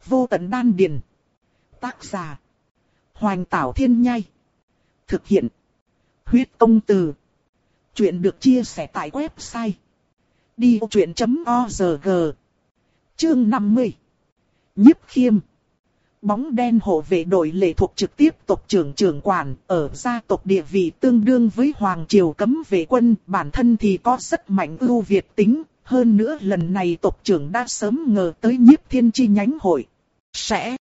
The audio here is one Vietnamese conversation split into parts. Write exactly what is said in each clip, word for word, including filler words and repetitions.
Vô tận đan điền. Tác giả. Hoành Tảo Thiên Nhai. Thực hiện. Huyết Công Từ. Chuyện được chia sẻ tại website đi vô chuyện chấm org. Chương năm mươi. Nhiếp Khiêm. Bóng đen hộ vệ đội lệ thuộc trực tiếp tộc trưởng trưởng quản, ở gia tộc địa vị tương đương với Hoàng Triều cấm vệ quân, bản thân thì có rất mạnh ưu việt tính. Hơn nữa lần này tộc trưởng đã sớm ngờ tới Nhiếp Thiên chi nhánh hội sẽ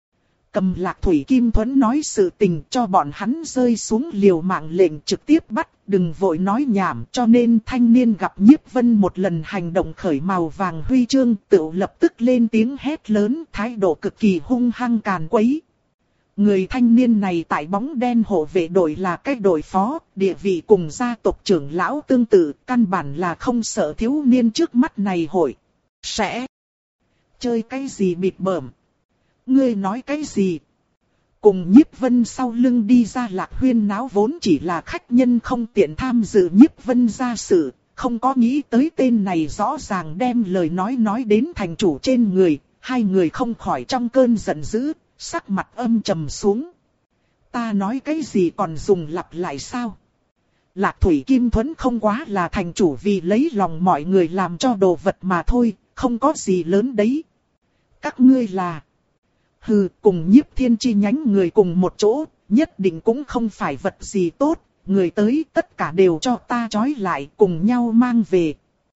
cầm Lạc Thủy Kim Thuẫn nói sự tình, cho bọn hắn rơi xuống liều mạng lệnh trực tiếp bắt, đừng vội nói nhảm. Cho nên thanh niên gặp Nhiếp Vân một lần hành động khởi màu vàng huy chương, tự lập tức lên tiếng hét lớn, thái độ cực kỳ hung hăng càn quấy. Người thanh niên này tại bóng đen hộ vệ đội là cái đội phó, địa vị cùng gia tộc trưởng lão tương tự, căn bản là không sợ thiếu niên trước mắt này hội sẽ chơi cái gì bịt bợm. Ngươi nói cái gì? Cùng Nhiếp Vân sau lưng đi ra Lạc Huyên náo vốn chỉ là khách nhân không tiện tham dự Nhiếp Vân ra sự, không có nghĩ tới tên này rõ ràng đem lời nói nói đến thành chủ trên người, hai người không khỏi trong cơn giận dữ, sắc mặt âm trầm xuống. Ta nói cái gì còn dùng lặp lại sao? Lạc Thủy Kim Thuẫn không quá là thành chủ vì lấy lòng mọi người làm cho đồ vật mà thôi, không có gì lớn đấy. Các ngươi là... Hừ, cùng Nhiếp Thiên chi nhánh người cùng một chỗ, nhất định cũng không phải vật gì tốt, người tới tất cả đều cho ta trói lại cùng nhau mang về.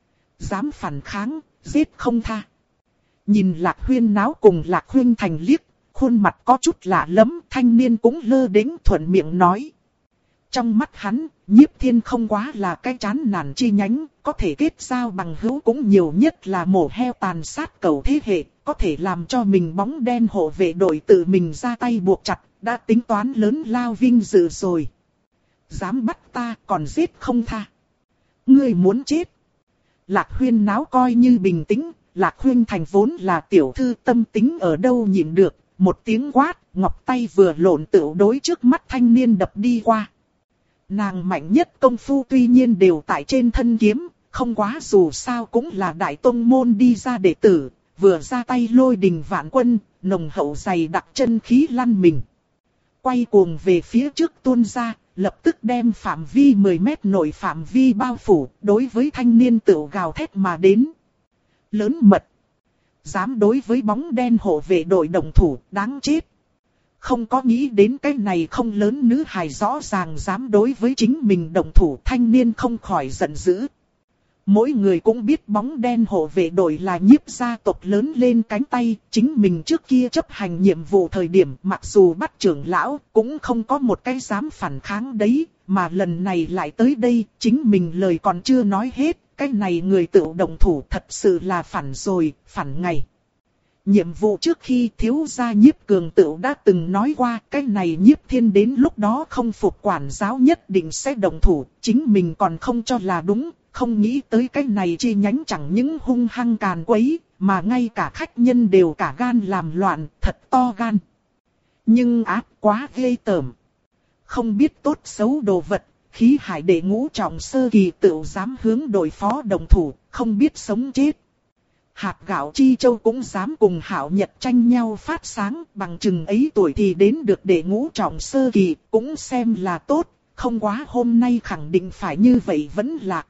Dám phản kháng, giết không tha. Nhìn Lạc Huyên náo cùng Lạc Huyên Thành liếc, khuôn mặt có chút lạ lắm, thanh niên cũng lơ đễnh thuận miệng nói. Trong mắt hắn, Nhiếp Thiên không quá là cái chán nản chi nhánh, có thể kết giao bằng hữu cũng nhiều nhất là mổ heo tàn sát cẩu thế hệ, có thể làm cho mình bóng đen hộ vệ đội tự mình ra tay buộc chặt, đã tính toán lớn lao vinh dự rồi. Dám bắt ta còn giết không tha. Ngươi muốn chết. Lạc Huyên náo coi như bình tĩnh, Lạc Huyên Thành vốn là tiểu thư tâm tính ở đâu nhịn được, một tiếng quát, ngọc tay vừa lộn tựu đối trước mắt thanh niên đập đi qua. Nàng mạnh nhất công phu tuy nhiên đều tại trên thân kiếm, không quá dù sao cũng là đại tông môn đi ra đệ tử, vừa ra tay lôi đình vạn quân, nồng hậu dày đặc chân khí lăn mình. Quay cuồng về phía trước tuôn ra, lập tức đem phạm vi mười mét nội phạm vi bao phủ, đối với thanh niên tựu gào thét mà đến. Lớn mật! Dám đối với bóng đen hộ vệ đội đồng thủ, đáng chết! Không có nghĩ đến cái này không lớn nữ hài rõ ràng dám đối với chính mình đồng thủ, thanh niên không khỏi giận dữ. Mỗi người cũng biết bóng đen hộ vệ đội là Nhiếp gia tộc lớn lên cánh tay, chính mình trước kia chấp hành nhiệm vụ thời điểm mặc dù bắt trưởng lão cũng không có một cái dám phản kháng đấy, mà lần này lại tới đây, chính mình lời còn chưa nói hết, cái này người tự động thủ thật sự là phản rồi, phản ngày. Nhiệm vụ trước khi thiếu gia Nhiếp Cường Tựu đã từng nói qua, cái này Nhiếp Thiên đến lúc đó không phục quản giáo nhất định sẽ động thủ, chính mình còn không cho là đúng, không nghĩ tới cái này chi nhánh chẳng những hung hăng càn quấy, mà ngay cả khách nhân đều cả gan làm loạn, thật to gan. Nhưng ác quá ghê tởm. Không biết tốt xấu đồ vật, khí hải đệ ngũ trọng sơ kỳ tựu dám hướng đội phó đồng thủ, không biết sống chết. Hạt gạo chi châu cũng dám cùng Hạo Nhật tranh nhau phát sáng, bằng chừng ấy tuổi thì đến được đệ ngũ trọng sơ kỳ, cũng xem là tốt, không quá hôm nay khẳng định phải như vậy vẫn lạc.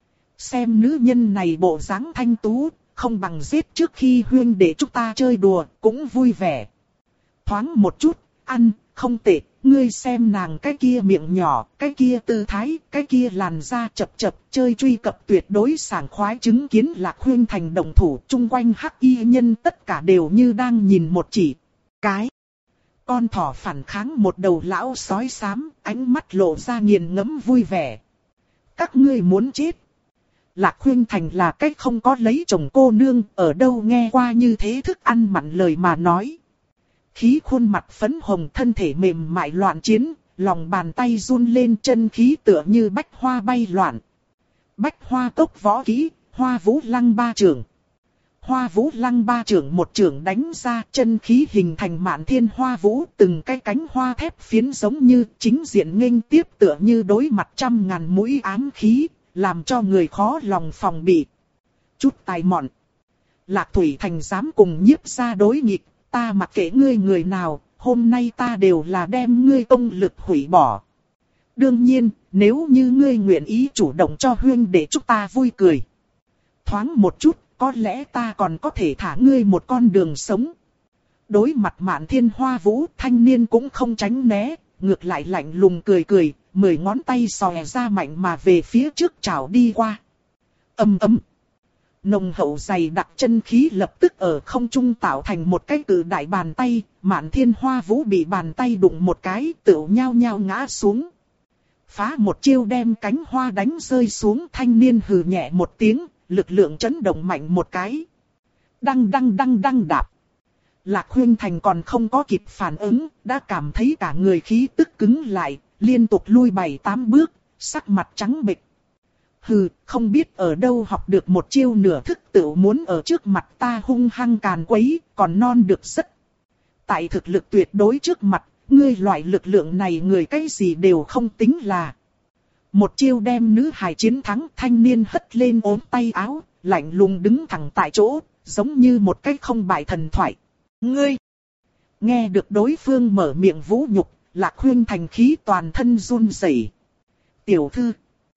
Xem nữ nhân này bộ dáng thanh tú, không bằng giết trước khi huyên để chúng ta chơi đùa, cũng vui vẻ. Thoáng một chút, ăn, không tệ, ngươi xem nàng cái kia miệng nhỏ, cái kia tư thái, cái kia làn da chập chập, chơi truy cập tuyệt đối sảng khoái, chứng kiến Lạc Huyên Thành đồng thủ, chung quanh hắc y nhân tất cả đều như đang nhìn một chỉ cái. Con thỏ phản kháng một đầu lão sói xám, ánh mắt lộ ra nghiền ngẫm vui vẻ. Các ngươi muốn chết. Lạc Huyên Thành là cách không có lấy chồng cô nương, ở đâu nghe qua như thế thức ăn mặn lời mà nói. Khí khuôn mặt phấn hồng, thân thể mềm mại loạn chiến, lòng bàn tay run lên, chân khí tựa như bách hoa bay loạn. Bách hoa cốc võ kỹ, Hoa Vũ Lăng ba trưởng. Hoa Vũ Lăng ba trưởng một trưởng đánh ra, chân khí hình thành mạn thiên hoa vũ, từng cái cánh hoa thép phiến giống như chính diện nghênh tiếp tựa như đối mặt trăm ngàn mũi ám khí, làm cho người khó lòng phòng bị. Chút tài mọn. Lạc Thủy Thành dám cùng Nhiếp gia đối nghịch, ta mặc kệ ngươi người nào, hôm nay ta đều là đem ngươi công lực hủy bỏ. Đương nhiên, nếu như ngươi nguyện ý chủ động cho huynh để chúng ta vui cười. Thoáng một chút, có lẽ ta còn có thể thả ngươi một con đường sống. Đối mặt Mạn Thiên Hoa Vũ, thanh niên cũng không tránh né, ngược lại lạnh lùng cười cười, mười ngón tay xòe ra mạnh mà về phía trước chảo đi qua. Ầm ầm. Nồng hậu dày đặc chân khí lập tức ở không trung tạo thành một cái cự đại bàn tay, Mạn Thiên Hoa Vũ bị bàn tay đụng một cái, tựu nhao nhao ngã xuống. Phá một chiêu đem cánh hoa đánh rơi xuống, thanh niên hừ nhẹ một tiếng, lực lượng chấn động mạnh một cái. Đăng đăng đăng đăng đạp. Lạc Huyên Thành còn không có kịp phản ứng, đã cảm thấy cả người khí tức cứng lại, liên tục lui bảy tám bước, sắc mặt trắng bệch. Hừ, không biết ở đâu học được một chiêu nửa thức tự muốn ở trước mặt ta hung hăng càn quấy, còn non được rất. Tại thực lực tuyệt đối trước mặt, ngươi loại lực lượng này người cái gì đều không tính là. Một chiêu đem nữ hài chiến thắng, thanh niên hất lên ốm tay áo, lạnh lùng đứng thẳng tại chỗ, giống như một cái không bại thần thoại. Ngươi! Nghe được đối phương mở miệng vũ nhục, Lạc Huyên Thành khí toàn thân run rẩy. Tiểu thư!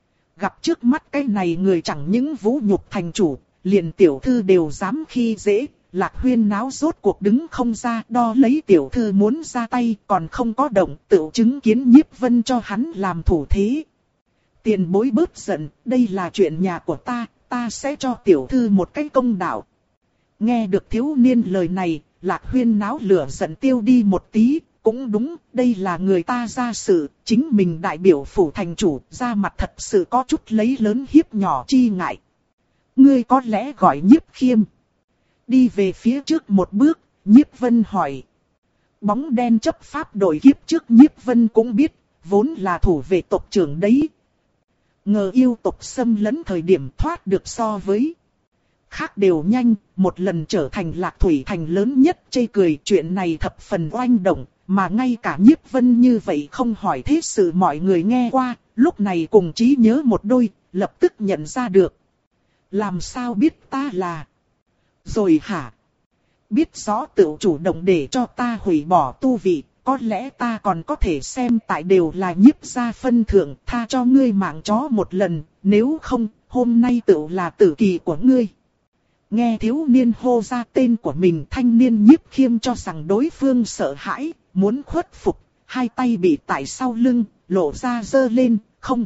Gặp trước mắt cái này người chẳng những vũ nhục thành chủ, liền tiểu thư đều dám khi dễ, Lạc Huyên náo rốt cuộc đứng không ra, đo lấy tiểu thư muốn ra tay, còn không có động, tự chứng kiến Nhiếp Vân cho hắn làm thủ thế. Tiền bối bớt giận, đây là chuyện nhà của ta, ta sẽ cho tiểu thư một cái công đạo. Nghe được thiếu niên lời này, Lạc Huyên náo lửa giận tiêu đi một tí, cũng đúng, đây là người ta ra sự, chính mình đại biểu phủ thành chủ, ra mặt thật sự có chút lấy lớn hiếp nhỏ chi ngại. Ngươi có lẽ gọi Nhiếp Khiêm. Đi về phía trước một bước, Nhiếp Vân hỏi. Bóng đen chấp pháp đội kiếp trước Nhiếp Vân cũng biết, vốn là thủ vệ tộc trưởng đấy. Ngờ yêu tộc xâm lấn thời điểm thoát được so với khác đều nhanh, một lần trở thành Lạc Thủy Thành lớn nhất chê cười, chuyện này thập phần oanh động, mà ngay cả Nhiếp Vân như vậy không hỏi thế sự mọi người nghe qua, lúc này cùng trí nhớ một đôi, lập tức nhận ra được. Làm sao biết ta là... Rồi hả? Biết rõ tự chủ động để cho ta hủy bỏ tu vị, có lẽ ta còn có thể xem tại đều là Nhiếp gia phân thượng, tha cho ngươi mạng chó một lần, nếu không, hôm nay tự là tử kỳ của ngươi. Nghe thiếu niên hô ra tên của mình, thanh niên Nhiếp Khiêm cho rằng đối phương sợ hãi, muốn khuất phục, hai tay bị tại sau lưng, lộ ra giơ lên, không.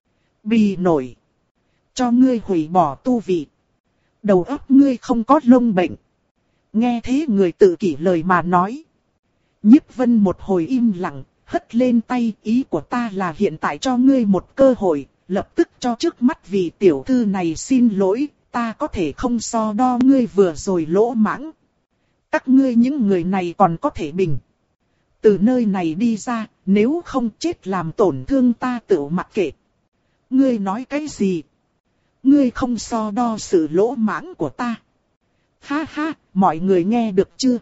Bì nổi. Cho ngươi hủy bỏ tu vị. Đầu óc ngươi không có lông bệnh. Nghe thế người tự kỷ lời mà nói. Nhiếp Vân một hồi im lặng, hất lên tay, ý của ta là hiện tại cho ngươi một cơ hội, lập tức cho trước mắt vị tiểu thư này xin lỗi, ta có thể không so đo ngươi vừa rồi lỗ mãng. Các ngươi những người này còn có thể bình. Từ nơi này đi ra, nếu không chết làm tổn thương ta tự mặc kệ. Ngươi nói cái gì? Ngươi không so đo sự lỗ mãng của ta. Ha ha, mọi người nghe được chưa?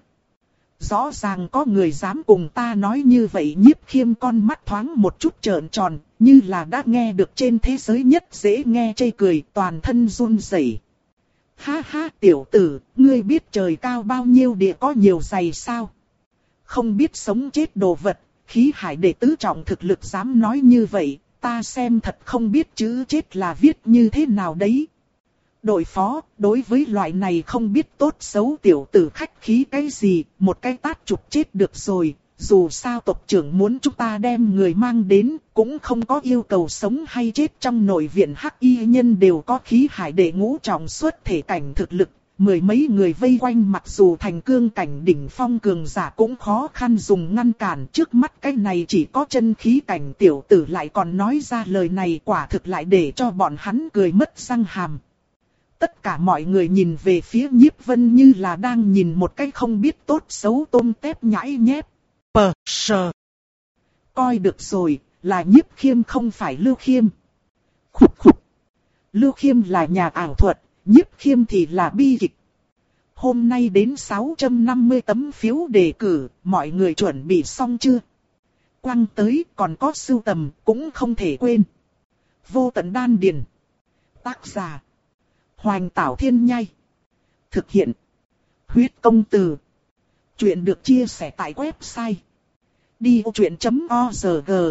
Rõ ràng có người dám cùng ta nói như vậy. Nhiếp Khiêm con mắt thoáng một chút trợn tròn, như là đã nghe được trên thế giới nhất dễ nghe chê cười, toàn thân run rẩy. Ha ha, tiểu tử, ngươi biết trời cao bao nhiêu địa có nhiều dày sao? Không biết sống chết đồ vật, khí hải đệ tứ trọng thực lực dám nói như vậy, ta xem thật không biết chữ chết là viết như thế nào đấy. Đội phó, đối với loại này không biết tốt xấu tiểu tử khách khí cái gì, một cái tát chụp chết được rồi, dù sao tộc trưởng muốn chúng ta đem người mang đến, cũng không có yêu cầu sống hay chết. Trong nội viện hắc y nhân đều có khí hải đệ ngũ trọng xuất thể cảnh thực lực, mười mấy người vây quanh mặc dù thành cương cảnh đỉnh phong cường giả cũng khó khăn dùng ngăn cản. Trước mắt cái này chỉ có chân khí cảnh tiểu tử lại còn nói ra lời này, quả thực lại để cho bọn hắn cười mất răng hàm. Tất cả mọi người nhìn về phía Nhiếp Vân như là đang nhìn một cái không biết tốt xấu tôm tép nhãi nhép. Pờ, sờ. Coi được rồi, là Nhiếp Khiêm không phải Lưu Khiêm. Khục khục. Lưu Khiêm là nhà ảo thuật, Nhiếp Khiêm thì là bi kịch. Hôm nay đến sáu trăm năm mươi tấm phiếu đề cử, mọi người chuẩn bị xong chưa? Quăng tới còn có sưu tầm, cũng không thể quên. Vô tận đan điền. Tác giả. Hoành Tảo Thiên Nhai. Thực hiện. Huyết công từ. Chuyện được chia sẻ tại website đi ô chuyện chấm org.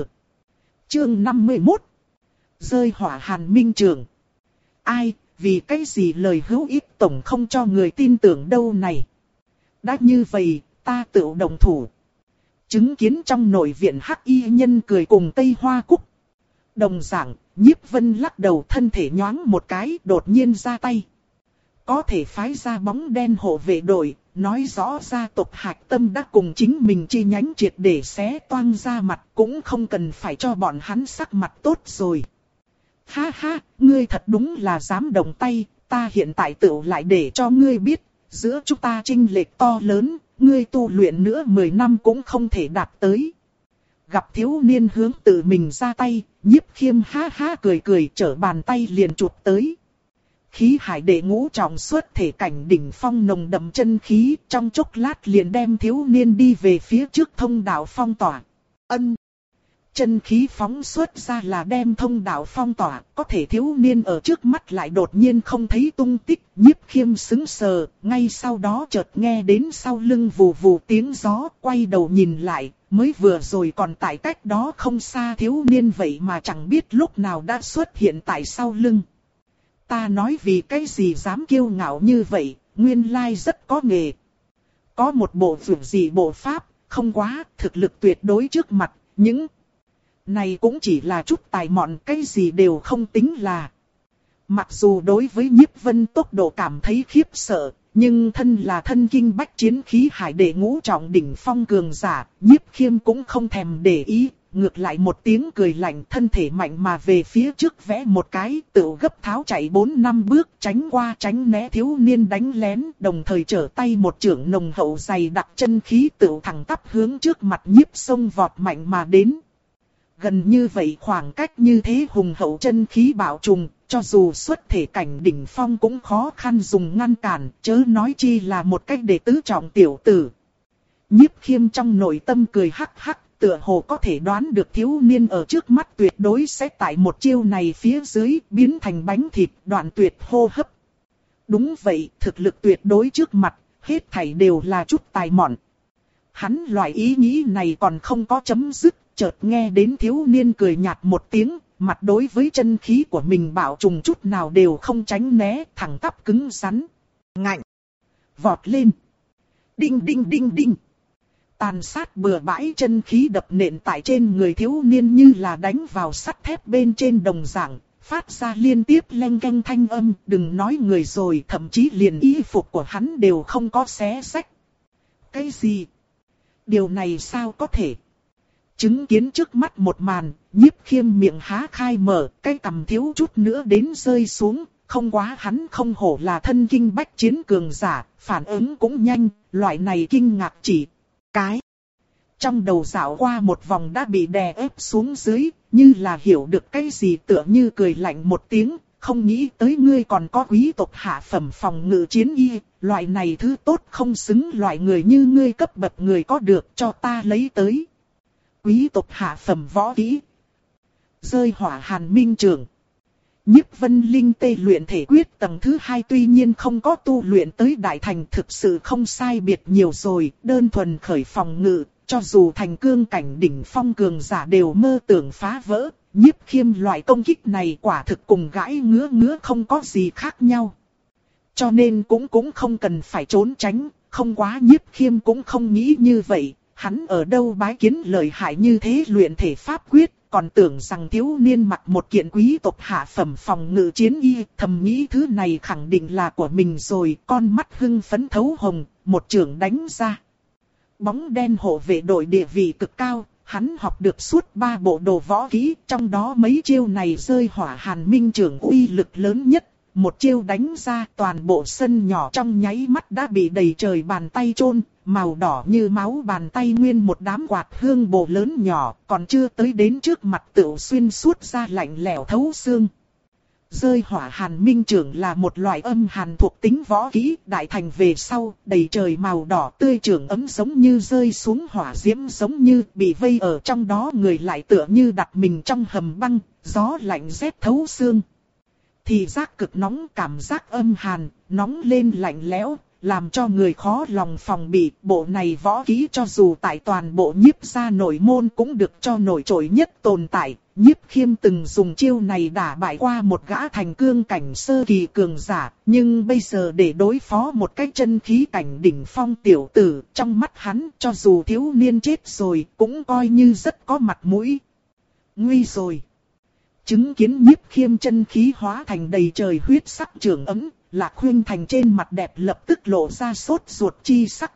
Chương năm mươi mốt. Rơi hỏa Hàn Minh Trường. Ai, vì cái gì lời hữu ích tổng không cho người tin tưởng đâu này. Đã như vậy, ta tự động thủ. Chứng kiến trong nội viện hắc y nhân cười cùng Tây Hoa Cúc. Đồng dạng, Nhiếp Vân lắc đầu, thân thể nhoáng một cái, đột nhiên ra tay. Có thể phái ra bóng đen hộ vệ đội, nói rõ gia tộc Hạc Tâm đã cùng chính mình chi nhánh triệt để xé toang ra mặt, cũng không cần phải cho bọn hắn sắc mặt tốt rồi. Ha ha, ngươi thật đúng là dám động tay, ta hiện tại tựu lại để cho ngươi biết, giữa chúng ta chênh lệch to lớn, ngươi tu luyện nữa mười năm cũng không thể đạt tới. Gặp thiếu niên hướng tự mình ra tay, Nhiếp Khiêm ha ha cười cười, trở bàn tay liền chụp tới. Khí hải đệ ngũ trọng xuất thể cảnh đỉnh phong nồng đậm chân khí, trong chốc lát liền đem thiếu niên đi về phía trước thông đạo phong tỏa. Ân. Chân khí phóng xuất ra là đem thông đạo phong tỏa, có thể thiếu niên ở trước mắt lại đột nhiên không thấy tung tích. Nhiếp Khiêm sững sờ, ngay sau đó chợt nghe đến sau lưng vù vù tiếng gió, quay đầu nhìn lại, mới vừa rồi còn tại cách đó không xa thiếu niên vậy mà chẳng biết lúc nào đã xuất hiện tại sau lưng. Ta nói vì cái gì dám kiêu ngạo như vậy, nguyên lai rất có nghề. Có một bộ vượt gì bộ pháp, không quá, thực lực tuyệt đối trước mặt, những này cũng chỉ là chút tài mọn, cái gì đều không tính là. Mặc dù đối với Nhiếp Vân tốc độ cảm thấy khiếp sợ, nhưng thân là thân kinh bách chiến khí hải đệ ngũ trọng đỉnh phong cường giả, Nhiếp Khiêm cũng không thèm để ý. Ngược lại một tiếng cười lạnh, thân thể mạnh mà về phía trước vẽ một cái, tự gấp tháo chạy bốn năm bước, tránh qua tránh né thiếu niên đánh lén, đồng thời trở tay một chưởng nồng hậu dày đặc chân khí tự thẳng tắp hướng trước mặt Nhiếp xông vọt mạnh mà đến. Gần như vậy khoảng cách như thế hùng hậu chân khí bạo trùng, cho dù xuất thể cảnh đỉnh phong cũng khó khăn dùng ngăn cản, chớ nói chi là một cách đệ tứ trọng tiểu tử. Nhiếp Khiêm trong nội tâm cười hắc hắc. Tựa hồ có thể đoán được thiếu niên ở trước mắt tuyệt đối sẽ tại một chiêu này phía dưới biến thành bánh thịt, đoạn tuyệt hô hấp. Đúng vậy, thực lực tuyệt đối trước mặt, hết thảy đều là chút tài mọn. Hắn loại ý nghĩ này còn không có chấm dứt, chợt nghe đến thiếu niên cười nhạt một tiếng, mặt đối với chân khí của mình bạo trùng chút nào đều không tránh né, thẳng tắp cứng rắn. Ngạnh! Vọt lên! Đinh đinh đinh đinh! Tàn sát bừa bãi chân khí đập nện tại trên người thiếu niên như là đánh vào sắt thép bên trên đồng dạng, phát ra liên tiếp leng keng thanh âm, đừng nói người rồi, thậm chí liền y phục của hắn đều không có xé rách. Cái gì? Điều này sao có thể? Chứng kiến trước mắt một màn, Nhiếp Khiêm miệng há khai mở, cái cằm thiếu chút nữa đến rơi xuống, không quá hắn không hổ là thân kinh bách chiến cường giả, phản ứng cũng nhanh, loại này kinh ngạc chỉ cái. Trong đầu dạo qua một vòng đã bị đè ép xuống dưới, như là hiểu được cái gì, tựa như cười lạnh một tiếng, không nghĩ tới ngươi còn có quý tộc hạ phẩm phòng ngự chiến y, loại này thứ tốt không xứng loại người như ngươi cấp bậc người có được, cho ta lấy tới. Quý tộc hạ phẩm võ kỹ. Rơi hỏa Hàn Minh Trường. Nhiếp Vân Linh tê luyện thể quyết tầng thứ hai tuy nhiên không có tu luyện tới đại thành, thực sự không sai biệt nhiều rồi, đơn thuần khởi phòng ngự, cho dù thành cương cảnh đỉnh phong cường giả đều mơ tưởng phá vỡ, Nhiếp Khiêm loại công kích này quả thực cùng gãi ngứa ngứa không có gì khác nhau. Cho nên cũng cũng không cần phải trốn tránh, không quá Nhiếp Khiêm cũng không nghĩ như vậy, hắn ở đâu bái kiến lợi hại như thế luyện thể pháp quyết. Còn tưởng rằng thiếu niên mặc một kiện quý tộc hạ phẩm phòng ngự chiến y, thầm nghĩ thứ này khẳng định là của mình rồi, con mắt hưng phấn thấu hồng, một chưởng đánh ra. Bóng đen hộ vệ đội địa vị cực cao, hắn học được suốt ba bộ đồ võ kỹ, trong đó mấy chiêu này rơi hỏa Hàn Minh Trường uy lực lớn nhất. Một chiêu đánh ra, toàn bộ sân nhỏ trong nháy mắt đã bị đầy trời bàn tay chôn, màu đỏ như máu bàn tay nguyên một đám quạt hương bồ lớn nhỏ, còn chưa tới đến trước mặt tựu xuyên suốt ra lạnh lẽo thấu xương. Rơi hỏa Hàn Minh Trường là một loại âm hàn thuộc tính võ kỹ, đại thành về sau, đầy trời màu đỏ tươi trường ấm giống như rơi xuống hỏa diễm, giống như bị vây ở trong đó người lại tựa như đặt mình trong hầm băng, gió lạnh rét thấu xương. Thì giác cực nóng, cảm giác âm hàn, nóng lên lạnh lẽo, làm cho người khó lòng phòng bị. Bộ này võ kỹ cho dù tại toàn bộ Nhiếp gia nội môn cũng được cho nổi trội nhất tồn tại. Nhiếp Khiêm từng dùng chiêu này đả bại qua một gã thành cương cảnh sơ kỳ cường giả, nhưng bây giờ để đối phó một cái chân khí cảnh đỉnh phong tiểu tử, trong mắt hắn cho dù thiếu niên chết rồi cũng coi như rất có mặt mũi. Nguy rồi! Chứng kiến Nhiếp Khiêm chân khí hóa thành đầy trời huyết sắc trường ấm, Lạc Khuynh Thành trên mặt đẹp lập tức lộ ra sốt ruột chi sắc.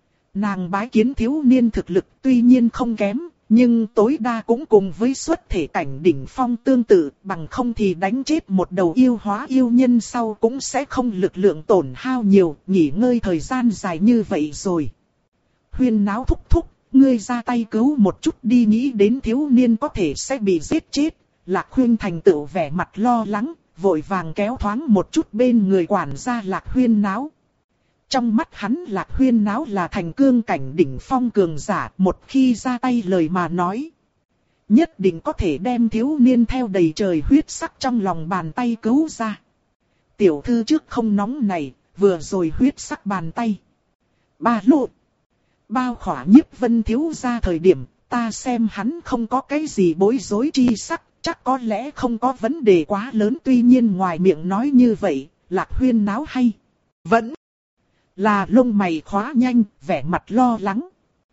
Nàng bái kiến thiếu niên thực lực tuy nhiên không kém, nhưng tối đa cũng cùng với xuất thể cảnh đỉnh phong tương tự, bằng không thì đánh chết một đầu yêu hóa yêu nhân sau cũng sẽ không lực lượng tổn hao nhiều, nghỉ ngơi thời gian dài như vậy rồi. Huyên náo thúc thúc, ngươi ra tay cứu một chút đi, nghĩ đến thiếu niên có thể sẽ bị giết chết. Lạc Khuynh Thành tựu vẻ mặt lo lắng, vội vàng kéo thoáng một chút bên người quản gia Lạc Huyên náo. Trong mắt hắn Lạc Huyên náo là thành cương cảnh đỉnh phong cường giả, một khi ra tay lời mà nói, nhất định có thể đem thiếu niên theo đầy trời huyết sắc trong lòng bàn tay cứu ra. Tiểu thư trước không nóng này, vừa rồi huyết sắc bàn tay ba lô bao khỏa Nhiếp Vân thiếu gia thời điểm, ta xem hắn không có cái gì bối rối chi sắc, chắc có lẽ không có vấn đề quá lớn. Tuy nhiên ngoài miệng nói như vậy, Lạc Huyên náo hay vẫn là lông mày khóa nhanh, vẻ mặt lo lắng.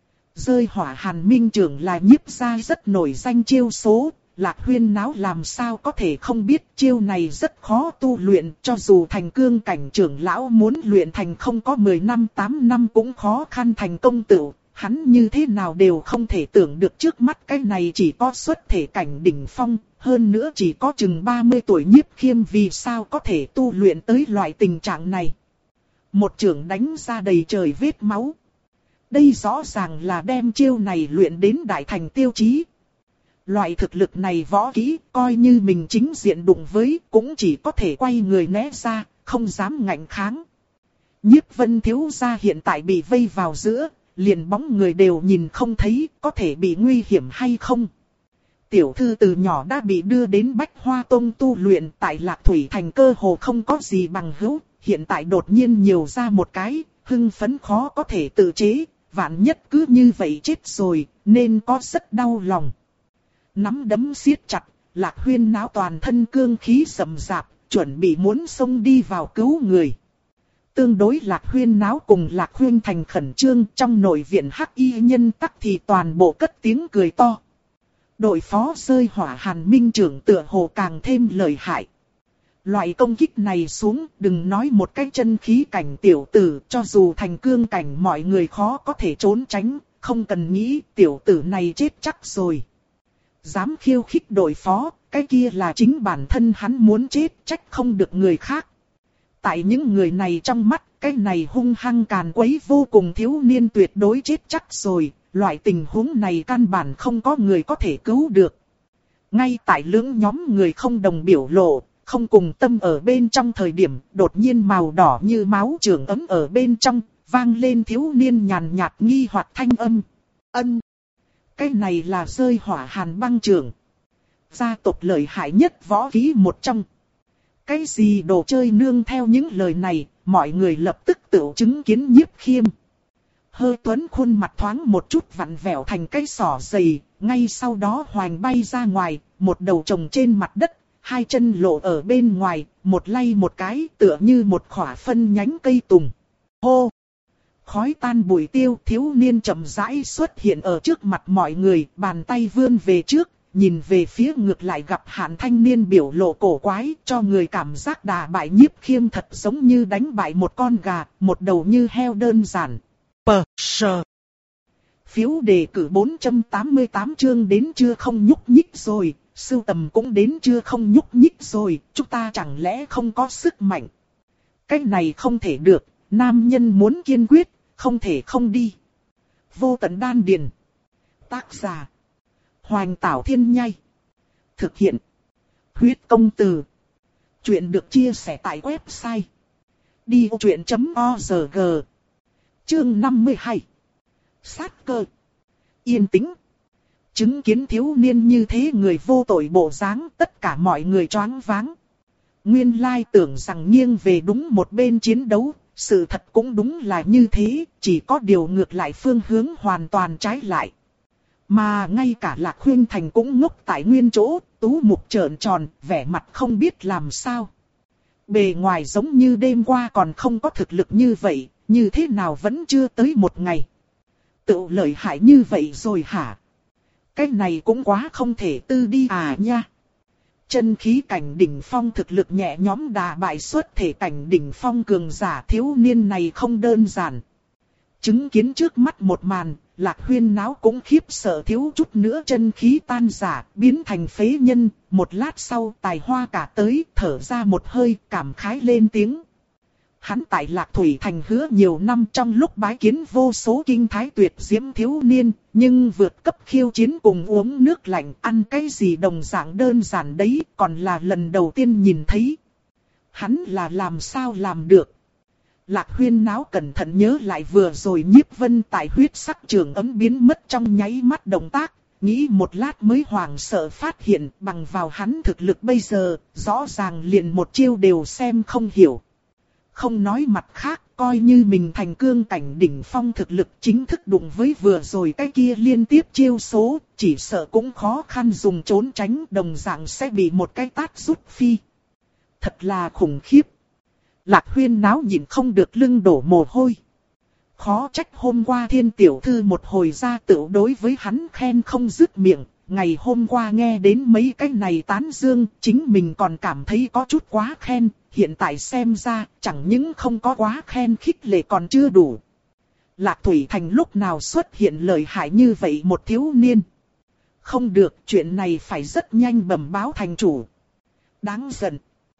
Rơi hỏa hàn minh trưởng là Nhiếp gia rất nổi danh chiêu số, Lạc Huyên náo làm sao có thể không biết chiêu này rất khó tu luyện, cho dù thành cương cảnh trưởng lão muốn luyện thành không có mười năm tám năm cũng khó khăn thành công tựu. Hắn như thế nào đều không thể tưởng được trước mắt cái này chỉ có xuất thể cảnh đỉnh phong, hơn nữa chỉ có chừng ba mươi tuổi Nhiếp Khiêm vì sao có thể tu luyện tới loại tình trạng này. Một chưởng đánh ra đầy trời vết máu. Đây rõ ràng là đem chiêu này luyện đến đại thành tiêu chí. Loại thực lực này võ kỹ, coi như mình chính diện đụng với, cũng chỉ có thể quay người né ra, không dám ngạnh kháng. Nhiếp Vân thiếu gia hiện tại bị vây vào giữa, liền bóng người đều nhìn không thấy, có thể bị nguy hiểm hay không. Tiểu thư từ nhỏ đã bị đưa đến Bách Hoa Tông tu luyện, tại Lạc Thủy Thành cơ hồ không có gì bằng hữu, hiện tại đột nhiên nhiều ra một cái, hưng phấn khó có thể tự chế, vạn nhất cứ như vậy chết rồi, nên có rất đau lòng. Nắm đấm siết chặt, Lạc Huyên náo toàn thân cương khí sầm rạp, chuẩn bị muốn xông đi vào cứu người. Tương đối Lạc Huyên náo cùng Lạc Huyên Thành khẩn trương, trong nội viện hắc y nhân tắc thì toàn bộ cất tiếng cười to. Đội phó rơi hỏa hàn minh trưởng tựa hồ càng thêm lợi hại. Loại công kích này xuống, đừng nói một cái chân khí cảnh tiểu tử, cho dù thành cương cảnh mọi người khó có thể trốn tránh, không cần nghĩ tiểu tử này chết chắc rồi. Dám khiêu khích đội phó, cái kia là chính bản thân hắn muốn chết, trách không được người khác. Tại những người này trong mắt, cái này hung hăng càn quấy vô cùng thiếu niên tuyệt đối chết chắc rồi, loại tình huống này căn bản không có người có thể cứu được. Ngay tại lưỡng nhóm người không đồng biểu lộ, không cùng tâm ở bên trong thời điểm, đột nhiên màu đỏ như máu trường ấm ở bên trong, vang lên thiếu niên nhàn nhạt nghi hoặc thanh âm. Ân! Cái này là rơi hỏa hàn băng trường. Gia tộc lợi hại nhất võ kỹ một trong. Cái gì đồ chơi nương theo những lời này, mọi người lập tức tự chứng kiến Nhiếp Khiêm. Hơ Tuấn khuôn mặt thoáng một chút vặn vẹo thành cái sỏ dày, ngay sau đó hoành bay ra ngoài, một đầu trồng trên mặt đất, hai chân lộ ở bên ngoài, một lay một cái tựa như một khỏa phân nhánh cây tùng. Hô! Khói tan bụi tiêu, thiếu niên chậm rãi xuất hiện ở trước mặt mọi người, bàn tay vươn về trước, nhìn về phía ngược lại gặp Hàn thanh niên biểu lộ cổ quái, cho người cảm giác đả bại Nhiếp Khiêm thật giống như đánh bại một con gà, một đầu như heo đơn giản. Pờ, sờ. Phiếu đề cử bốn trăm tám mươi tám chương đến chưa không nhúc nhích rồi, sưu tầm cũng đến chưa không nhúc nhích rồi, chúng ta chẳng lẽ không có sức mạnh. Cái này không thể được, nam nhân muốn kiên quyết, không thể không đi. Vô tận đan điền. Tác giả Hoành Tảo Thiên Nhai. Thực hiện Huyết Công Từ. Chuyện được chia sẻ tại website đi ô chuyện chấm org. Chương năm mươi hai. Sát cơ. Yên tĩnh. Chứng kiến thiếu niên như thế người vô tội bộ dáng, tất cả mọi người choáng váng. Nguyên lai tưởng rằng nghiêng về đúng một bên chiến đấu, Sự thật cũng đúng là như thế, chỉ có điều ngược lại phương hướng hoàn toàn trái lại. Mà ngay cả Lạc Huyên Thành cũng ngốc tại nguyên chỗ, tú mục trợn tròn, vẻ mặt không biết làm sao. Bề ngoài giống như đêm qua còn không có thực lực như vậy, như thế nào vẫn chưa tới một ngày. Tự lợi hại như vậy rồi hả? Cái này cũng quá không thể tư đi à nha. Chân khí cảnh đỉnh phong thực lực nhẹ nhóm đà bại xuất thể cảnh đỉnh phong cường giả thiếu niên này không đơn giản. Chứng kiến trước mắt một màn, Lạc Huyên náo cũng khiếp sợ thiếu chút nữa chân khí tan rã, biến thành phế nhân. Một lát sau Tài Hoa cả tới, thở ra một hơi, cảm khái lên tiếng. Hắn tại Lạc Thủy Thành hứa nhiều năm trong lúc bái kiến vô số kinh thái tuyệt diễm thiếu niên, nhưng vượt cấp khiêu chiến cùng uống nước lạnh ăn cái gì đồng dạng đơn giản đấy, còn là lần đầu tiên nhìn thấy. Hắn là làm sao làm được? Lạc Huyên náo cẩn thận nhớ lại vừa rồi Nhiếp Vân tại huyết sắc trường ấm biến mất trong nháy mắt động tác, nghĩ một lát mới hoảng sợ phát hiện bằng vào hắn thực lực bây giờ, rõ ràng liền một chiêu đều xem không hiểu. Không nói mặt khác, coi như mình thành cương cảnh đỉnh phong thực lực chính thức đụng với vừa rồi cái kia liên tiếp chiêu số, chỉ sợ cũng khó khăn dùng trốn tránh đồng dạng sẽ bị một cái tát rút phi. Thật là khủng khiếp. Lạc Huyên náo nhìn không được lưng đổ mồ hôi. Khó trách hôm qua Thiên tiểu thư một hồi ra tựu đối với hắn khen không dứt miệng. Ngày hôm qua nghe đến mấy cái này tán dương, chính mình còn cảm thấy có chút quá khen. Hiện tại xem ra, chẳng những không có quá khen khích lệ còn chưa đủ. Lạc Thủy Thành lúc nào xuất hiện lợi hại như vậy một thiếu niên. Không được, chuyện này phải rất nhanh bẩm báo thành chủ. Đáng giận.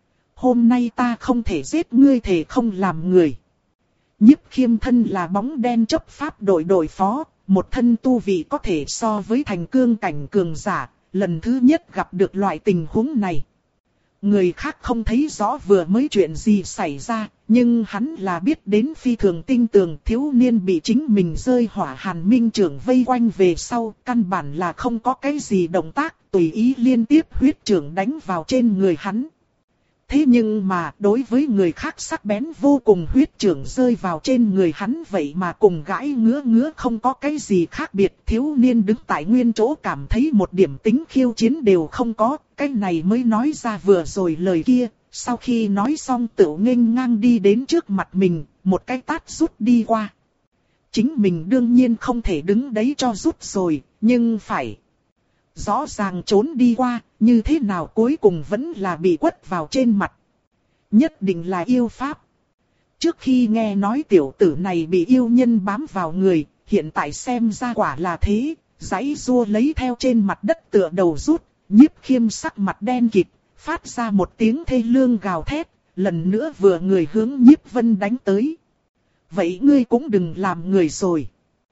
Hôm nay ta không thể giết ngươi, thể không làm người. Nhiếp Khiêm thân là bóng đen chấp pháp đội đội phó, một thân tu vị có thể so với thành cương cảnh cường giả, lần thứ nhất gặp được loại tình huống này. Người khác không thấy rõ vừa mới chuyện gì xảy ra, nhưng hắn là biết đến phi thường tinh tường thiếu niên bị chính mình rơi hỏa hàn minh trưởng vây quanh về sau, căn bản là không có cái gì động tác, tùy ý liên tiếp huyết trưởng đánh vào trên người hắn. Thế nhưng mà đối với người khác sắc bén vô cùng huyết trưởng rơi vào trên người hắn vậy mà cùng gãi ngứa ngứa không có cái gì khác biệt. Thiếu niên đứng tại nguyên chỗ cảm thấy một điểm tính khiêu chiến đều không có, cái này mới nói ra vừa rồi lời kia. Sau khi nói xong tự nghênh ngang đi đến trước mặt mình, một cái tát rút đi qua. Chính mình đương nhiên không thể đứng đấy cho rút rồi, nhưng phải... Rõ ràng trốn đi qua, như thế nào cuối cùng vẫn là bị quất vào trên mặt. Nhất định là yêu pháp. Trước khi nghe nói tiểu tử này bị yêu nhân bám vào người, hiện tại xem ra quả là thế, giãy giụa lấy theo trên mặt đất tựa đầu rút, Nhiếp Khiêm sắc mặt đen kịt, phát ra một tiếng thê lương gào thét, lần nữa vừa người hướng Nhiếp Vân đánh tới. Vậy ngươi cũng đừng làm người rồi.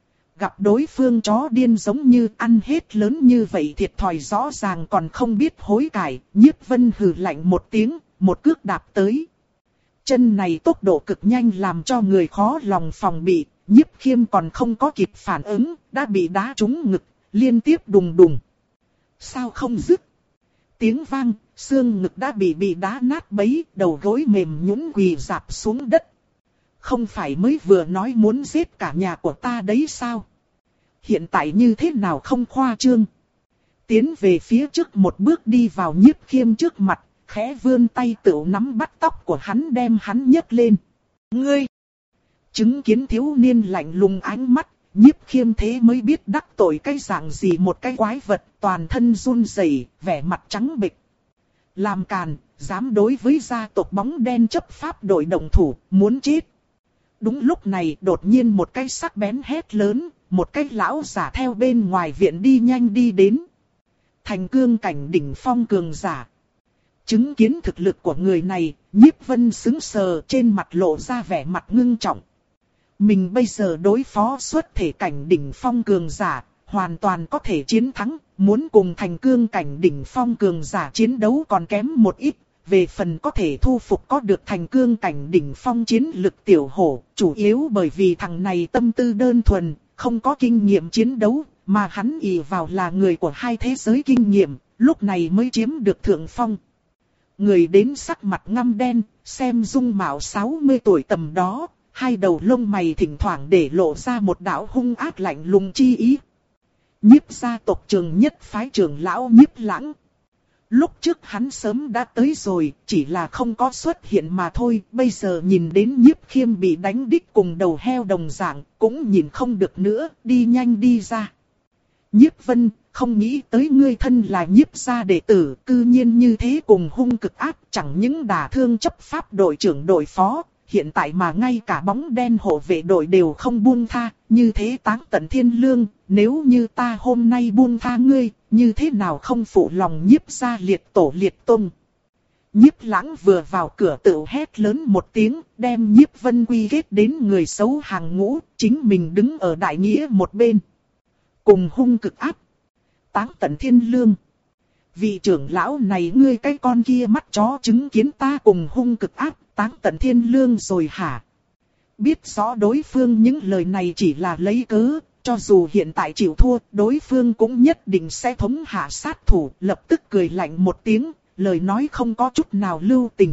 Gặp đối phương chó điên giống như ăn hết lớn như vậy thiệt thòi rõ ràng còn không biết hối cải, Nhiếp Vân hừ lạnh một tiếng, một cước đạp tới. Chân này tốc độ cực nhanh làm cho người khó lòng phòng bị, Nhiếp Khiêm còn không có kịp phản ứng, đã bị đá trúng ngực, liên tiếp đùng đùng. Sao không dứt? Tiếng vang, xương ngực đã bị bị đá nát bấy, đầu gối mềm nhũn quỳ rạp xuống đất. Không phải mới vừa nói muốn giết cả nhà của ta đấy sao? Hiện tại như thế nào không khoa trương? Tiến về phía trước một bước đi vào Nhiếp Khiêm trước mặt, khẽ vươn tay tự nắm bắt tóc của hắn đem hắn nhấc lên. Ngươi! Chứng kiến thiếu niên lạnh lùng ánh mắt, Nhiếp Khiêm thế mới biết đắc tội cái dạng gì một cái quái vật, toàn thân run rẩy, vẻ mặt trắng bệch. Làm càn, dám đối với gia tộc bóng đen chấp pháp đội động thủ, muốn chết. Đúng lúc này đột nhiên một cái sắc bén hét lớn, một cái lão giả theo bên ngoài viện đi nhanh đi đến. Thành cương cảnh đỉnh phong cường giả. Chứng kiến thực lực của người này, Nhiếp Vân sững sờ trên mặt lộ ra vẻ mặt ngưng trọng. Mình bây giờ đối phó xuất thể cảnh đỉnh phong cường giả, hoàn toàn có thể chiến thắng, muốn cùng thành cương cảnh đỉnh phong cường giả chiến đấu còn kém một ít. Về phần có thể thu phục có được thành cương cảnh đỉnh phong chiến lực tiểu hổ, chủ yếu bởi vì thằng này tâm tư đơn thuần, không có kinh nghiệm chiến đấu, mà hắn ỷ vào là người của hai thế giới kinh nghiệm, lúc này mới chiếm được thượng phong. Người đến sắc mặt ngăm đen, xem dung mạo sáu mươi tuổi tầm đó, hai đầu lông mày thỉnh thoảng để lộ ra một đạo hung ác lạnh lùng chi ý. Nhiếp gia tộc Trường Nhất phái trưởng lão Nhiếp Lãng. Lúc trước hắn sớm đã tới rồi, chỉ là không có xuất hiện mà thôi. Bây giờ nhìn đến Nhiếp Khiêm bị đánh đích cùng đầu heo đồng dạng, cũng nhìn không được nữa, đi nhanh đi ra. Nhiếp Vân, không nghĩ tới ngươi thân là Nhiếp gia đệ tử, cư nhiên như thế cùng hung cực ác, chẳng những đả thương chấp pháp đội trưởng đội phó, hiện tại mà ngay cả bóng đen hộ vệ đội đều không buông tha, như thế táng tận thiên lương, nếu như ta hôm nay buông tha ngươi, như thế nào không phụ lòng Nhiếp gia liệt tổ liệt tông. Nhiếp Lãng vừa vào cửa tự hét lớn một tiếng, đem Nhiếp Vân quy kết đến người xấu hàng ngũ, chính mình đứng ở đại nghĩa một bên. Cùng hung cực ác, táng tận thiên lương. Vị trưởng lão này ngươi cái con kia mắt chó chứng kiến ta cùng hung cực ác, táng tận thiên lương rồi hả? Biết rõ đối phương những lời này chỉ là lấy cớ, cho dù hiện tại chịu thua, đối phương cũng nhất định sẽ thống hạ sát thủ, lập tức cười lạnh một tiếng, lời nói không có chút nào lưu tình.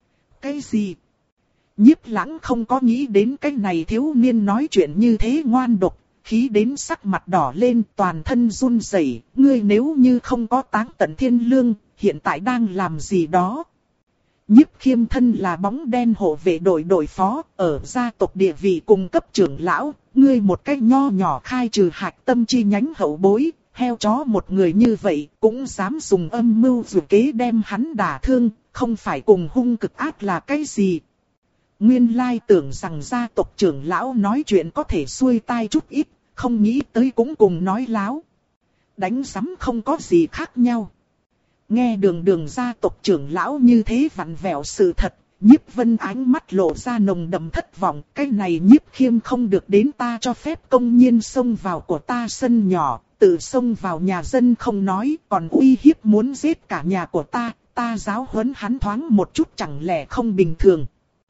Cái gì? Nhiếp Lãng không có nghĩ đến cái này thiếu niên nói chuyện như thế ngoan độc, khí đến sắc mặt đỏ lên, toàn thân run rẩy. Ngươi nếu như không có táng tận thiên lương, hiện tại đang làm gì đó? Nhiếp Khiêm thân là bóng đen hộ vệ đội đội phó, ở gia tộc địa vị cùng cấp trưởng lão, ngươi một cách nho nhỏ khai trừ hạch tâm chi nhánh hậu bối, heo chó một người như vậy, cũng dám dùng âm mưu dù kế đem hắn đả thương, không phải cùng hung cực ác là cái gì? Nguyên lai tưởng rằng gia tộc trưởng lão nói chuyện có thể xuôi tai chút ít, không nghĩ tới cũng cùng nói láo. Đánh sắm không có gì khác nhau. Nghe đường đường gia tộc trưởng lão như thế vặn vẹo sự thật, Nhiếp Vân ánh mắt lộ ra nồng đậm thất vọng. Cái này Nhiếp Khiêm không được đến ta cho phép công nhiên xông vào của ta sân nhỏ, tự xông vào nhà dân không nói, còn uy hiếp muốn giết cả nhà của ta, ta giáo huấn hắn thoáng một chút chẳng lẽ không bình thường.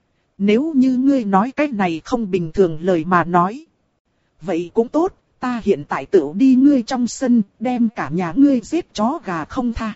Nếu như ngươi nói cái này không bình thường lời mà nói, vậy cũng tốt, ta hiện tại tự đi ngươi trong sân, đem cả nhà ngươi giết chó gà không tha.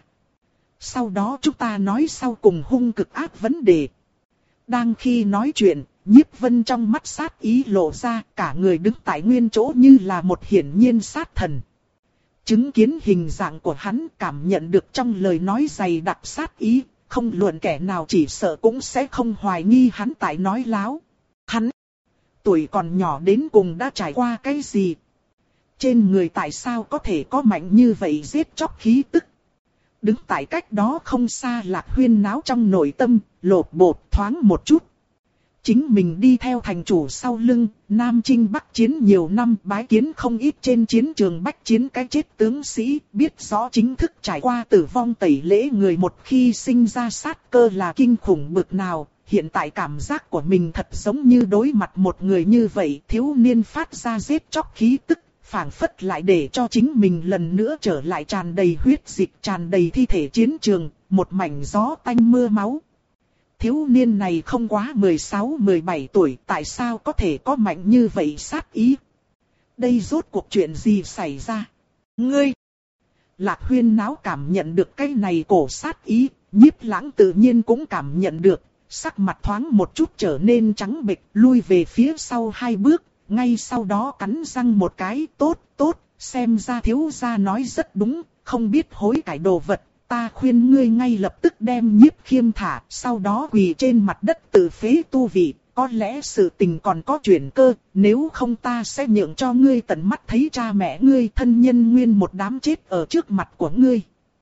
Sau đó chúng ta nói sau cùng hung cực ác vấn đề. Đang khi nói chuyện, Nhiếp Vân trong mắt sát ý lộ ra, cả người đứng tại nguyên chỗ như là một hiển nhiên sát thần. Chứng kiến hình dạng của hắn, cảm nhận được trong lời nói dày đặc sát ý, không luận kẻ nào chỉ sợ cũng sẽ không hoài nghi hắn tại nói láo. Hắn, tuổi còn nhỏ đến cùng đã trải qua cái gì? Trên người tại sao có thể có mạnh như vậy giết chóc khí tức? Đứng tại cách đó không xa Lạc Huyên náo trong nội tâm, lột bột thoáng một chút. Chính mình đi theo thành chủ sau lưng, Nam Chinh Bắc chiến nhiều năm, bái kiến không ít trên chiến trường bách chiến cái chết tướng sĩ, biết rõ chính thức trải qua tử vong tẩy lễ người một khi sinh ra sát cơ là kinh khủng bực nào. Hiện tại cảm giác của mình thật giống như đối mặt một người như vậy, thiếu niên phát ra giết chóc khí tức, phảng phất lại để cho chính mình lần nữa trở lại tràn đầy huyết dịch, tràn đầy thi thể chiến trường, một mảnh gió tanh mưa máu. Thiếu niên này không quá mười sáu mười bảy tuổi, tại sao có thể có mạnh như vậy sát ý? Đây rốt cuộc chuyện gì xảy ra? Ngươi! Lạc Huyên náo cảm nhận được cái này cổ sát ý, Nhiếp Lãng tự nhiên cũng cảm nhận được, sắc mặt thoáng một chút trở nên trắng bệch, lui về phía sau hai bước, ngay sau đó cắn răng một cái, tốt, tốt, xem ra thiếu gia nói rất đúng, không biết hối cải đồ vật. Ta khuyên ngươi ngay lập tức đem Nhiếp Khiêm thả, sau đó quỳ trên mặt đất tự phế tu vị, có lẽ sự tình còn có chuyển cơ, nếu không ta sẽ nhượng cho ngươi tận mắt thấy cha mẹ ngươi thân nhân nguyên một đám chết ở trước mặt của ngươi.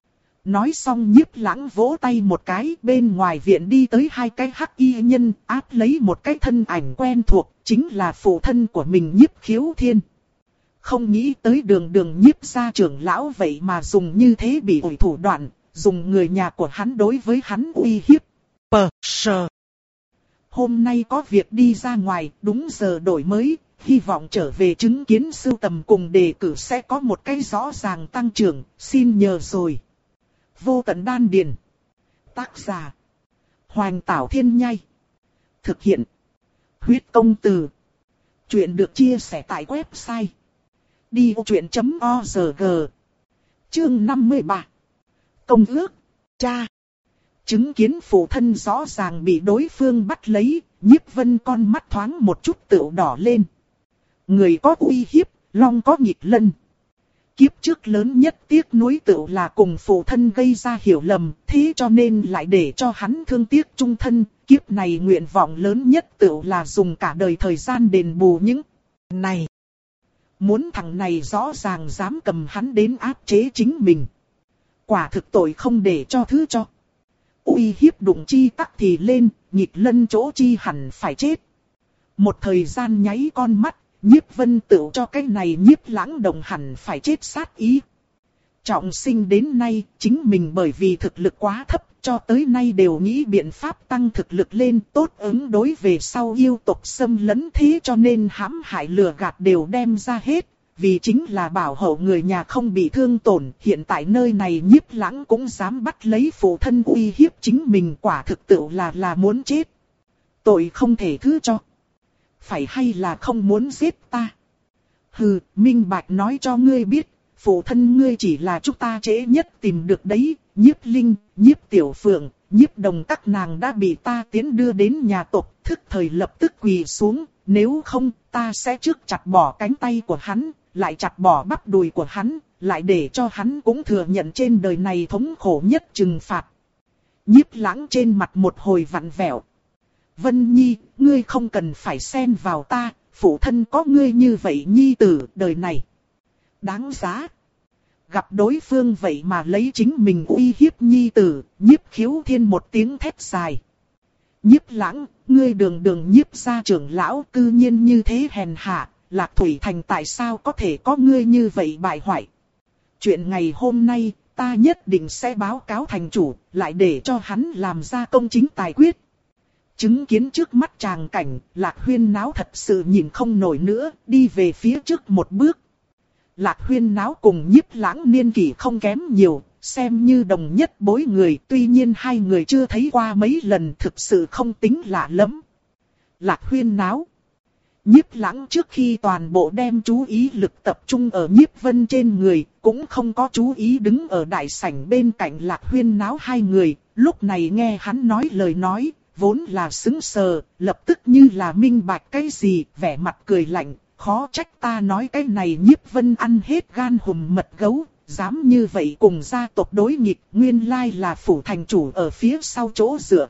Nói xong Nhiếp Lãng vỗ tay một cái, bên ngoài viện đi tới hai cái hắc y nhân, áp lấy một cái thân ảnh quen thuộc, chính là phụ thân của mình Nhiếp Khiếu Thiên. Không nghĩ tới đường đường Nhiếp gia trưởng lão vậy mà dùng như thế bị ủi thủ đoạn, dùng người nhà của hắn đối với hắn uy hiếp. Pờ sờ. Hôm nay có việc đi ra ngoài, đúng giờ đổi mới, hy vọng trở về chứng kiến sưu tầm cùng đề cử sẽ có một cái rõ ràng tăng trưởng, xin nhờ rồi. Vô tận đan điền. Tác giả. Hoành Tảo Thiên Nhai. Thực hiện. Huyết công từ. Chuyện được chia sẻ tại website. đi ô chuyện chấm o rờ giê. Chương năm mươi ba. Công ước. Cha. Chứng kiến phụ thân rõ ràng bị đối phương bắt lấy, Nhiếp Vân con mắt thoáng một chút tựu đỏ lên. Người có uy hiếp, long có nghịch lân. Kiếp trước lớn nhất tiếc nuối tựu là cùng phụ thân gây ra hiểu lầm, thế cho nên lại để cho hắn thương tiếc chung thân. Kiếp này nguyện vọng lớn nhất tựu là dùng cả đời thời gian đền bù những này. Muốn thằng này rõ ràng dám cầm hắn đến áp chế chính mình. Quả thực tội không để cho thứ cho. Uy hiếp đụng chi tắc thì lên, nghịch lân chỗ chi hẳn phải chết. Một thời gian nháy con mắt, Nhiếp Vân tựu cho cái này Nhiếp Lãng đồng hẳn phải chết sát ý. Trọng sinh đến nay, chính mình bởi vì thực lực quá thấp, cho tới nay đều nghĩ biện pháp tăng thực lực lên tốt ứng đối về sau yêu tộc xâm lấn, thế cho nên hãm hại lừa gạt đều đem ra hết. Vì chính là bảo hộ người nhà không bị thương tổn, hiện tại nơi này Nhiếp Lãng cũng dám bắt lấy phụ thân uy hiếp chính mình, quả thực tự là là muốn chết. Tội không thể thứ cho. Phải hay là không muốn giết ta? Hừ, minh bạch nói cho ngươi biết, phụ thân ngươi chỉ là chúng ta trễ nhất tìm được đấy. Nhiếp Linh, Nhiếp Tiểu Phượng, Nhiếp Đồng các nàng đã bị ta tiến đưa đến nhà tộc, thức thời lập tức quỳ xuống. Nếu không, ta sẽ trước chặt bỏ cánh tay của hắn, lại chặt bỏ bắp đùi của hắn, lại để cho hắn cũng thừa nhận trên đời này thống khổ nhất trừng phạt. Nhiếp Lãng trên mặt một hồi vặn vẹo. Vân Nhi, ngươi không cần phải xen vào ta, phụ thân có ngươi như vậy nhi tử đời này. Đáng giá. Gặp đối phương vậy mà lấy chính mình uy hiếp nhi tử, Nhiếp Khiếu Thiên một tiếng thét dài. Nhiếp Lãng, ngươi đường đường Nhiếp gia trưởng lão cư nhiên như thế hèn hạ, Lạc Thủy Thành tại sao có thể có ngươi như vậy bại hoại. Chuyện ngày hôm nay, ta nhất định sẽ báo cáo thành chủ, lại để cho hắn làm ra công chính tài quyết. Chứng kiến trước mắt tràng cảnh, Lạc Huyên Náo thật sự nhìn không nổi nữa, đi về phía trước một bước. Lạc Huyên Náo cùng Nhiếp Lãng niên kỷ không kém nhiều, xem như đồng nhất bối người, tuy nhiên hai người chưa thấy qua mấy lần, thực sự không tính lạ lắm. Lạc Huyên Náo. Nhiếp Lãng trước khi toàn bộ đem chú ý lực tập trung ở Nhiếp Vân trên người, cũng không có chú ý đứng ở đại sảnh bên cạnh Lạc Huyên Náo hai người, lúc này nghe hắn nói lời nói, vốn là sững sờ, lập tức như là minh bạch cái gì, vẻ mặt cười lạnh, khó trách ta nói cái này Nhiếp Vân ăn hết gan hùm mật gấu, dám như vậy cùng gia tộc đối nghịch, nguyên lai là phủ thành chủ ở phía sau chỗ dựa.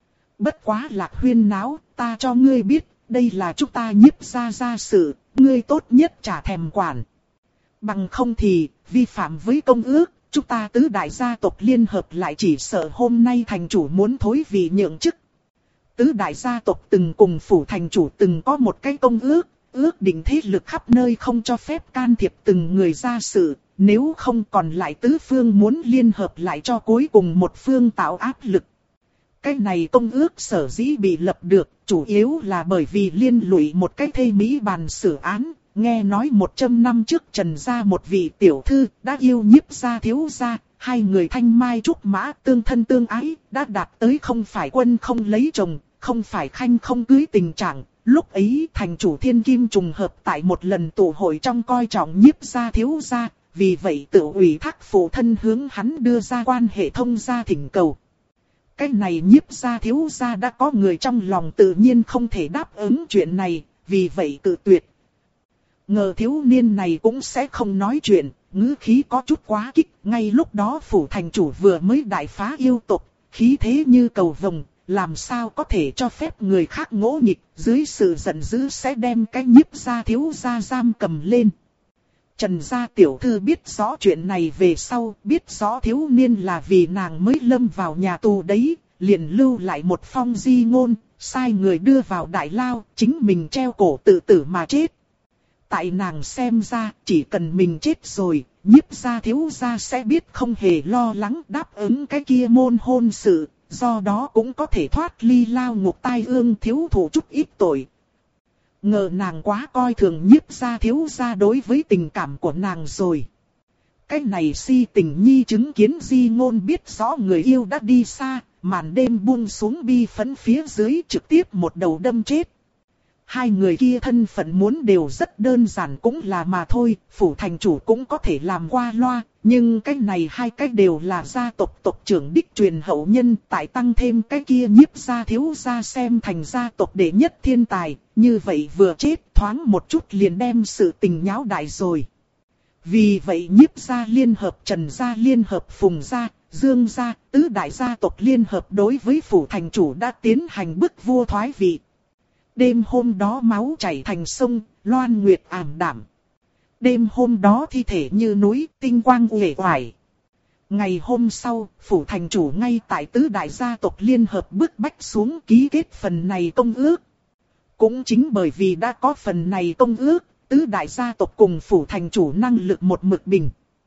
Bất quá Lạc Huyên Náo, ta cho ngươi biết, đây là chúng ta Nhiếp gia gia sự, ngươi tốt nhất chả thèm quản. Bằng không thì, vi phạm với công ước, chúng ta tứ đại gia tộc liên hợp lại chỉ sợ hôm nay thành chủ muốn thối vị nhượng chức. Tứ đại gia tộc từng cùng phủ thành chủ từng có một cái công ước, ước định thế lực khắp nơi không cho phép can thiệp từng người gia sự, nếu không còn lại tứ phương muốn liên hợp lại cho cuối cùng một phương tạo áp lực. Cái này công ước sở dĩ bị lập được, chủ yếu là bởi vì liên lụy một cái thê mỹ bàn xử án, nghe nói một trăm năm trước Trần gia một vị tiểu thư đã yêu Nhiếp gia thiếu gia, hai người thanh mai trúc mã tương thân tương ái, đã đạt tới không phải quân không lấy chồng, không phải khanh không cưới tình trạng. Lúc ấy thành chủ Thiên Kim trùng hợp tại một lần tụ hội trong coi trọng Nhiếp gia thiếu gia, vì vậy tự ủy thác phụ thân hướng hắn đưa ra quan hệ thông gia thỉnh cầu. Cái này Nhiếp gia thiếu gia đã có người trong lòng tự nhiên không thể đáp ứng chuyện này, vì vậy tự tuyệt. Ngờ thiếu niên này cũng sẽ không nói chuyện, ngữ khí có chút quá kích, ngay lúc đó phủ thành chủ vừa mới đại phá yêu tộc, khí thế như cầu vồng, làm sao có thể cho phép người khác ngỗ nghịch, dưới sự giận dữ sẽ đem cái Nhiếp gia thiếu gia giam cầm lên. Trần gia tiểu thư biết rõ chuyện này về sau, biết rõ thiếu niên là vì nàng mới lâm vào nhà tù đấy, liền lưu lại một phong di ngôn, sai người đưa vào đại lao, chính mình treo cổ tự tử mà chết. Tại nàng xem ra, chỉ cần mình chết rồi, Nhiếp gia thiếu gia sẽ biết không hề lo lắng đáp ứng cái kia môn hôn sự, do đó cũng có thể thoát ly lao ngục tai ương thiếu thụ chút ít tội. Ngờ nàng quá coi thường Nhiếp gia thiếu gia đối với tình cảm của nàng rồi. Cái này si tình nhi chứng kiến di ngôn biết rõ người yêu đã đi xa, màn đêm buông xuống bi phấn phía dưới trực tiếp một đầu đâm chết. Hai người kia thân phận muốn đều rất đơn giản cũng là mà thôi, phủ thành chủ cũng có thể làm qua loa, nhưng cái này hai cái đều là gia tộc tộc trưởng đích truyền hậu nhân, tại tăng thêm cái kia nhiếp gia thiếu gia xem thành gia tộc đệ nhất thiên tài, như vậy vừa chết thoáng một chút liền đem sự tình nháo đại rồi. Vì vậy nhiếp gia liên hợp Trần gia liên hợp Phùng gia, Dương gia, tứ đại gia tộc liên hợp đối với phủ thành chủ đã tiến hành bức vua thoái vị. Đêm hôm đó máu chảy thành sông, loan nguyệt ảm đạm. Đêm hôm đó thi thể như núi, tinh quang uể oải. Ngày hôm sau, phủ thành chủ ngay tại tứ đại gia tộc liên hợp bức bách xuống ký kết phần này công ước. Cũng chính bởi vì đã có phần này công ước, tứ đại gia tộc cùng phủ thành chủ năng lực một mực bình.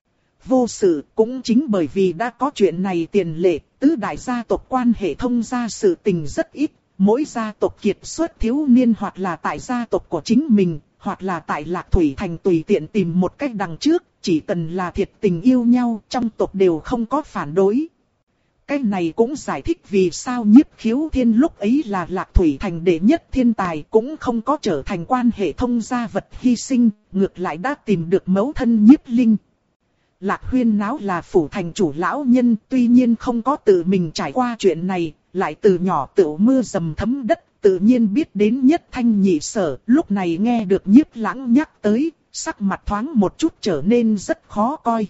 Vô sự, cũng chính bởi vì đã có chuyện này tiền lệ, tứ đại gia tộc quan hệ thông gia sự tình rất ít. Mỗi gia tộc kiệt xuất thiếu niên hoặc là tại gia tộc của chính mình, hoặc là tại Lạc Thủy Thành tùy tiện tìm một cách đằng trước, chỉ cần là thiệt tình yêu nhau, trong tộc đều không có phản đối. Cái này cũng giải thích vì sao Nhiếp Khiếu Thiên lúc ấy là Lạc Thủy Thành đệ nhất thiên tài cũng không có trở thành quan hệ thông gia vật hy sinh, ngược lại đã tìm được mẫu thân Nhiếp Linh. Lạc Huyên Náo là phủ thành chủ lão nhân, tuy nhiên không có tự mình trải qua chuyện này, lại từ nhỏ tựu mưa dầm thấm đất, tự nhiên biết đến nhất thanh nhị sở, lúc này nghe được Nhiếp Lãng nhắc tới, sắc mặt thoáng một chút trở nên rất khó coi.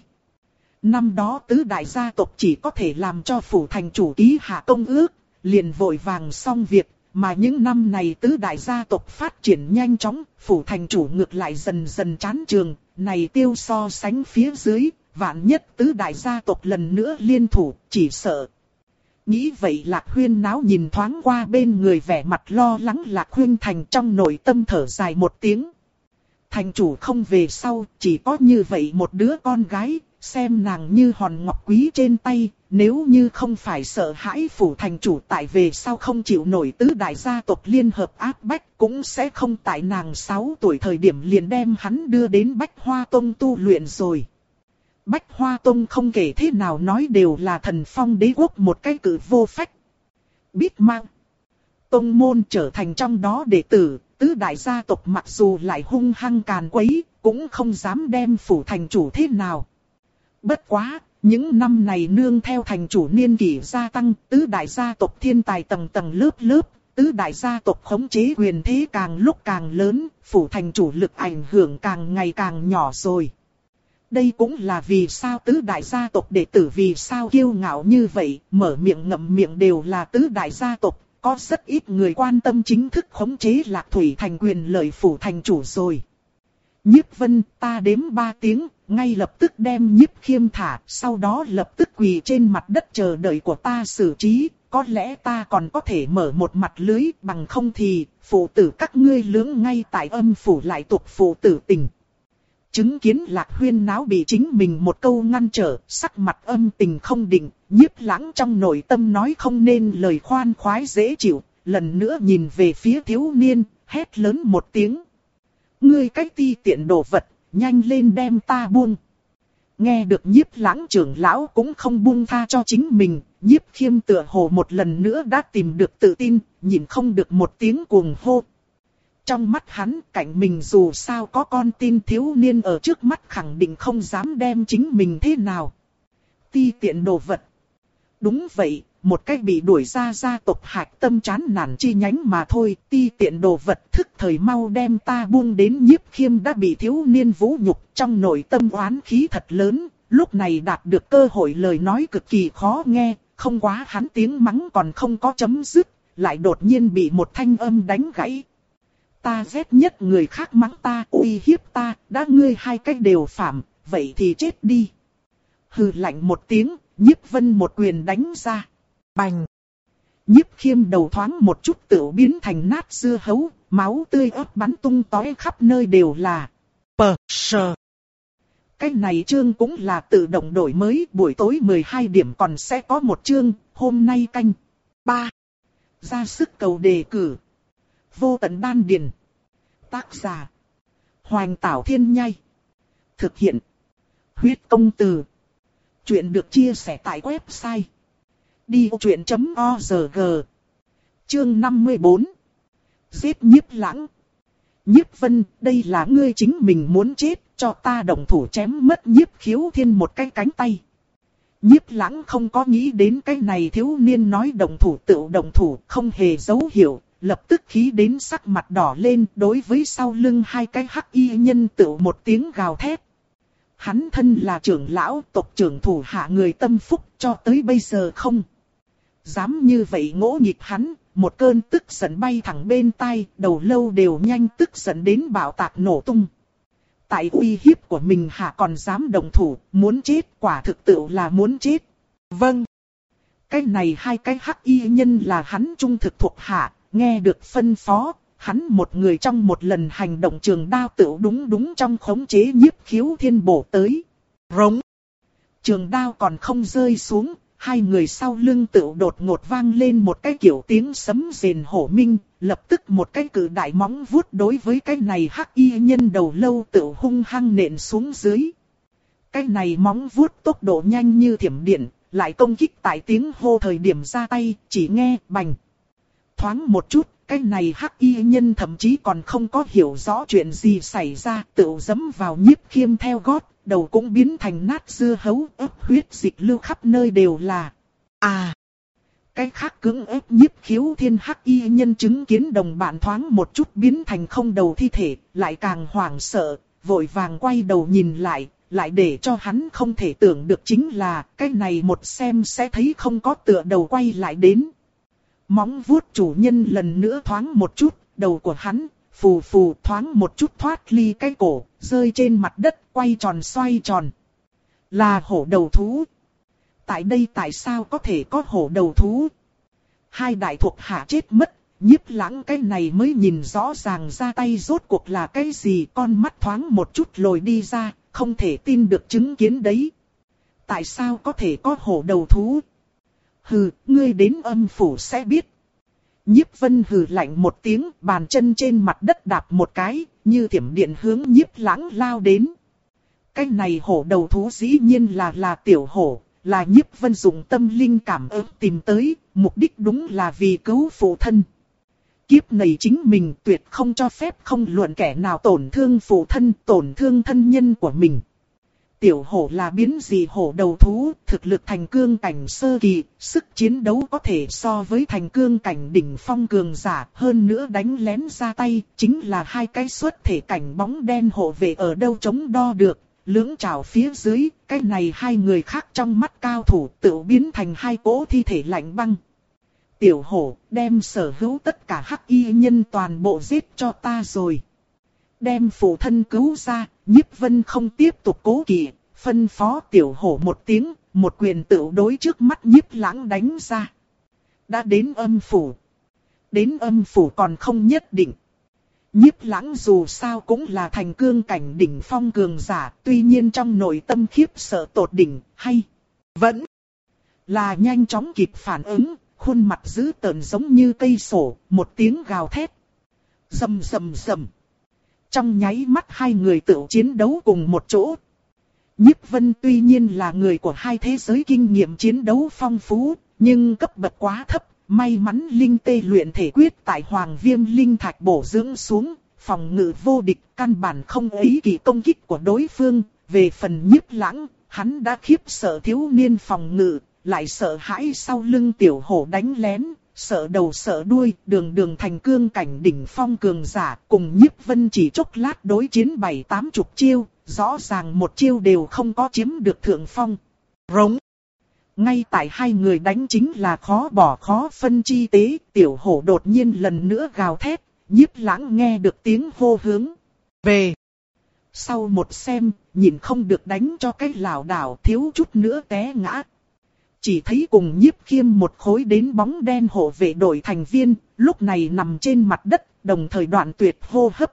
Năm đó tứ đại gia tộc chỉ có thể làm cho phủ thành chủ ký hạ công ước, liền vội vàng xong việc, mà những năm này tứ đại gia tộc phát triển nhanh chóng, phủ thành chủ ngược lại dần dần chán trường, này tiêu so sánh phía dưới, vạn nhất tứ đại gia tộc lần nữa liên thủ, chỉ sợ. Nghĩ vậy Lạc Huyên Náo nhìn thoáng qua bên người vẻ mặt lo lắng Lạc Huyên Thành trong nội tâm thở dài một tiếng. Thành chủ không về sau, chỉ có như vậy một đứa con gái, xem nàng như hòn ngọc quý trên tay, nếu như không phải sợ hãi phủ thành chủ tại về sau không chịu nổi tứ đại gia tộc liên hợp áp bách, cũng sẽ không tại nàng sáu tuổi thời điểm liền đem hắn đưa đến Bách Hoa Tông tu luyện rồi. Bách Hoa Tông không kể thế nào nói đều là thần phong đế quốc một cái cử vô phách. Biết mang. Tông môn trở thành trong đó đệ tử, tứ đại gia tộc mặc dù lại hung hăng càn quấy, cũng không dám đem phủ thành chủ thế nào. Bất quá, những năm này nương theo thành chủ niên kỷ gia tăng, tứ đại gia tộc thiên tài tầng tầng lớp lớp, tứ đại gia tộc khống chế quyền thế càng lúc càng lớn, phủ thành chủ lực ảnh hưởng càng ngày càng nhỏ rồi. Đây cũng là vì sao tứ đại gia tộc đệ tử vì sao kiêu ngạo như vậy, mở miệng ngậm miệng đều là tứ đại gia tộc, có rất ít người quan tâm chính thức khống chế Lạc Thủy Thành quyền lợi phủ thành chủ rồi. Nhiếp Vân, ta đếm ba tiếng, ngay lập tức đem Nhiếp Khiêm thả, sau đó lập tức quỳ trên mặt đất chờ đợi của ta xử trí, có lẽ ta còn có thể mở một mặt lưới, bằng không thì, phụ tử các ngươi lưỡng ngay tại âm phủ lại tục phụ tử tình. Chứng kiến Lạc Huyên Náo bị chính mình một câu ngăn trở, sắc mặt âm tình không định, Nhiếp Lãng trong nội tâm nói không nên lời khoan khoái dễ chịu, lần nữa nhìn về phía thiếu niên, hét lớn một tiếng. Ngươi cái ti tiện đồ vật, nhanh lên đem ta buông. Nghe được Nhiếp Lãng trưởng lão cũng không buông tha cho chính mình, Nhiếp Khiêm tựa hồ một lần nữa đã tìm được tự tin, nhìn không được một tiếng cuồng hô. Trong mắt hắn, cạnh mình dù sao có con tin thiếu niên ở trước mắt khẳng định không dám đem chính mình thế nào. Ti tiện đồ vật. Đúng vậy, một cách bị đuổi ra gia tộc hạch tâm chán nản chi nhánh mà thôi. Ti tiện đồ vật thức thời mau đem ta buông đến. Nhiếp Khiêm đã bị thiếu niên vũ nhục trong nội tâm oán khí thật lớn. Lúc này đạt được cơ hội lời nói cực kỳ khó nghe, không quá hắn tiếng mắng còn không có chấm dứt, lại đột nhiên bị một thanh âm đánh gãy. Ta ghét nhất người khác mắng ta, uy hiếp ta, đã ngươi hai cách đều phạm, vậy thì chết đi. Hừ lạnh một tiếng, Nhiếp Vân một quyền đánh ra. Bành! Nhiếp Khiêm đầu thoáng một chút tựu biến thành nát dưa hấu, máu tươi ớt bắn tung tóe khắp nơi đều là. Pờ sờ! Cái này chương cũng là tự động đổi mới, buổi tối mười hai điểm còn sẽ có một chương, hôm nay canh. ba. Ra sức cầu đề cử. Vô tận đan điền. Tác giả. Hoành Tảo Thiên Nhai. Thực hiện. Huyết công từ. Chuyện được chia sẻ tại website. đi ô chuyện chấm org. Chương năm mươi bốn. Giết Nhiếp Lãng. Nhiếp Vân, đây là ngươi chính mình muốn chết, cho ta động thủ chém mất Nhiếp Khiếu Thiên một cái cánh tay. Nhiếp Lãng không có nghĩ đến cái này thiếu niên nói động thủ tự động thủ, không hề dấu hiệu, lập tức khí đến sắc mặt đỏ lên, đối với sau lưng hai cái hắc y nhân tự một tiếng gào thét. Hắn thân là trưởng lão, tộc trưởng thủ hạ người tâm phúc, cho tới bây giờ không dám như vậy ngỗ nghịch hắn. Một cơn tức giận bay thẳng bên tai, đầu lâu đều nhanh tức giận đến bạo tạc nổ tung. Tại uy hiếp của mình hạ còn dám động thủ, muốn chết, quả thực tự là muốn chết. Vâng. Cái này hai cái hắc y nhân là hắn trung thực thuộc hạ, nghe được phân phó, hắn một người trong một lần hành động trường đao tự đúng đúng trong khống chế Nhiếp Khiếu Thiên bổ tới. Rống. Trường đao còn không rơi xuống. Hai người sau lưng tự đột ngột vang lên một cái kiểu tiếng sấm rền hổ minh, lập tức một cái cự đại móng vuốt đối với cái này hắc y nhân đầu lâu tự hung hăng nện xuống dưới. Cái này móng vuốt tốc độ nhanh như thiểm điện, lại công kích tại tiếng hô thời điểm ra tay, chỉ nghe bành. Thoáng một chút, cái này hắc y nhân thậm chí còn không có hiểu rõ chuyện gì xảy ra, tự giẫm vào Nhiếp Khiêm theo gót. Đầu cũng biến thành nát dưa hấu, ấp huyết dịch lưu khắp nơi đều là. À! Cái khác cứng ép Nhiếp Khiếu Thiên hắc y nhân chứng kiến đồng bạn thoáng một chút biến thành không đầu thi thể, lại càng hoảng sợ, vội vàng quay đầu nhìn lại, lại để cho hắn không thể tưởng được chính là, cái này một xem sẽ thấy không có tựa đầu quay lại đến. Móng vuốt chủ nhân lần nữa thoáng một chút, đầu của hắn, phù phù thoáng một chút thoát ly cái cổ, rơi trên mặt đất, quay tròn xoay tròn. Là hổ đầu thú. Tại đây tại sao có thể có hổ đầu thú? Hai đại thuộc hạ chết mất, Nhiếp Lãng cái này mới nhìn rõ ràng ra tay rốt cuộc là cái gì, con mắt thoáng một chút lồi đi ra, không thể tin được chứng kiến đấy. Tại sao có thể có hổ đầu thú? Hừ, ngươi đến âm phủ sẽ biết. Nhiếp Vân hừ lạnh một tiếng, bàn chân trên mặt đất đạp một cái, như thiểm điện hướng Nhiếp Lãng lao đến. Cái này hổ đầu thú dĩ nhiên là là tiểu hổ, là Nhiếp Vân dùng tâm linh cảm ứng tìm tới, mục đích đúng là vì cứu phụ thân. Kiếp này chính mình tuyệt không cho phép không luận kẻ nào tổn thương phụ thân, tổn thương thân nhân của mình. Tiểu hổ là biến dị hổ đầu thú, thực lực thành cương cảnh sơ kỳ, sức chiến đấu có thể so với thành cương cảnh đỉnh phong cường giả, hơn nữa đánh lén ra tay, chính là hai cái xuất thể cảnh bóng đen hộ vệ ở đâu chống đo được, lưỡng trảo phía dưới, cái này hai người khác trong mắt cao thủ tự biến thành hai cỗ thi thể lạnh băng. Tiểu hổ, đem sở hữu tất cả hắc y nhân toàn bộ giết cho ta rồi. Đem phụ thân cứu ra, Nhiếp Vân không tiếp tục cố kỵ, phân phó tiểu hổ một tiếng, một quyền tự đối trước mắt Nhiếp Lãng đánh ra. Đã đến âm phủ. Đến âm phủ còn không nhất định. Nhiếp Lãng dù sao cũng là thành cương cảnh đỉnh phong cường giả, tuy nhiên trong nội tâm khiếp sợ tột đỉnh, hay vẫn là nhanh chóng kịp phản ứng, khuôn mặt dữ tợn giống như cây sổ, một tiếng gào thét. Rầm rầm rầm. Trong nháy mắt hai người tự chiến đấu cùng một chỗ. Nhiếp Vân tuy nhiên là người của hai thế giới kinh nghiệm chiến đấu phong phú, nhưng cấp bậc quá thấp, may mắn linh tê luyện thể quyết tại Hoàng Viêm linh thạch bổ dưỡng xuống, phòng ngự vô địch, căn bản không ấy kỳ công kích của đối phương. Về phần Nhiếp Lãng, hắn đã khiếp sợ thiếu niên phòng ngự, lại sợ hãi sau lưng tiểu hổ đánh lén. Sợ đầu sợ đuôi, đường đường thành cương cảnh đỉnh phong cường giả, cùng Nhiếp Vân chỉ chốc lát đối chiến bảy tám chục chiêu, rõ ràng một chiêu đều không có chiếm được thượng phong. Rống. Ngay tại hai người đánh chính là khó bỏ khó phân chi tế, tiểu hổ đột nhiên lần nữa gào thét, Nhiếp Lãng nghe được tiếng hô hướng về. Sau một xem, nhìn không được đánh cho cái lảo đảo thiếu chút nữa té ngã. Chỉ thấy cùng Nhiếp Khiêm một khối đến bóng đen hộ vệ đội thành viên, lúc này nằm trên mặt đất, đồng thời đoạn tuyệt hô hấp.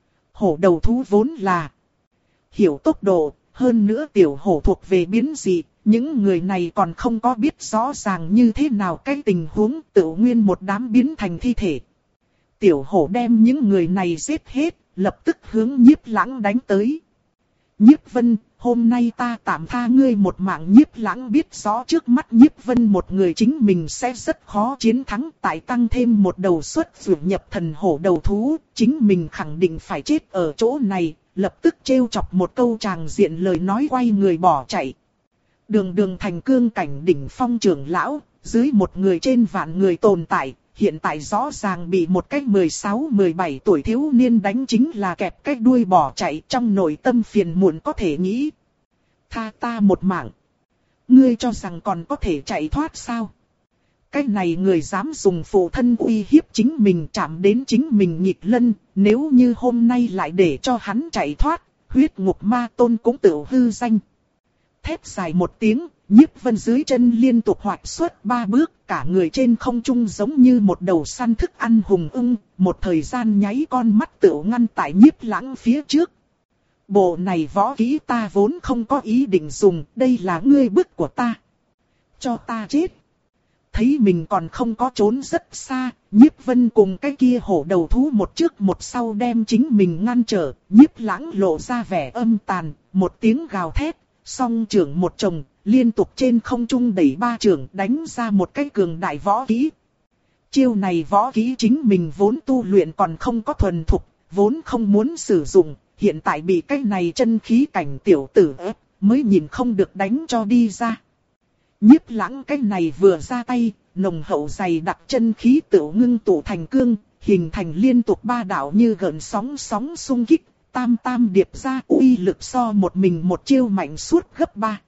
Hổ đầu thú vốn là hiểu tốc độ, hơn nữa tiểu hổ thuộc về biến dị, những người này còn không có biết rõ ràng như thế nào cái tình huống, tự nguyên một đám biến thành thi thể. Tiểu hổ đem những người này giết hết, lập tức hướng Nhiếp Lãng đánh tới. Nhiếp Vân, hôm nay ta tạm tha ngươi một mạng. Nhiếp Lãng biết rõ trước mắt Nhiếp Vân một người chính mình sẽ rất khó chiến thắng, tại tăng thêm một đầu xuất dược nhập thần hổ đầu thú, chính mình khẳng định phải chết ở chỗ này, lập tức trêu chọc một câu tràng diện lời nói quay người bỏ chạy. Đường đường thành cương cảnh đỉnh phong trưởng lão, dưới một người trên vạn người tồn tại, hiện tại rõ ràng bị một cái mười sáu mười bảy tuổi thiếu niên đánh chính là kẹp cái đuôi bỏ chạy, trong nội tâm phiền muộn có thể nghĩ. Tha ta một mạng. Ngươi cho rằng còn có thể chạy thoát sao? Cái này người dám dùng phụ thân uy hiếp chính mình, chạm đến chính mình nghịch lân, nếu như hôm nay lại để cho hắn chạy thoát, huyết ngục ma tôn cũng tự hư danh. Thét dài một tiếng, Nhiếp Vân dưới chân liên tục hoạch xuất ba bước, cả người trên không trung giống như một đầu săn thức ăn hùng ưng, một thời gian nháy con mắt tựu ngăn tại Nhiếp Lãng phía trước. Bộ này võ kỹ ta vốn không có ý định dùng, đây là ngươi bức của ta. Cho ta chết. Thấy mình còn không có trốn rất xa, Nhiếp Vân cùng cái kia hổ đầu thú một trước một sau đem chính mình ngăn trở, Nhiếp Lãng lộ ra vẻ âm tàn, một tiếng gào thét, song trưởng một chồng, liên tục trên không trung đẩy ba trưởng đánh ra một cái cường đại võ kỹ. Chiêu này võ kỹ chính mình vốn tu luyện còn không có thuần thục, vốn không muốn sử dụng, hiện tại bị cái này chân khí cảnh tiểu tử ép, mới nhìn không được đánh cho đi ra. Nhiếp Lãng cái này vừa ra tay, nồng hậu dày đặc chân khí tự ngưng tụ thành cương, hình thành liên tục ba đạo như gợn sóng sóng xung kích, tam tam điệp ra uy lực so một mình một chiêu mạnh suốt gấp ba.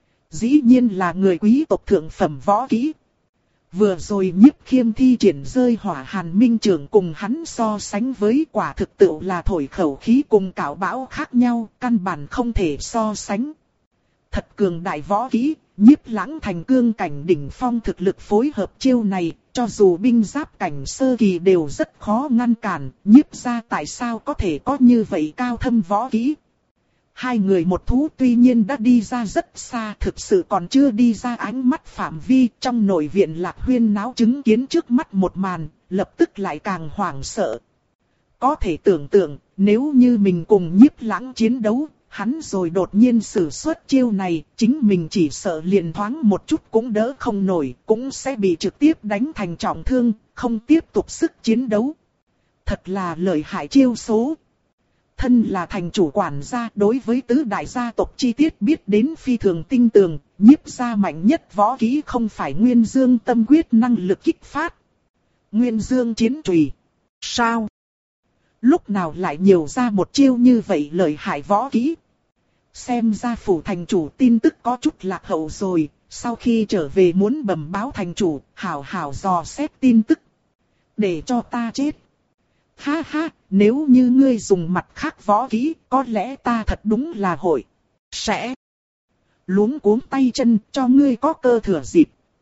Dĩ nhiên là người quý tộc thượng phẩm võ kỹ. Vừa rồi Nhiếp Khiêm thi triển rơi hỏa hàn minh trường cùng hắn so sánh với quả thực tự là thổi khẩu khí cùng cảo bão khác nhau, căn bản không thể so sánh. Thật cường đại võ kỹ, Nhiếp Lãng thành cương cảnh đỉnh phong thực lực phối hợp chiêu này, cho dù binh giáp cảnh sơ kỳ đều rất khó ngăn cản, Nhiếp gia tại sao có thể có như vậy cao thâm võ kỹ. Hai người một thú tuy nhiên đã đi ra rất xa, thực sự còn chưa đi ra ánh mắt phạm vi, trong nội viện Lạc huyên náo chứng kiến trước mắt một màn, lập tức lại càng hoảng sợ. Có thể tưởng tượng, nếu như mình cùng Nhiếp Lãng chiến đấu, hắn rồi đột nhiên sử xuất chiêu này, chính mình chỉ sợ liền thoáng một chút cũng đỡ không nổi, cũng sẽ bị trực tiếp đánh thành trọng thương, không tiếp tục sức chiến đấu. Thật là lợi hại chiêu số. Thân là thành chủ quản gia, đối với tứ đại gia tộc chi tiết biết đến phi thường tinh tường, Nhiếp gia mạnh nhất võ kỹ không phải Nguyên Dương tâm quyết năng lực kích phát. Nguyên Dương chiến chùy. Sao? Lúc nào lại nhiều ra một chiêu như vậy lợi hại võ kỹ? Xem ra phủ thành chủ tin tức có chút lạc hậu rồi, sau khi trở về muốn bẩm báo thành chủ, hảo hảo dò xét tin tức. Để cho ta chết. Ha ha, nếu như ngươi dùng mặt khác võ kỹ, có lẽ ta thật đúng là hội. Sẽ luống cuống tay chân cho ngươi có cơ thừa dịp.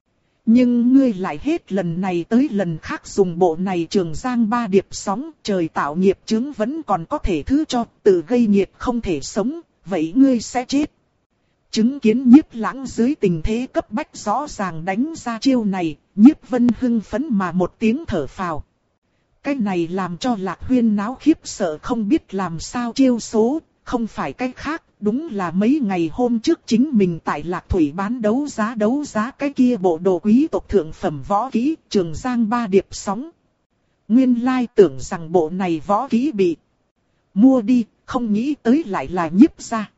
Nhưng ngươi lại hết lần này tới lần khác dùng bộ này Trường Giang ba điệp sóng, trời tạo nghiệp chướng vẫn còn có thể thứ cho, tự gây nghiệp không thể sống, vậy ngươi sẽ chết. Chứng kiến Nhiếp Lãng dưới tình thế cấp bách rõ ràng đánh ra chiêu này, Nhiếp Vân hưng phấn mà một tiếng thở phào. Cái này làm cho Lạc huyên náo khiếp sợ không biết làm sao chiêu số, không phải cái khác, đúng là mấy ngày hôm trước chính mình tại Lạc Thủy bán đấu giá đấu giá cái kia bộ đồ quý tộc thượng phẩm võ kỹ, Trường Giang ba điệp sóng. Nguyên lai tưởng rằng bộ này võ kỹ bị mua đi, không nghĩ tới lại là Nhiếp gia.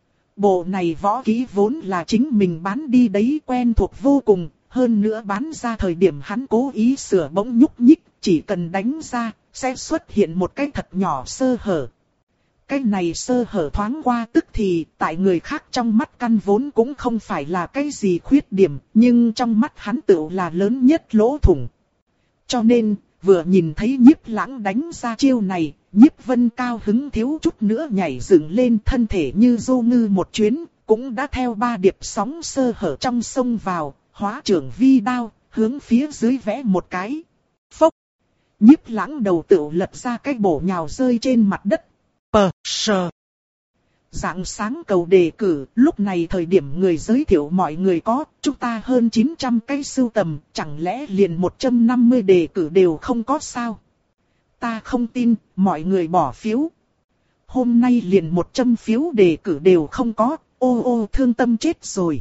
Bộ này võ kỹ vốn là chính mình bán đi đấy, quen thuộc vô cùng, hơn nữa bán ra thời điểm hắn cố ý sửa bỗng nhúc nhích, chỉ cần đánh ra, sẽ xuất hiện một cái thật nhỏ sơ hở. Cái này sơ hở thoáng qua tức thì, tại người khác trong mắt căn vốn cũng không phải là cái gì khuyết điểm, nhưng trong mắt hắn tự là lớn nhất lỗ thủng. Cho nên, vừa nhìn thấy Nhiếp Lãng đánh ra chiêu này, Nhiếp Vân cao hứng thiếu chút nữa nhảy dựng lên, thân thể như du ngư một chuyến, cũng đã theo ba điệp sóng sơ hở trong sông vào, hóa trưởng vi đao, hướng phía dưới vẽ một cái. Phốc! Nhiếp Lãng đầu tựu lật ra cái bổ nhào rơi trên mặt đất. Pờ sờ. Rạng sáng cầu đề cử, lúc này thời điểm người giới thiệu mọi người có, chúng ta hơn chín trăm cái sưu tầm, chẳng lẽ liền một trăm năm mươi đề cử đều không có sao? Ta không tin, mọi người bỏ phiếu. hôm nay liền một trăm phiếu đề cử đều không có, ô ô thương tâm chết rồi.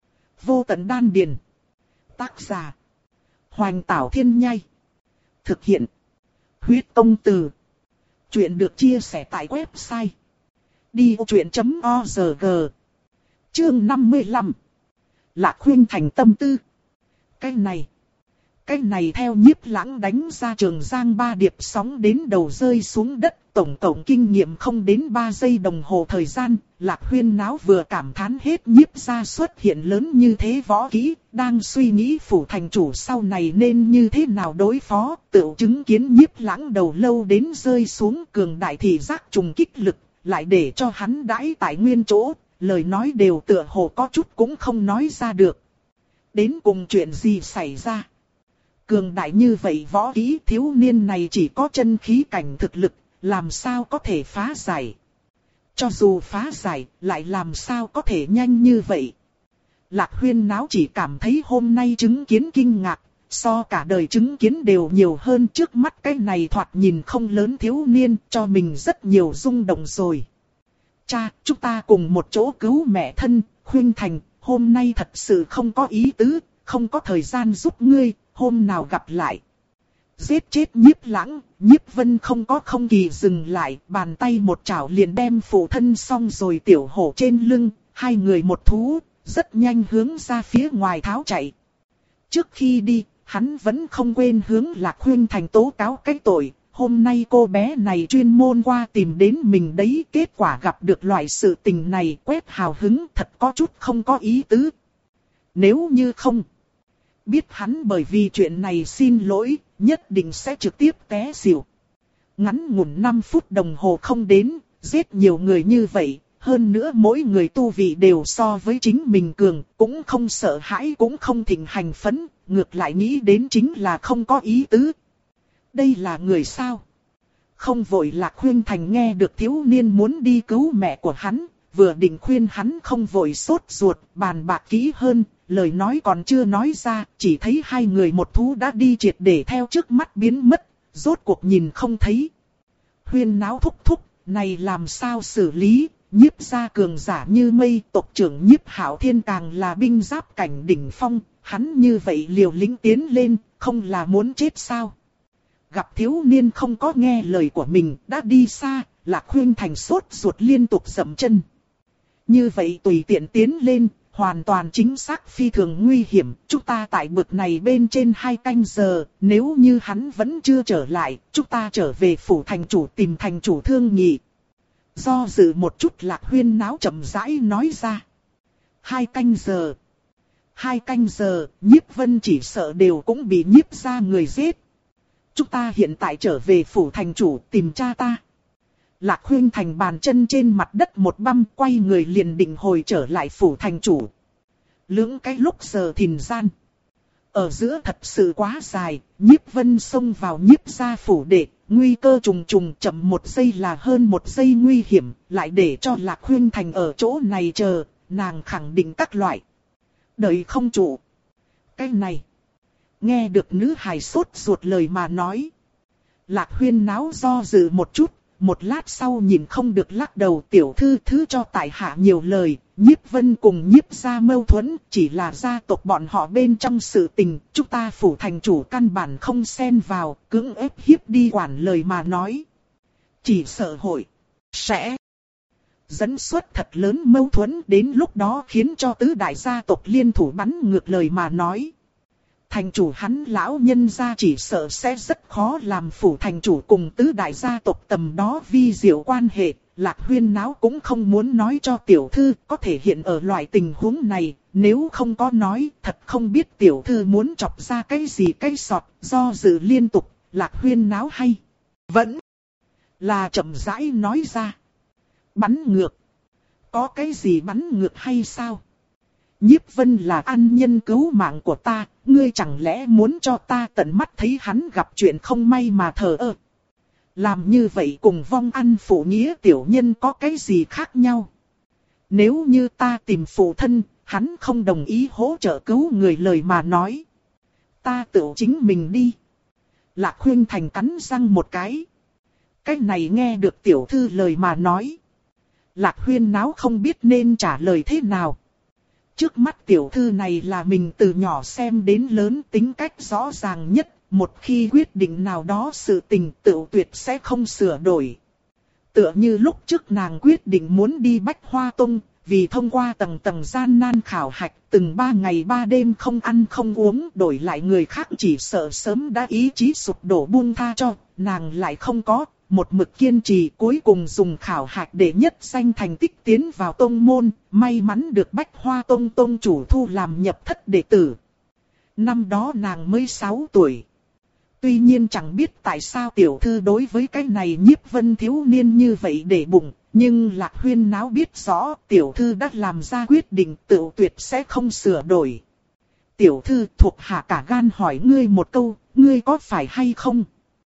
Vô tận đan điền. Tác giả. Hoành Tảo Thiên Nhai. Thực hiện. Huyết Công Từ. Chuyện được chia sẻ tại website đi ô chuyện chấm org. Chương năm mươi lăm. Lạc Khuynh Thành tâm tư. Cái này. Cái này theo Nhiếp Lãng đánh ra Trường Giang ba điệp sóng đến đầu rơi xuống đất. Tổng cộng kinh nghiệm không đến ba giây đồng hồ thời gian. Lạc Huyên Náo vừa cảm thán hết Nhiếp gia xuất hiện lớn như thế võ kỹ. Đang suy nghĩ phủ thành chủ sau này nên như thế nào đối phó. Tự chứng kiến Nhiếp Lãng đầu lâu đến rơi xuống cường đại thị giác trùng kích lực. Lại để cho hắn đãi tại nguyên chỗ. Lời nói đều tựa hồ có chút cũng không nói ra được. Đến cùng chuyện gì xảy ra? Cường đại như vậy võ kỹ thiếu niên này chỉ có chân khí cảnh thực lực, làm sao có thể phá giải? Cho dù phá giải, lại làm sao có thể nhanh như vậy? Lạc Huyên Náo chỉ cảm thấy hôm nay chứng kiến kinh ngạc, so cả đời chứng kiến đều nhiều hơn trước mắt cái này thoạt nhìn không lớn thiếu niên, cho mình rất nhiều rung động rồi. Cha, chúng ta cùng một chỗ cứu mẹ thân, Khuynh Thành, hôm nay thật sự không có ý tứ, không có thời gian giúp ngươi, hôm nào gặp lại. Giết chết Nhiếp Lãng, Nhiếp Vân không có không kỳ dừng lại, bàn tay một chảo liền đem phụ thân xong rồi tiểu hổ trên lưng, hai người một thú, rất nhanh hướng ra phía ngoài tháo chạy. Trước khi đi, hắn vẫn không quên hướng Lạc Khuynh Thành tố cáo cái tội, hôm nay cô bé này chuyên môn qua tìm đến mình đấy, kết quả gặp được loại sự tình này quét hào hứng thật có chút không có ý tứ. Nếu như không biết hắn bởi vì chuyện này xin lỗi, nhất định sẽ trực tiếp té xỉu. Ngắn ngủn năm phút đồng hồ không đến, giết nhiều người như vậy, hơn nữa mỗi người tu vị đều so với chính mình cường, cũng không sợ hãi cũng không thịnh hành phấn, ngược lại nghĩ đến chính là không có ý tứ. Đây là người sao? Không vội Lạc Khuynh Thành nghe được thiếu niên muốn đi cứu mẹ của hắn, vừa định khuyên hắn không vội sốt ruột, bàn bạc kỹ hơn, lời nói còn chưa nói ra, chỉ thấy hai người một thú đã đi triệt để theo trước mắt biến mất, rốt cuộc nhìn không thấy. Huyên Náo thúc thúc, này làm sao xử lý, Nhiếp gia cường giả như mây, tộc trưởng Nhiếp Hạo Thiên càng là binh giáp cảnh đỉnh phong, hắn như vậy liều lĩnh tiến lên, không là muốn chết sao? Gặp thiếu niên không có nghe lời của mình, đã đi xa, Lạc Khuynh Thành sốt ruột liên tục dậm chân. Như vậy tùy tiện tiến lên, hoàn toàn chính xác phi thường nguy hiểm, chúng ta tại bực này bên trên hai canh giờ, nếu như hắn vẫn chưa trở lại, chúng ta trở về phủ thành chủ tìm thành chủ thương nghị. Do dự một chút Lạc Huyên Náo chậm rãi nói ra. Hai canh giờ. Hai canh giờ, Nhiếp Vân chỉ sợ đều cũng bị Nhiếp gia người giết. Chúng ta hiện tại trở về phủ thành chủ tìm cha ta. Lạc Khuynh Thành bàn chân trên mặt đất một băm, quay người liền định hồi trở lại phủ thành chủ. Lưỡng cái lúc giờ thìn gian. Ở giữa thật sự quá dài, Nhiếp Vân xông vào Nhiếp gia phủ đệ, nguy cơ trùng trùng, chậm một giây là hơn một giây nguy hiểm, lại để cho Lạc Khuynh Thành ở chỗ này chờ, nàng khẳng định các loại. Đợi không trụ. Cái này. Nghe được nữ hài sốt ruột lời mà nói. Lạc Huyên Náo do dự một chút, một lát sau nhìn không được lắc đầu, tiểu thư thứ cho tại hạ nhiều lời, Nhiếp Vân cùng Nhiếp gia mâu thuẫn, chỉ là gia tộc bọn họ bên trong sự tình, chúng ta phủ thành chủ căn bản không xen vào, cưỡng ép hiếp đi quản lời mà nói. Chỉ sợ hội, sẽ dẫn xuất thật lớn mâu thuẫn, đến lúc đó khiến cho tứ đại gia tộc liên thủ bắn ngược lời mà nói. Thành chủ hắn lão nhân gia chỉ sợ sẽ rất khó làm phủ thành chủ cùng tứ đại gia tộc tầm đó vi diệu quan hệ. Lạc Huyên Náo cũng không muốn nói cho tiểu thư có thể hiện ở loại tình huống này. Nếu không có nói thật không biết tiểu thư muốn chọc ra cái gì cái sọt, do dự liên tục. Lạc Huyên Náo hay vẫn là chậm rãi nói ra. Bắn ngược. Có cái gì bắn ngược hay sao? Nhiếp Vân là ân nhân cứu mạng của ta, ngươi chẳng lẽ muốn cho ta tận mắt thấy hắn gặp chuyện không may mà thờ ơ? Làm như vậy cùng vong ăn phụ nghĩa tiểu nhân có cái gì khác nhau? Nếu như ta tìm phụ thân, hắn không đồng ý hỗ trợ cứu người lời mà nói. Ta tự chính mình đi. Lạc Khuynh Thành cắn răng một cái. Cái này nghe được tiểu thư lời mà nói. Lạc Huyên náo không biết nên trả lời thế nào. Trước mắt tiểu thư này là mình từ nhỏ xem đến lớn, tính cách rõ ràng nhất. Một khi quyết định nào đó sự tình tự tuyệt sẽ không sửa đổi. Tựa như lúc trước nàng quyết định muốn đi Bách Hoa Tông, vì thông qua tầng tầng gian nan khảo hạch, từng ba ngày ba đêm không ăn không uống, đổi lại người khác chỉ sợ sớm đã ý chí sụp đổ buông tha cho, nàng lại không có, một mực kiên trì, cuối cùng dùng khảo hạch để nhất danh thành tích tiến vào tông môn, may mắn được Bách Hoa Tông tông chủ thu làm nhập thất đệ tử. Năm đó nàng mới sáu tuổi. Tuy nhiên chẳng biết tại sao tiểu thư đối với cái này Nhiếp Vân thiếu niên như vậy để bụng, nhưng Lạc Huyên náo biết rõ tiểu thư đã làm ra quyết định tự tuyệt sẽ không sửa đổi. Tiểu thư thuộc hạ cả gan hỏi ngươi một câu, ngươi có phải hay không?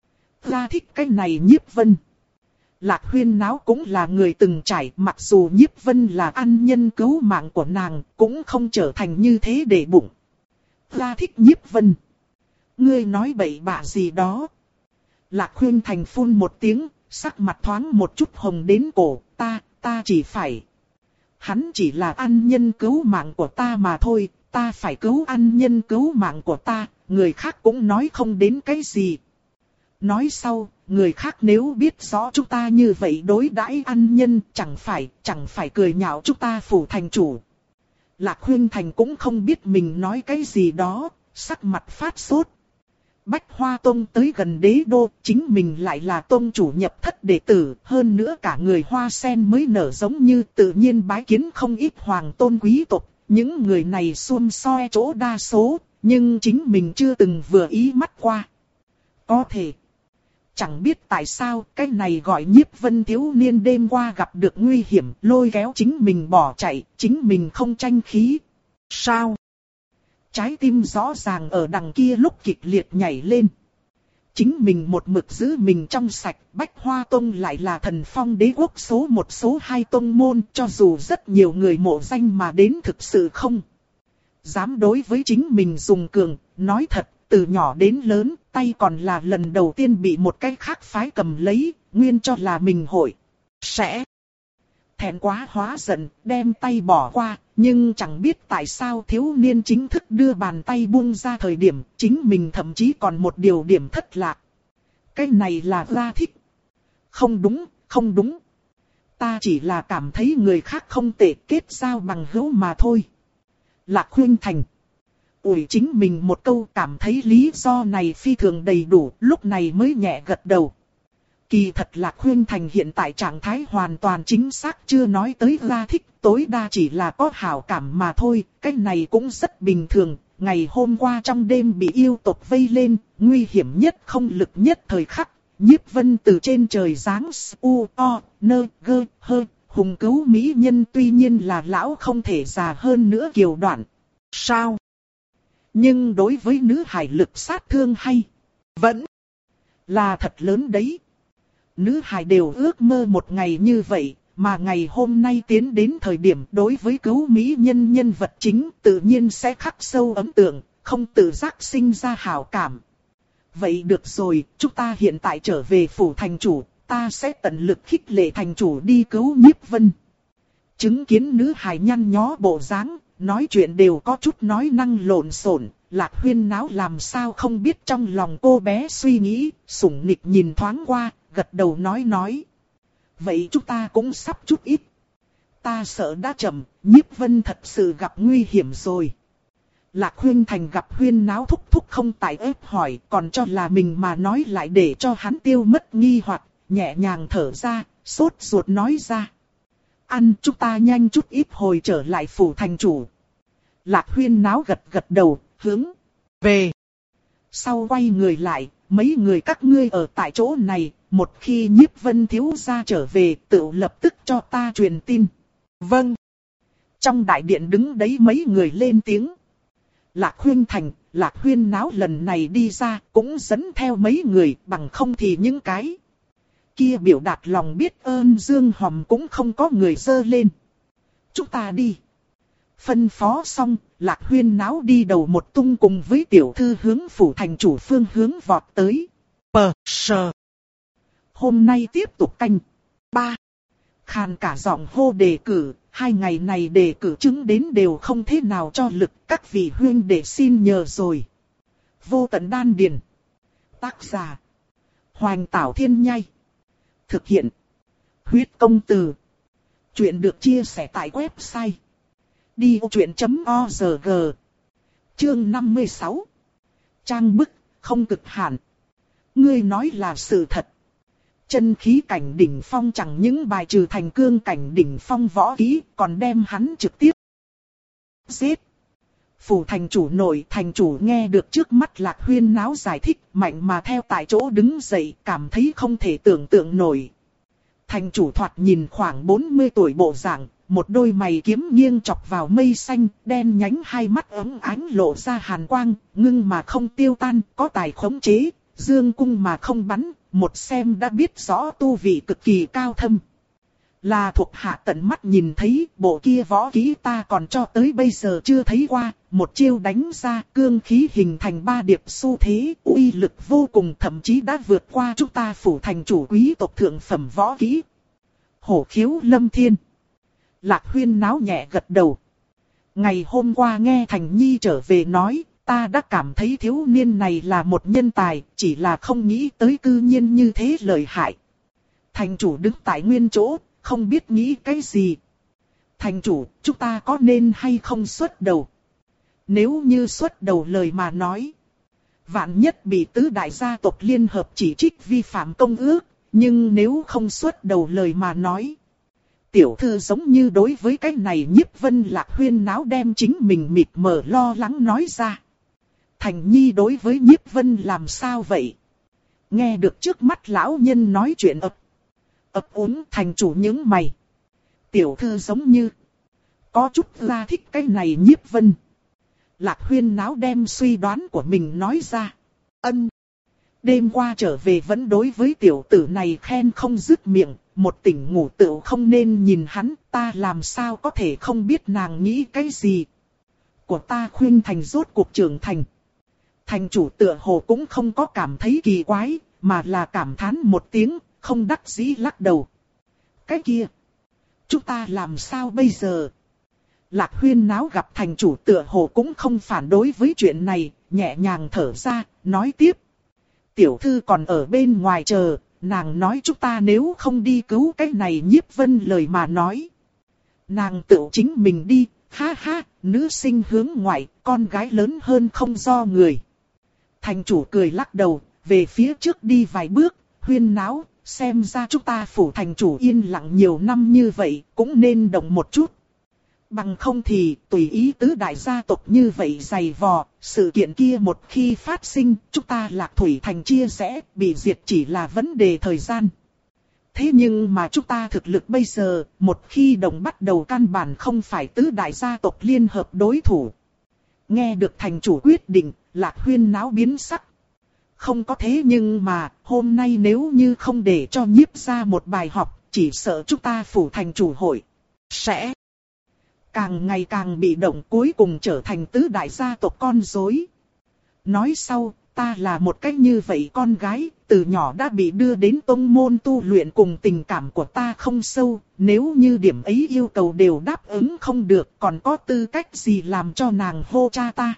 Ta thích cái này Nhiếp Vân. Lạc Huyên náo cũng là người từng trải, mặc dù Nhiếp Vân là ân nhân cứu mạng của nàng, cũng không trở thành như thế để bụng. Ta thích Nhiếp Vân. Ngươi nói bậy bạ gì đó. Lạc Huyên Thành phun một tiếng, sắc mặt thoáng một chút hồng đến cổ, ta, ta chỉ phải. Hắn chỉ là ân nhân cứu mạng của ta mà thôi, ta phải cứu ân nhân cứu mạng của ta, người khác cũng nói không đến cái gì. Nói sau, người khác nếu biết rõ chúng ta như vậy đối đãi ân nhân, chẳng phải, chẳng phải cười nhạo chúng ta phủ thành chủ. Lạc Huyên Thành cũng không biết mình nói cái gì đó, sắc mặt phát sốt. Bách Hoa Tông tới gần đế đô, chính mình lại là tông chủ nhập thất đệ tử, hơn nữa cả người hoa sen mới nở giống như tự nhiên bái kiến không ít hoàng tôn quý tộc. Những người này xuông soi chỗ đa số, nhưng chính mình chưa từng vừa ý mắt qua. Có thể, chẳng biết tại sao cái này gọi Nhiếp Vân thiếu niên đêm qua gặp được nguy hiểm, lôi kéo chính mình bỏ chạy, chính mình không tranh khí. Sao? Trái tim rõ ràng ở đằng kia lúc kịch liệt nhảy lên. Chính mình một mực giữ mình trong sạch, Bách Hoa Tông lại là thần phong đế quốc số một số hai tông môn, cho dù rất nhiều người mộ danh mà đến thực sự không dám đối với chính mình dùng cường. Nói thật, từ nhỏ đến lớn, tay còn là lần đầu tiên bị một cái khác phái cầm lấy, nguyên cho là mình hội sẽ thẹn quá hóa giận, đem tay bỏ qua. Nhưng chẳng biết tại sao thiếu niên chính thức đưa bàn tay buông ra thời điểm, chính mình thậm chí còn một điều điểm thất lạc. Cái này là ta thích. Không đúng, không đúng. Ta chỉ là cảm thấy người khác không tệ, kết giao bằng hữu mà thôi. Lạc Huyên Thành ủi chính mình một câu, cảm thấy lý do này phi thường đầy đủ, lúc này mới nhẹ gật đầu. Kỳ thật Lạc Huyên Thành hiện tại trạng thái hoàn toàn chính xác, chưa nói tới ra thích, tối đa chỉ là có hảo cảm mà thôi, cái này cũng rất bình thường. Ngày hôm qua trong đêm bị yêu tộc vây lên, nguy hiểm nhất không lực nhất thời khắc, Nhiếp Vân từ trên trời giáng u o nơ gơ hơ, hùng cứu mỹ nhân, tuy nhiên là lão không thể già hơn nữa kiều đoạn. Sao? Nhưng đối với nữ hải lực sát thương hay vẫn là thật lớn đấy. Nữ hài đều ước mơ một ngày như vậy, mà ngày hôm nay tiến đến thời điểm đối với cứu mỹ nhân nhân vật chính tự nhiên sẽ khắc sâu ấn tượng, không tự giác sinh ra hảo cảm. Vậy được rồi, chúng ta hiện tại trở về phủ thành chủ, ta sẽ tận lực khích lệ thành chủ đi cứu Nhiếp Vân. Chứng kiến nữ hài nhăn nhó bộ dáng, nói chuyện đều có chút nói năng lộn xộn. Lạc Huyên náo làm sao không biết trong lòng cô bé suy nghĩ, sủng nịch nhìn thoáng qua, gật đầu nói nói. Vậy chúng ta cũng sắp chút ít. Ta sợ đã chậm, Nhiếp Vân thật sự gặp nguy hiểm rồi. Lạc Huyên Thành gặp Huyên náo thúc thúc không tại ép hỏi, còn cho là mình mà nói lại để cho hắn tiêu mất nghi hoặc, nhẹ nhàng thở ra, sốt ruột nói ra. Ăn, chúng ta nhanh chút ít hồi trở lại phủ thành chủ. Lạc Huyên náo gật gật đầu, hướng về. Sau quay người lại, mấy người các ngươi ở tại chỗ này, một khi Nhiếp Vân thiếu gia trở về, tự lập tức cho ta truyền tin. Vâng. Trong đại điện đứng đấy mấy người lên tiếng. Lạc Huyên Thành, Lạc Huyên náo lần này đi ra, cũng dẫn theo mấy người, bằng không thì những cái kia biểu đạt lòng biết ơn dương hòm cũng không có người dơ lên. Chúng ta đi. Phân phó xong, Lạc Huyên náo đi đầu một tung cùng với tiểu thư hướng phủ thành chủ phương hướng vọt tới. Pờ sờ. hôm nay tiếp tục canh. Ba. Khàn cả giọng hô đề cử, hai ngày này đề cử chứng đến đều không thế nào cho lực, các vị huynh đệ xin nhờ rồi. Vô tận đan điền. Tác giả. Hoành Tảo Thiên Nhai. Thực hiện. Huyết Công Từ. Chuyện được chia sẻ tại website đi ô chuyện chấm org. Chương năm mươi sáu. Trang bức, không cực hạn. Ngươi nói là sự thật. Chân khí cảnh đỉnh phong chẳng những bài trừ thành cương cảnh đỉnh phong võ kỹ, còn đem hắn trực tiếp giết. Phủ thành chủ nội, thành chủ nghe được trước mắt Lạc Huyên náo giải thích, mạnh mà theo tại chỗ đứng dậy, cảm thấy không thể tưởng tượng nổi. Thành chủ thoạt nhìn khoảng bốn mươi tuổi bộ dạng, một đôi mày kiếm nghiêng chọc vào mây xanh, đen nhánh hai mắt ấm ánh lộ ra hàn quang, ngưng mà không tiêu tan, có tài khống chế, dương cung mà không bắn, một xem đã biết rõ tu vị cực kỳ cao thâm. Là thuộc hạ tận mắt nhìn thấy, bộ kia võ kỹ ta còn cho tới bây giờ chưa thấy qua, một chiêu đánh ra, cương khí hình thành ba điệp xu thế, uy lực vô cùng, thậm chí đã vượt qua chúng ta phủ thành chủ quý tộc thượng phẩm võ kỹ. Hổ khiếu lâm thiên. Lạc Huyên náo nhẹ gật đầu. Ngày hôm qua nghe Thành Nhi trở về nói, ta đã cảm thấy thiếu niên này là một nhân tài, chỉ là không nghĩ tới cư nhiên như thế lợi hại. Thành chủ đứng tại nguyên chỗ, không biết nghĩ cái gì. Thành chủ, chúng ta có nên hay không xuất đầu? Nếu như xuất đầu lời mà nói, vạn nhất bị tứ đại gia tộc liên hợp chỉ trích vi phạm công ước, nhưng nếu không xuất đầu lời mà nói, tiểu thư giống như đối với cái này Nhiếp Vân Lạc Huyên náo đem chính mình mịt mờ lo lắng nói ra. Thành Nhi đối với Nhiếp Vân làm sao vậy? Nghe được trước mắt lão nhân nói chuyện ấp ấp úng, thành chủ những mày. Tiểu thư giống như có chút ra thích cái này Nhiếp Vân. Lạc Huyên náo đem suy đoán của mình nói ra. Ân. Đêm qua trở về vẫn đối với tiểu tử này khen không dứt miệng, một tỉnh ngủ tựu không nên nhìn hắn, ta làm sao có thể không biết nàng nghĩ cái gì. Của ta khuyên thành rốt cuộc trưởng thành. Thành chủ tựa hồ cũng không có cảm thấy kỳ quái, mà là cảm thán một tiếng, không đắc dĩ lắc đầu. Cái kia, chúng ta làm sao bây giờ? Lạc Huyên náo gặp thành chủ tựa hồ cũng không phản đối với chuyện này, nhẹ nhàng thở ra, nói tiếp. Tiểu thư còn ở bên ngoài chờ, nàng nói chúng ta nếu không đi cứu cái này Nhiếp Vân lời mà nói. Nàng tự chính mình đi, ha ha, nữ sinh hướng ngoại, con gái lớn hơn không do người. Thành chủ cười lắc đầu, về phía trước đi vài bước, Huyên náo, xem ra chúng ta phủ thành chủ yên lặng nhiều năm như vậy, cũng nên động một chút. Bằng không thì, tùy ý tứ đại gia tộc như vậy dày vò, sự kiện kia một khi phát sinh, chúng ta Lạc Thủy Thành chia rẽ, bị diệt chỉ là vấn đề thời gian. Thế nhưng mà chúng ta thực lực bây giờ, một khi đồng bắt đầu căn bản không phải tứ đại gia tộc liên hợp đối thủ. Nghe được thành chủ quyết định, Lạc Huyên náo biến sắc. Không có thế nhưng mà, hôm nay nếu như không để cho Nhiếp ra một bài học, chỉ sợ chúng ta phủ thành chủ hội sẽ càng ngày càng bị động, cuối cùng trở thành tứ đại gia tộc con rối. Nói sau, ta là một cách như vậy con gái, từ nhỏ đã bị đưa đến tông môn tu luyện, cùng tình cảm của ta không sâu, nếu như điểm ấy yêu cầu đều đáp ứng không được, còn có tư cách gì làm cho nàng hô cha ta.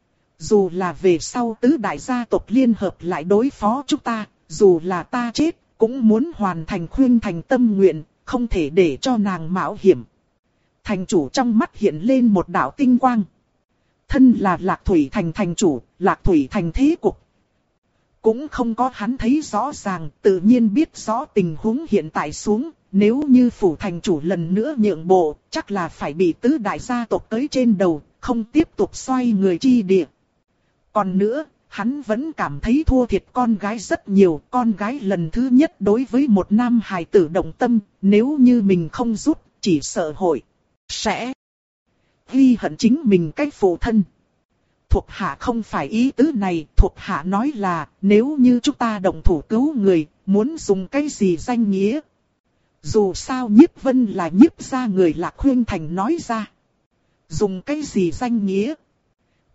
Dù là về sau tứ đại gia tộc liên hợp lại đối phó chúng ta, dù là ta chết, cũng muốn hoàn thành khuyên thành tâm nguyện, không thể để cho nàng mạo hiểm. Thành chủ trong mắt hiện lên một đạo tinh quang. Thân là Lạc Thủy Thành thành chủ, Lạc Thủy Thành thế cục cũng không có hắn thấy rõ ràng, tự nhiên biết rõ tình huống hiện tại xuống. Nếu như phủ thành chủ lần nữa nhượng bộ, chắc là phải bị tứ đại gia tộc tới trên đầu, không tiếp tục xoay người chi địa. Còn nữa, hắn vẫn cảm thấy thua thiệt con gái rất nhiều. Con gái lần thứ nhất đối với một nam hài tử động tâm, nếu như mình không rút, chỉ sợ hội sẽ ghi hận chính mình cách phụ thân. Thuộc hạ không phải ý tứ này, thuộc hạ nói là, nếu như chúng ta động thủ cứu người, muốn dùng cái gì danh nghĩa? Dù sao Nhiếp Vân là Nhiếp gia người, Lạc Huyên Thành nói ra. Dùng cái gì danh nghĩa?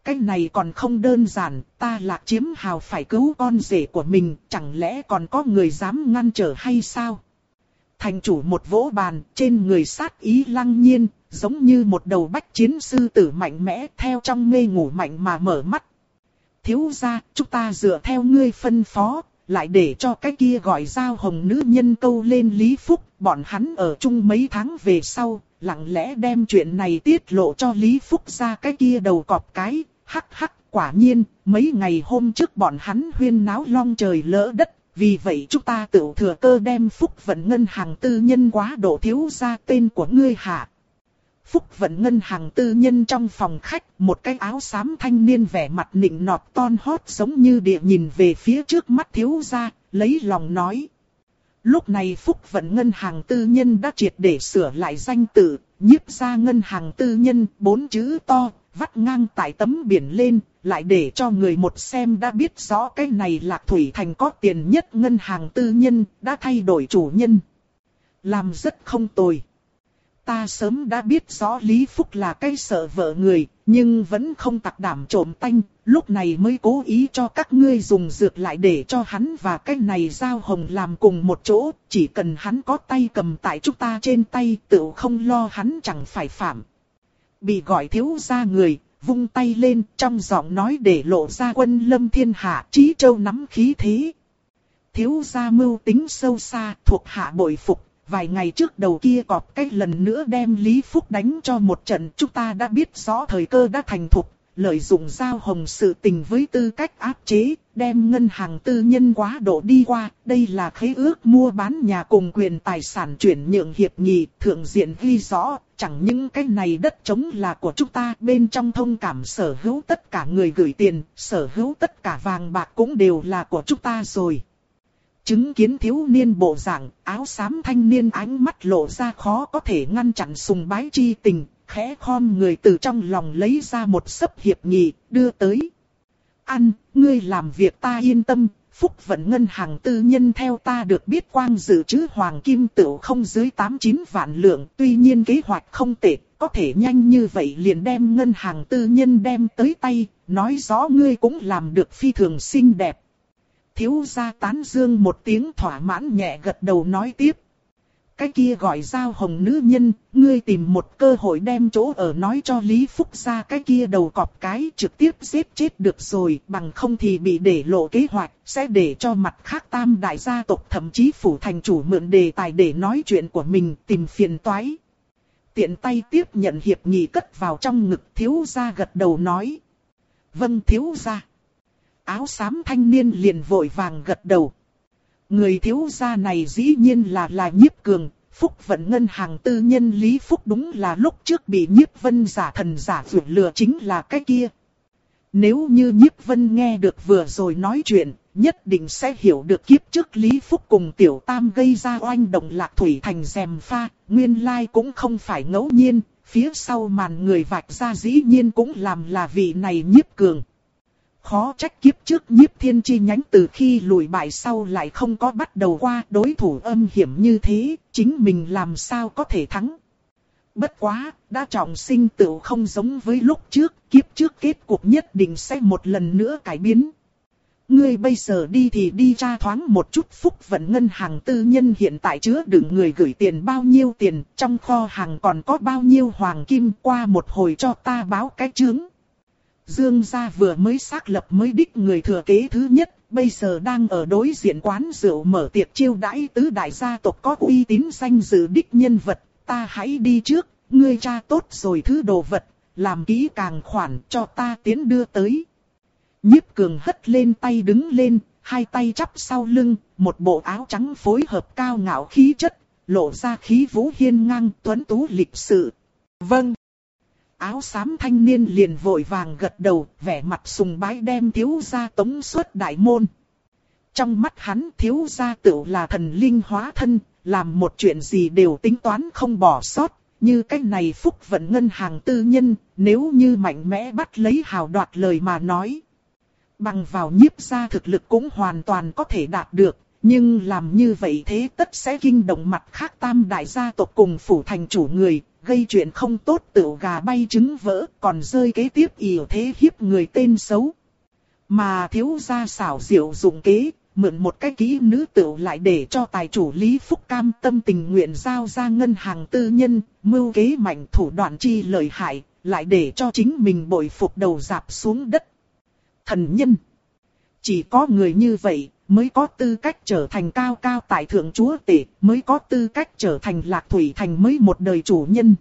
cái này còn không đơn giản, ta Lạc Chiếm Hào phải cứu con rể của mình, chẳng lẽ còn có người dám ngăn trở hay sao? Thành chủ một vỗ bàn, trên người sát ý lăng nhiên, giống như một đầu bách chiến sư tử mạnh mẽ theo trong mê ngủ mạnh mà mở mắt. Thiếu gia, chúng ta dựa theo ngươi phân phó, lại để cho cái kia gọi Giao Hồng nữ nhân câu lên Lý Phúc, bọn hắn ở chung mấy tháng về sau, lặng lẽ đem chuyện này tiết lộ cho Lý Phúc ra cái kia đầu cọp cái, hắc hắc, quả nhiên, mấy ngày hôm trước bọn hắn huyên náo long trời lỡ đất, vì vậy chúng ta tự thừa cơ đem Phúc Vận ngân hàng tư nhân quá độ thiếu gia tên của ngươi hạ. Phúc Vận ngân hàng tư nhân trong phòng khách, một cái áo xám thanh niên vẻ mặt nịnh nọt ton hót giống như địa nhìn về phía trước mắt thiếu gia, lấy lòng nói. Lúc này Phúc Vận ngân hàng tư nhân đã triệt để sửa lại danh tự, nhiếp ra ngân hàng tư nhân, bốn chữ to, vắt ngang tại tấm biển lên, lại để cho người một xem đã biết rõ cái này Lạc Thủy Thành có tiền nhất ngân hàng tư nhân, đã thay đổi chủ nhân. Làm rất không tồi. Ta sớm đã biết rõ Lý Phúc là cái sợ vợ người, nhưng vẫn không tặc đảm trộm tanh, lúc này mới cố ý cho các ngươi dùng dược lại để cho hắn và cái này Giao Hồng làm cùng một chỗ, chỉ cần hắn có tay cầm tại chúng ta trên tay, tự không lo hắn chẳng phải phạm. Bị gọi thiếu gia người, vung tay lên, trong giọng nói để lộ ra quân lâm thiên hạ, Trí Châu nắm khí thế. Thiếu gia mưu tính sâu xa, thuộc hạ bội phục. Vài ngày trước đầu kia cọp cách lần nữa đem Lý Phúc đánh cho một trận, chúng ta đã biết rõ thời cơ đã thành thục, lợi dụng Giao Hồng sự tình với tư cách áp chế, đem ngân hàng tư nhân quá độ đi qua, đây là khế ước mua bán nhà cùng quyền tài sản chuyển nhượng hiệp nghị, thượng diện ghi rõ, chẳng những cái này đất trống là của chúng ta, bên trong thông cảm sở hữu tất cả người gửi tiền, sở hữu tất cả vàng bạc cũng đều là của chúng ta rồi. Chứng kiến thiếu niên bộ dạng, áo xám thanh niên ánh mắt lộ ra khó có thể ngăn chặn sùng bái chi tình, khẽ khom người từ trong lòng lấy ra một xấp hiệp nghị, đưa tới. Ăn, ngươi làm việc ta yên tâm, Phúc Vận ngân hàng tư nhân theo ta được biết quang dự trữ hoàng kim tựu không dưới tám chín vạn lượng, tuy nhiên kế hoạch không tệ, có thể nhanh như vậy liền đem ngân hàng tư nhân đem tới tay, nói rõ ngươi cũng làm được phi thường xinh đẹp. Thiếu gia tán dương một tiếng thỏa mãn nhẹ gật đầu nói tiếp. Cái kia gọi Giao Hồng nữ nhân, ngươi tìm một cơ hội đem chỗ ở nói cho Lý Phúc ra cái kia đầu cọp cái trực tiếp giết chết được rồi, bằng không thì bị để lộ kế hoạch, sẽ để cho mặt khác tam đại gia tộc thậm chí phủ thành chủ mượn đề tài để nói chuyện của mình tìm phiền toái. Tiện tay tiếp nhận hiệp nghị cất vào trong ngực, thiếu gia gật đầu nói. Vâng thiếu gia. Áo xám thanh niên liền vội vàng gật đầu. Người thiếu gia này dĩ nhiên là là Nhiếp Cường, Phúc Vận ngân hàng tư nhân Lý Phúc, đúng là lúc trước bị Nhiếp Vân giả thần giả dụ lừa chính là cái kia. Nếu như Nhiếp Vân nghe được vừa rồi nói chuyện, nhất định sẽ hiểu được kiếp trước Lý Phúc cùng Tiểu Tam gây ra oanh động Lạc Thủy Thành gièm pha, nguyên lai cũng không phải ngẫu nhiên, phía sau màn người vạch ra dĩ nhiên cũng làm là vị này Nhiếp Cường. Khó trách kiếp trước Nhiếp Thiên chi nhánh từ khi lùi bại sau lại không có bắt đầu qua, đối thủ âm hiểm như thế, chính mình làm sao có thể thắng. Bất quá, đã trọng sinh tựu không giống với lúc trước, kiếp trước kết cục nhất định sẽ một lần nữa cải biến. Ngươi bây giờ đi thì đi tra thoáng một chút Phúc Vận ngân hàng tư nhân hiện tại chứa đựng người gửi tiền bao nhiêu tiền, trong kho hàng còn có bao nhiêu hoàng kim, qua một hồi cho ta báo cái chướng. Dương gia vừa mới xác lập mới đích người thừa kế thứ nhất, bây giờ đang ở đối diện quán rượu mở tiệc chiêu đãi tứ đại gia tộc có uy tín danh dự đích nhân vật, ta hãy đi trước, ngươi tra tốt rồi thứ đồ vật, làm kỹ càng khoản cho ta tiến đưa tới. Nhiếp Cường hất lên tay đứng lên, hai tay chắp sau lưng, một bộ áo trắng phối hợp cao ngạo khí chất, lộ ra khí vũ hiên ngang tuấn tú lịch sự. Vâng. Áo xám thanh niên liền vội vàng gật đầu, vẻ mặt sùng bái đem thiếu gia tống xuất đại môn. Trong mắt hắn thiếu gia tựu là thần linh hóa thân, làm một chuyện gì đều tính toán không bỏ sót, như cách này Phúc Vận ngân hàng tư nhân, nếu như mạnh mẽ bắt lấy hào đoạt lời mà nói. Bằng vào Nhiếp gia thực lực cũng hoàn toàn có thể đạt được, Nhưng làm như vậy thế tất sẽ kinh động mặt khác tam đại gia tộc cùng phủ thành chủ người, gây chuyện không tốt tựu gà bay trứng vỡ, còn rơi kế tiếp ỷ thế hiếp người tên xấu. Mà thiếu gia xảo diệu dụng kế, mượn một cái kỹ nữ tựu lại để cho tài chủ Lý Phúc cam tâm tình nguyện giao ra ngân hàng tư nhân, mưu kế mạnh thủ đoạn chi lợi hại, lại để cho chính mình bội phục đầu dạp xuống đất. Thần nhân. Chỉ có người như vậy, mới có tư cách trở thành cao cao tại thượng chúa tể, mới có tư cách trở thành Lạc Thủy Thành mới một đời chủ nhân.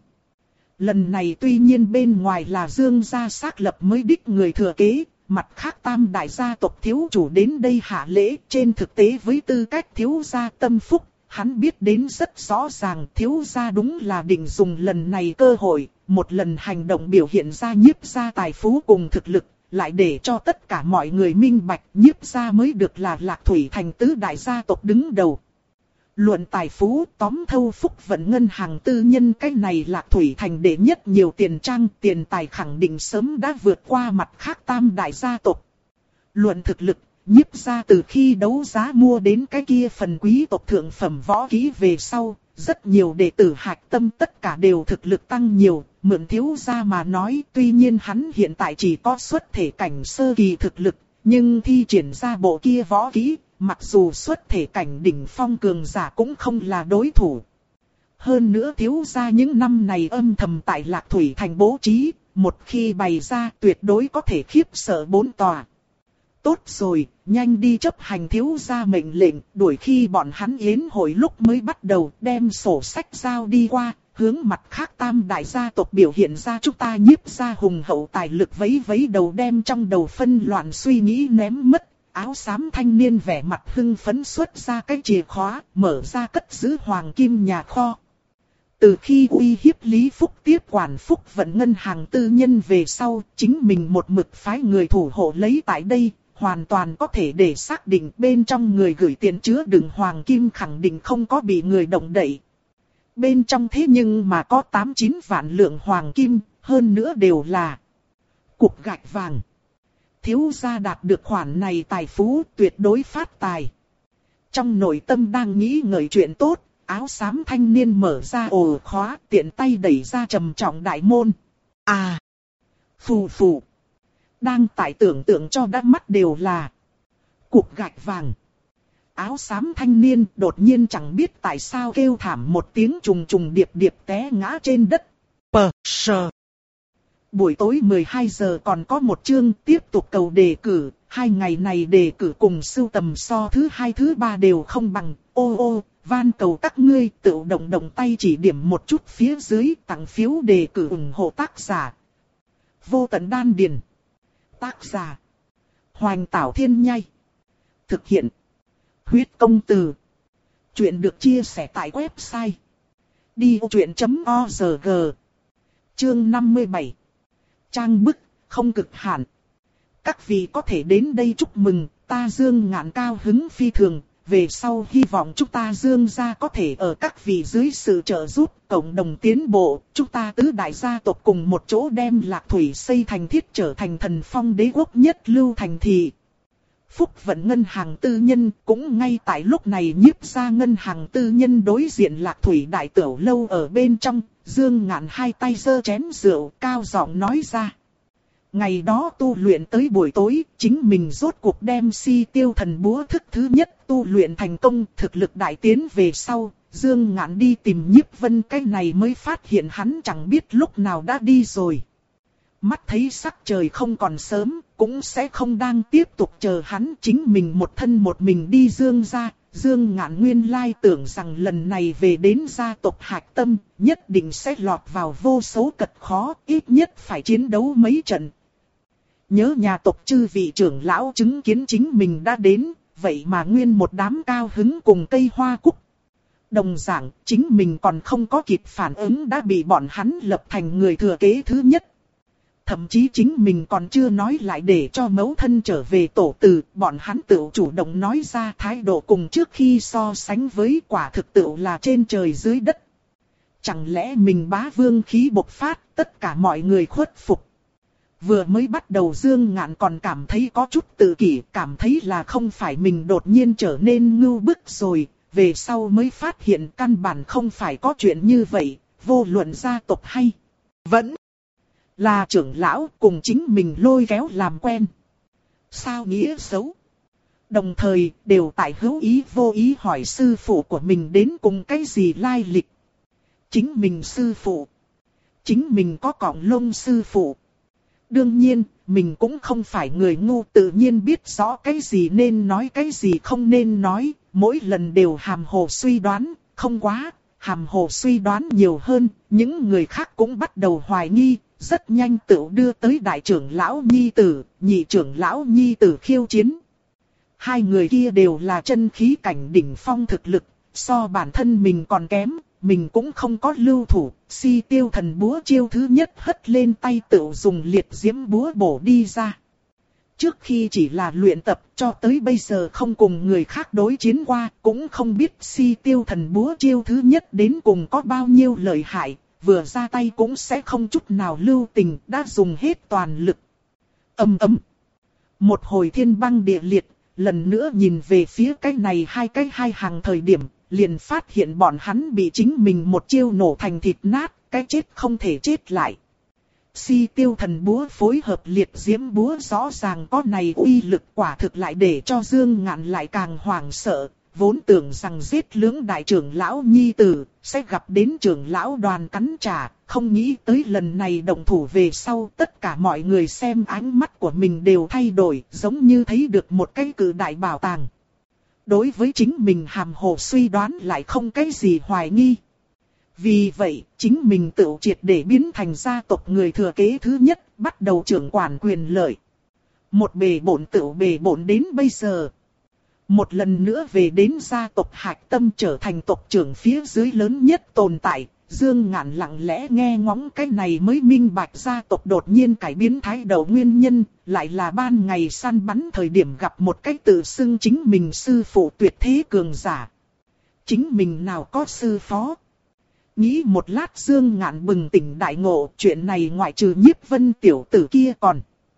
Lần này tuy nhiên bên ngoài là Dương gia xác lập mới đích người thừa kế, mặt khác tam đại gia tộc thiếu chủ đến đây hạ lễ, trên thực tế với tư cách thiếu gia tâm phúc, hắn biết đến rất rõ ràng thiếu gia đúng là định dùng lần này cơ hội, một lần hành động biểu hiện ra nhiếp gia tài phú cùng thực lực, lại để cho tất cả mọi người minh bạch nhiếp gia mới được là Lạc Thủy Thành tứ đại gia tộc đứng đầu. Luận tài phú tóm thâu phúc vận ngân hàng tư nhân, cái này Lạc Thủy Thành đệ nhất nhiều tiền trang tiền tài khẳng định sớm đã vượt qua mặt khác tam đại gia tộc. Luận thực lực, nhiếp gia từ khi đấu giá mua đến cái kia phần quý tộc thượng phẩm võ kỹ về sau, rất nhiều đệ tử hạch tâm tất cả đều thực lực tăng nhiều. Mượn thiếu gia mà nói, tuy nhiên hắn hiện tại chỉ có xuất thể cảnh sơ kỳ thực lực, nhưng thi triển ra bộ kia võ kỹ, mặc dù xuất thể cảnh đỉnh phong cường giả cũng không là đối thủ. Hơn nữa thiếu gia những năm này âm thầm tại Lạc Thủy Thành bố trí, một khi bày ra tuyệt đối có thể khiếp sợ bốn tòa. Tốt rồi, nhanh đi chấp hành thiếu gia mệnh lệnh, đuổi khi bọn hắn yến hội lúc mới bắt đầu đem sổ sách giao đi qua. Hướng mặt khác tam đại gia tộc biểu hiện ra chúng ta nhiếp gia hùng hậu tài lực, vấy vấy đầu đem trong đầu phân loạn suy nghĩ ném mất. Áo xám thanh niên vẻ mặt hưng phấn xuất ra cái chìa khóa, mở ra cất giữ hoàng kim nhà kho. Từ khi uy hiếp Lý Phúc tiếp quản phúc vận ngân hàng tư nhân về sau, chính mình một mực phái người thủ hộ lấy tại đây, hoàn toàn có thể để xác định bên trong người gửi tiền chứa đựng hoàng kim khẳng định không có bị người động đậy. Bên trong thế nhưng mà có tám chín vạn lượng hoàng kim, hơn nữa đều là cục gạch vàng. Thiếu gia đạt được khoản này tài phú tuyệt đối phát tài. Trong nội tâm đang nghĩ ngợi chuyện tốt, áo xám thanh niên mở ra ổ khóa, tiện tay đẩy ra trầm trọng đại môn. À! Phù phù! Đang tại tưởng tượng cho đắt mắt đều là cục gạch vàng. Áo xám thanh niên đột nhiên chẳng biết tại sao kêu thảm một tiếng, trùng trùng điệp điệp té ngã trên đất. Pờ sờ. Buổi tối mười hai giờ còn có một chương tiếp tục cầu đề cử. Hai ngày này đề cử cùng sưu tầm so thứ hai thứ ba đều không bằng. Ô ô, van cầu các ngươi tự động động tay chỉ điểm một chút phía dưới tặng phiếu đề cử ủng hộ tác giả. Vô tận đan điền. Tác giả. Hoành Tảo Thiên Nhai. Thực hiện. Huyết công từ. Chuyện được chia sẻ tại website đi vô chuyện chấm org. Chương năm mươi bảy. Trang bức, không cực hạn. Các vị có thể đến đây chúc mừng, ta Dương Ngạn cao hứng phi thường. Về sau hy vọng chúng ta Dương gia có thể ở các vị dưới sự trợ giúp, cộng đồng tiến bộ. Chúng ta tứ đại gia tộc cùng một chỗ đem Lạc Thủy xây thành thiết trở thành thần phong đế quốc nhất lưu thành thị. Phúc vận ngân hàng tư nhân cũng ngay tại lúc này nhiếp ra ngân hàng tư nhân đối diện Lạc Thủy đại tửu lâu ở bên trong. Dương Ngạn hai tay giơ chén rượu cao giọng nói ra. Ngày đó tu luyện tới buổi tối, chính mình rốt cuộc đem Si Tiêu Thần Búa thức thứ nhất tu luyện thành công, thực lực đại tiến về sau. Dương Ngạn đi tìm Nhiếp Vân, cái này mới phát hiện hắn chẳng biết lúc nào đã đi rồi. Mắt thấy sắc trời không còn sớm, cũng sẽ không đang tiếp tục chờ hắn, chính mình một thân một mình đi Dương gia. Dương Ngạn nguyên lai tưởng rằng lần này về đến gia tộc Hạch Tâm, nhất định sẽ lọt vào vô số cật khó, ít nhất phải chiến đấu mấy trận. Nhớ nhà tộc chư vị trưởng lão chứng kiến chính mình đã đến, vậy mà nguyên một đám cao hứng cùng cây hoa cúc. Đồng dạng, chính mình còn không có kịp phản ứng đã bị bọn hắn lập thành người thừa kế thứ nhất. Thậm chí chính mình còn chưa nói lại để cho mẫu thân trở về tổ từ, bọn hắn tự chủ động nói ra thái độ cùng trước khi so sánh với quả thực tự là trên trời dưới đất. Chẳng lẽ mình bá vương khí bộc phát, tất cả mọi người khuất phục. Vừa mới bắt đầu Dương Ngạn còn cảm thấy có chút tự kỷ, cảm thấy là không phải mình đột nhiên trở nên ngưu bức rồi, về sau mới phát hiện căn bản không phải có chuyện như vậy, vô luận gia tộc hay vẫn là trưởng lão cùng chính mình lôi kéo làm quen. Sao nghĩa xấu? Đồng thời đều tại hữu ý vô ý hỏi sư phụ của mình đến cùng cái gì lai lịch. Chính mình sư phụ. Chính mình có cọng lông sư phụ. Đương nhiên, mình cũng không phải người ngu, tự nhiên biết rõ cái gì nên nói cái gì không nên nói, mỗi lần đều hàm hồ suy đoán, không quá, hàm hồ suy đoán nhiều hơn, những người khác cũng bắt đầu hoài nghi, rất nhanh tự đưa tới đại trưởng lão nhi tử, nhị trưởng lão nhi tử khiêu chiến. Hai người kia đều là chân khí cảnh đỉnh phong thực lực, so bản thân mình còn kém. Mình cũng không có lưu thủ, si tiêu thần búa chiêu thứ nhất hất lên tay tự dùng liệt diễm búa bổ đi ra. Trước khi chỉ là luyện tập cho tới bây giờ không cùng người khác đối chiến qua, cũng không biết si tiêu thần búa chiêu thứ nhất đến cùng có bao nhiêu lợi hại, vừa ra tay cũng sẽ không chút nào lưu tình, đã dùng hết toàn lực. Ầm ầm. Một hồi thiên băng địa liệt, lần nữa nhìn về phía cái này hai cái hai hàng thời điểm. Liền phát hiện bọn hắn bị chính mình một chiêu nổ thành thịt nát, cái chết không thể chết lại. Si tiêu thần búa phối hợp liệt diễm búa rõ ràng có này uy lực, quả thực lại để cho Dương Ngạn lại càng hoảng sợ, vốn tưởng rằng giết lưỡng đại trưởng lão nhi tử, sẽ gặp đến trưởng lão đoàn cắn trả, không nghĩ tới lần này động thủ về sau tất cả mọi người xem ánh mắt của mình đều thay đổi, giống như thấy được một cái cự đại bảo tàng. Đối với chính mình hàm hồ suy đoán lại không cái gì hoài nghi. Vì vậy, chính mình tự triệt để biến thành gia tộc người thừa kế thứ nhất, bắt đầu trưởng quản quyền lợi. Một bề bổn tự bề bổn đến bây giờ. Một lần nữa về đến gia tộc hạch tâm trở thành tộc trưởng phía dưới lớn nhất tồn tại. Dương Ngạn lặng lẽ nghe ngóng cái này mới minh bạch gia tộc đột nhiên cải biến thái độ nguyên nhân, lại là ban ngày săn bắn thời điểm gặp một cái tự xưng chính mình sư phụ tuyệt thế cường giả. Chính mình nào có sư phó. Nghĩ một lát Dương Ngạn bừng tỉnh đại ngộ, chuyện này ngoại trừ Nhiếp Vân tiểu tử kia còn.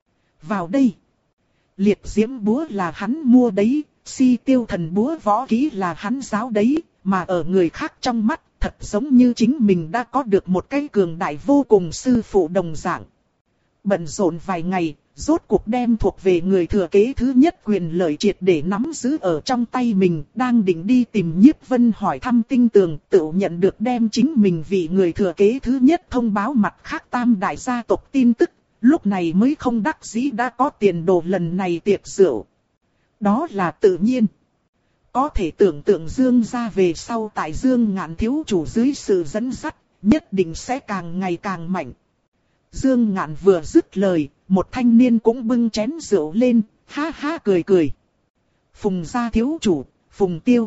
Vào đây. Liệt diễm búa là hắn mua đấy, si tiêu thần búa võ kỹ là hắn giáo đấy, mà ở người khác trong mắt, thật giống như chính mình đã có được một cái cường đại vô cùng sư phụ đồng dạng. Bận rộn vài ngày, rốt cuộc đem thuộc về người thừa kế thứ nhất quyền lợi triệt để nắm giữ ở trong tay mình, đang định đi tìm Nhiếp Vân hỏi thăm tinh tường, tự nhận được đem chính mình vị người thừa kế thứ nhất thông báo mặt khác tam đại gia tộc tin tức, lúc này mới không đắc dĩ đã có tiền đồ lần này tiệc rượu. Đó là tự nhiên. Có thể tưởng tượng Dương gia về sau tại Dương Ngạn thiếu chủ dưới sự dẫn dắt, nhất định sẽ càng ngày càng mạnh. Dương Ngạn vừa dứt lời, một thanh niên cũng bưng chén rượu lên, ha ha cười cười. Phùng gia thiếu chủ, Phùng Tiêu.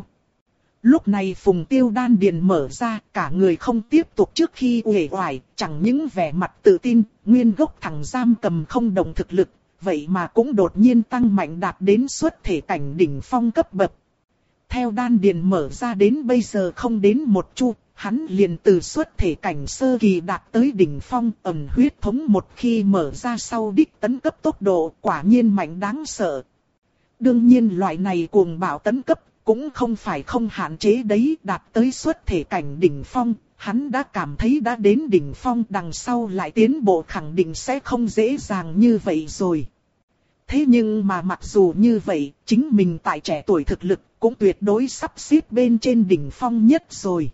Lúc này Phùng Tiêu đan điền mở ra, cả người không tiếp tục trước khi uể oải, chẳng những vẻ mặt tự tin, nguyên gốc thằng giam cầm không đồng thực lực, vậy mà cũng đột nhiên tăng mạnh đạt đến xuất thể cảnh đỉnh phong cấp bậc. Theo đan điền mở ra đến bây giờ không đến một chu, hắn liền từ xuất thể cảnh sơ kỳ đạt tới đỉnh phong, ẩn huyết thống một khi mở ra sau đích tấn cấp tốc độ quả nhiên mạnh đáng sợ. Đương nhiên loại này cuồng bạo tấn cấp cũng không phải không hạn chế đấy, đạt tới xuất thể cảnh đỉnh phong, hắn đã cảm thấy đã đến đỉnh phong, đằng sau lại tiến bộ khẳng định sẽ không dễ dàng như vậy rồi. Thế nhưng mà mặc dù như vậy, chính mình tại trẻ tuổi thực lực cũng tuyệt đối sắp xếp bên trên đỉnh phong nhất rồi.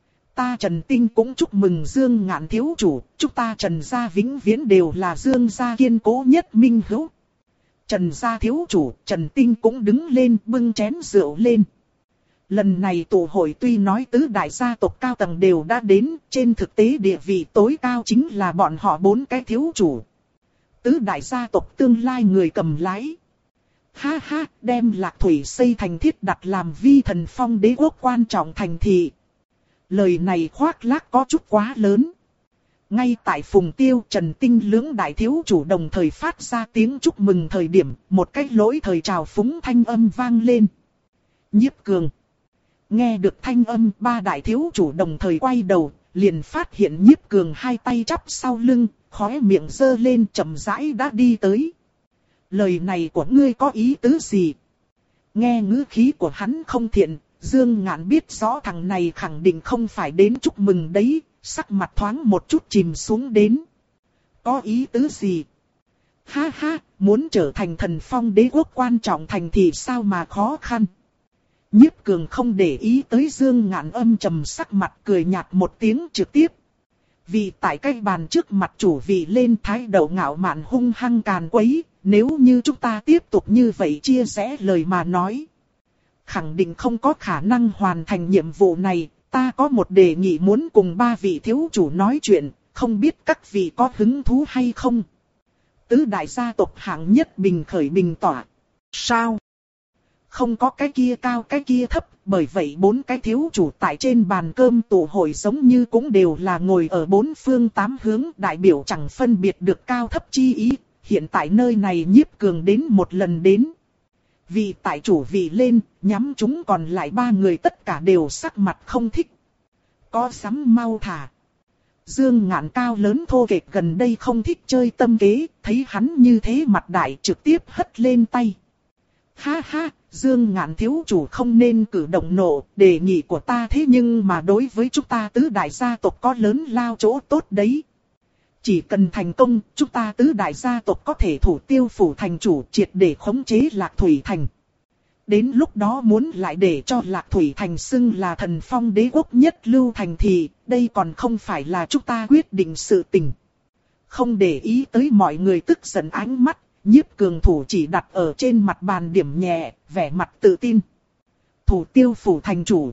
Ta Trần Tinh cũng chúc mừng Dương Ngạn thiếu chủ, chúc ta Trần gia vĩnh viễn đều là Dương gia kiên cố nhất minh hữu. Trần gia thiếu chủ, Trần Tinh cũng đứng lên bưng chén rượu lên. Lần này tụ hội tuy nói tứ đại gia tộc cao tầng đều đã đến, trên thực tế địa vị tối cao chính là bọn họ bốn cái thiếu chủ. Tứ đại gia tộc tương lai người cầm lái. Ha ha, đem Lạc Thủy xây thành thiết đặt làm vi thần phong đế quốc quan trọng thành thị. Lời này khoác lác có chút quá lớn. Ngay tại Phùng Tiêu, Trần Tinh lưỡng đại thiếu chủ đồng thời phát ra tiếng chúc mừng thời điểm, một cái lỗi thời trào phúng thanh âm vang lên. Nhiếp Cường. Nghe được thanh âm, ba đại thiếu chủ đồng thời quay đầu, liền phát hiện Nhiếp Cường hai tay chắp sau lưng, khóe miệng giơ lên chậm rãi đã đi tới. Lời này của ngươi có ý tứ gì? Nghe ngữ khí của hắn không thiện, Dương Ngạn biết rõ thằng này khẳng định không phải đến chúc mừng đấy, sắc mặt thoáng một chút chìm xuống đến. Có ý tứ gì? Ha ha, muốn trở thành thần phong đế quốc quan trọng thành thì sao mà khó khăn? Nhiếp Cường không để ý tới Dương Ngạn âm trầm sắc mặt, cười nhạt một tiếng trực tiếp. Vì tại cái bàn trước mặt chủ vị lên thái độ ngạo mạn hung hăng càn quấy, nếu như chúng ta tiếp tục như vậy chia rẽ lời mà nói, khẳng định không có khả năng hoàn thành nhiệm vụ này. Ta có một đề nghị muốn cùng ba vị thiếu chủ nói chuyện, không biết các vị có hứng thú hay không? Tứ đại gia tộc hạng nhất bình khởi bình tỏa. Sao? Không có cái kia cao cái kia thấp, bởi vậy bốn cái thiếu chủ tại trên bàn cơm tụ hội giống như cũng đều là ngồi ở bốn phương tám hướng, đại biểu chẳng phân biệt được cao thấp chi ý. Hiện tại nơi này Nhiếp Cường đến một lần đến. Vì tại chủ vị lên, nhắm chúng còn lại ba người tất cả đều sắc mặt không thích. Có sắm mau thả. Dương Ngạn cao lớn thô kệch gần đây không thích chơi tâm kế, thấy hắn như thế mặt đại trực tiếp hất lên tay. Ha ha, Dương Ngạn thiếu chủ không nên cử động nộ, đề nghị của ta thế nhưng mà đối với chúng ta tứ đại gia tộc có lớn lao chỗ tốt đấy. Chỉ cần thành công, chúng ta tứ đại gia tộc có thể thủ tiêu phủ thành chủ triệt để khống chế Lạc Thủy Thành. Đến lúc đó muốn lại để cho Lạc Thủy Thành xưng là thần phong đế quốc nhất lưu thành thì, đây còn không phải là chúng ta quyết định sự tình. Không để ý tới mọi người tức giận ánh mắt, Nhiếp Cường thủ chỉ đặt ở trên mặt bàn điểm nhẹ, vẻ mặt tự tin. Thủ tiêu phủ thành chủ.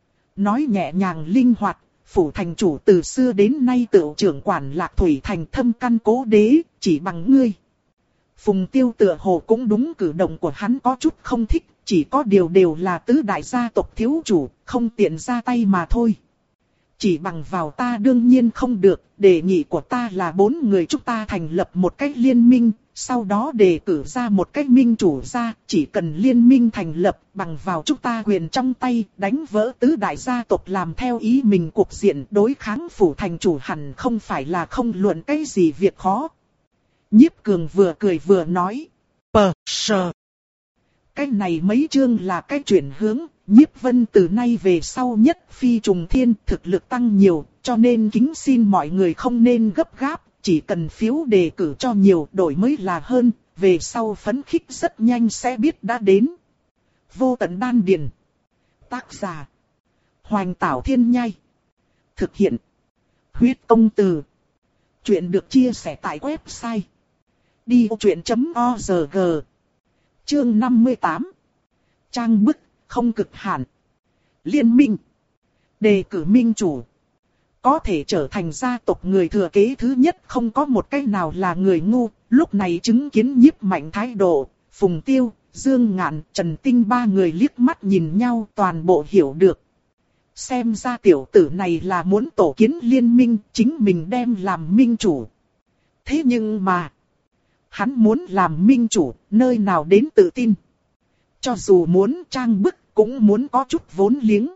Nói nhẹ nhàng linh hoạt, phủ thành chủ từ xưa đến nay tự trưởng quản Lạc Thủy Thành thâm căn cố đế, chỉ bằng ngươi. Phùng Tiêu tựa hồ cũng đúng cử động của hắn có chút không thích, chỉ có điều đều là tứ đại gia tộc thiếu chủ, không tiện ra tay mà thôi. Chỉ bằng vào ta đương nhiên không được, đề nghị của ta là bốn người chúng ta thành lập một cách liên minh, sau đó đề cử ra một cách minh chủ ra, chỉ cần liên minh thành lập, bằng vào chúng ta quyền trong tay, đánh vỡ tứ đại gia tộc làm theo ý mình cuộc diện đối kháng phủ thành chủ hẳn không phải là không luận cái gì việc khó. Nhiếp Cường vừa cười vừa nói, pờ sờ. Cái này mấy chương là cái chuyển hướng, Nhiếp Vân từ nay về sau nhất phi trùng thiên thực lực tăng nhiều, cho nên kính xin mọi người không nên gấp gáp, chỉ cần phiếu đề cử cho nhiều đổi mới là hơn, về sau phấn khích rất nhanh sẽ biết đã đến. Vô Tận Đan Điền. Tác giả Hoành Tảo Thiên Nhai. Thực hiện Huyết Công Từ. Chuyện được chia sẻ tại website đi ô chuyện chấm org. Chương năm mươi tám. Trang bức, không cực hạn. Liên minh. Đề cử minh chủ. Có thể trở thành gia tộc người thừa kế thứ nhất, không có một cái nào là người ngu. Lúc này chứng kiến Nhiếp Mạnh thái độ, Phùng Tiêu, Dương Ngạn, Trần Tinh ba người liếc mắt nhìn nhau toàn bộ hiểu được. Xem ra tiểu tử này là muốn tổ kiến liên minh, chính mình đem làm minh chủ. Thế nhưng mà, hắn muốn làm minh chủ, nơi nào đến tự tin. Cho dù muốn trang bức, cũng muốn có chút vốn liếng.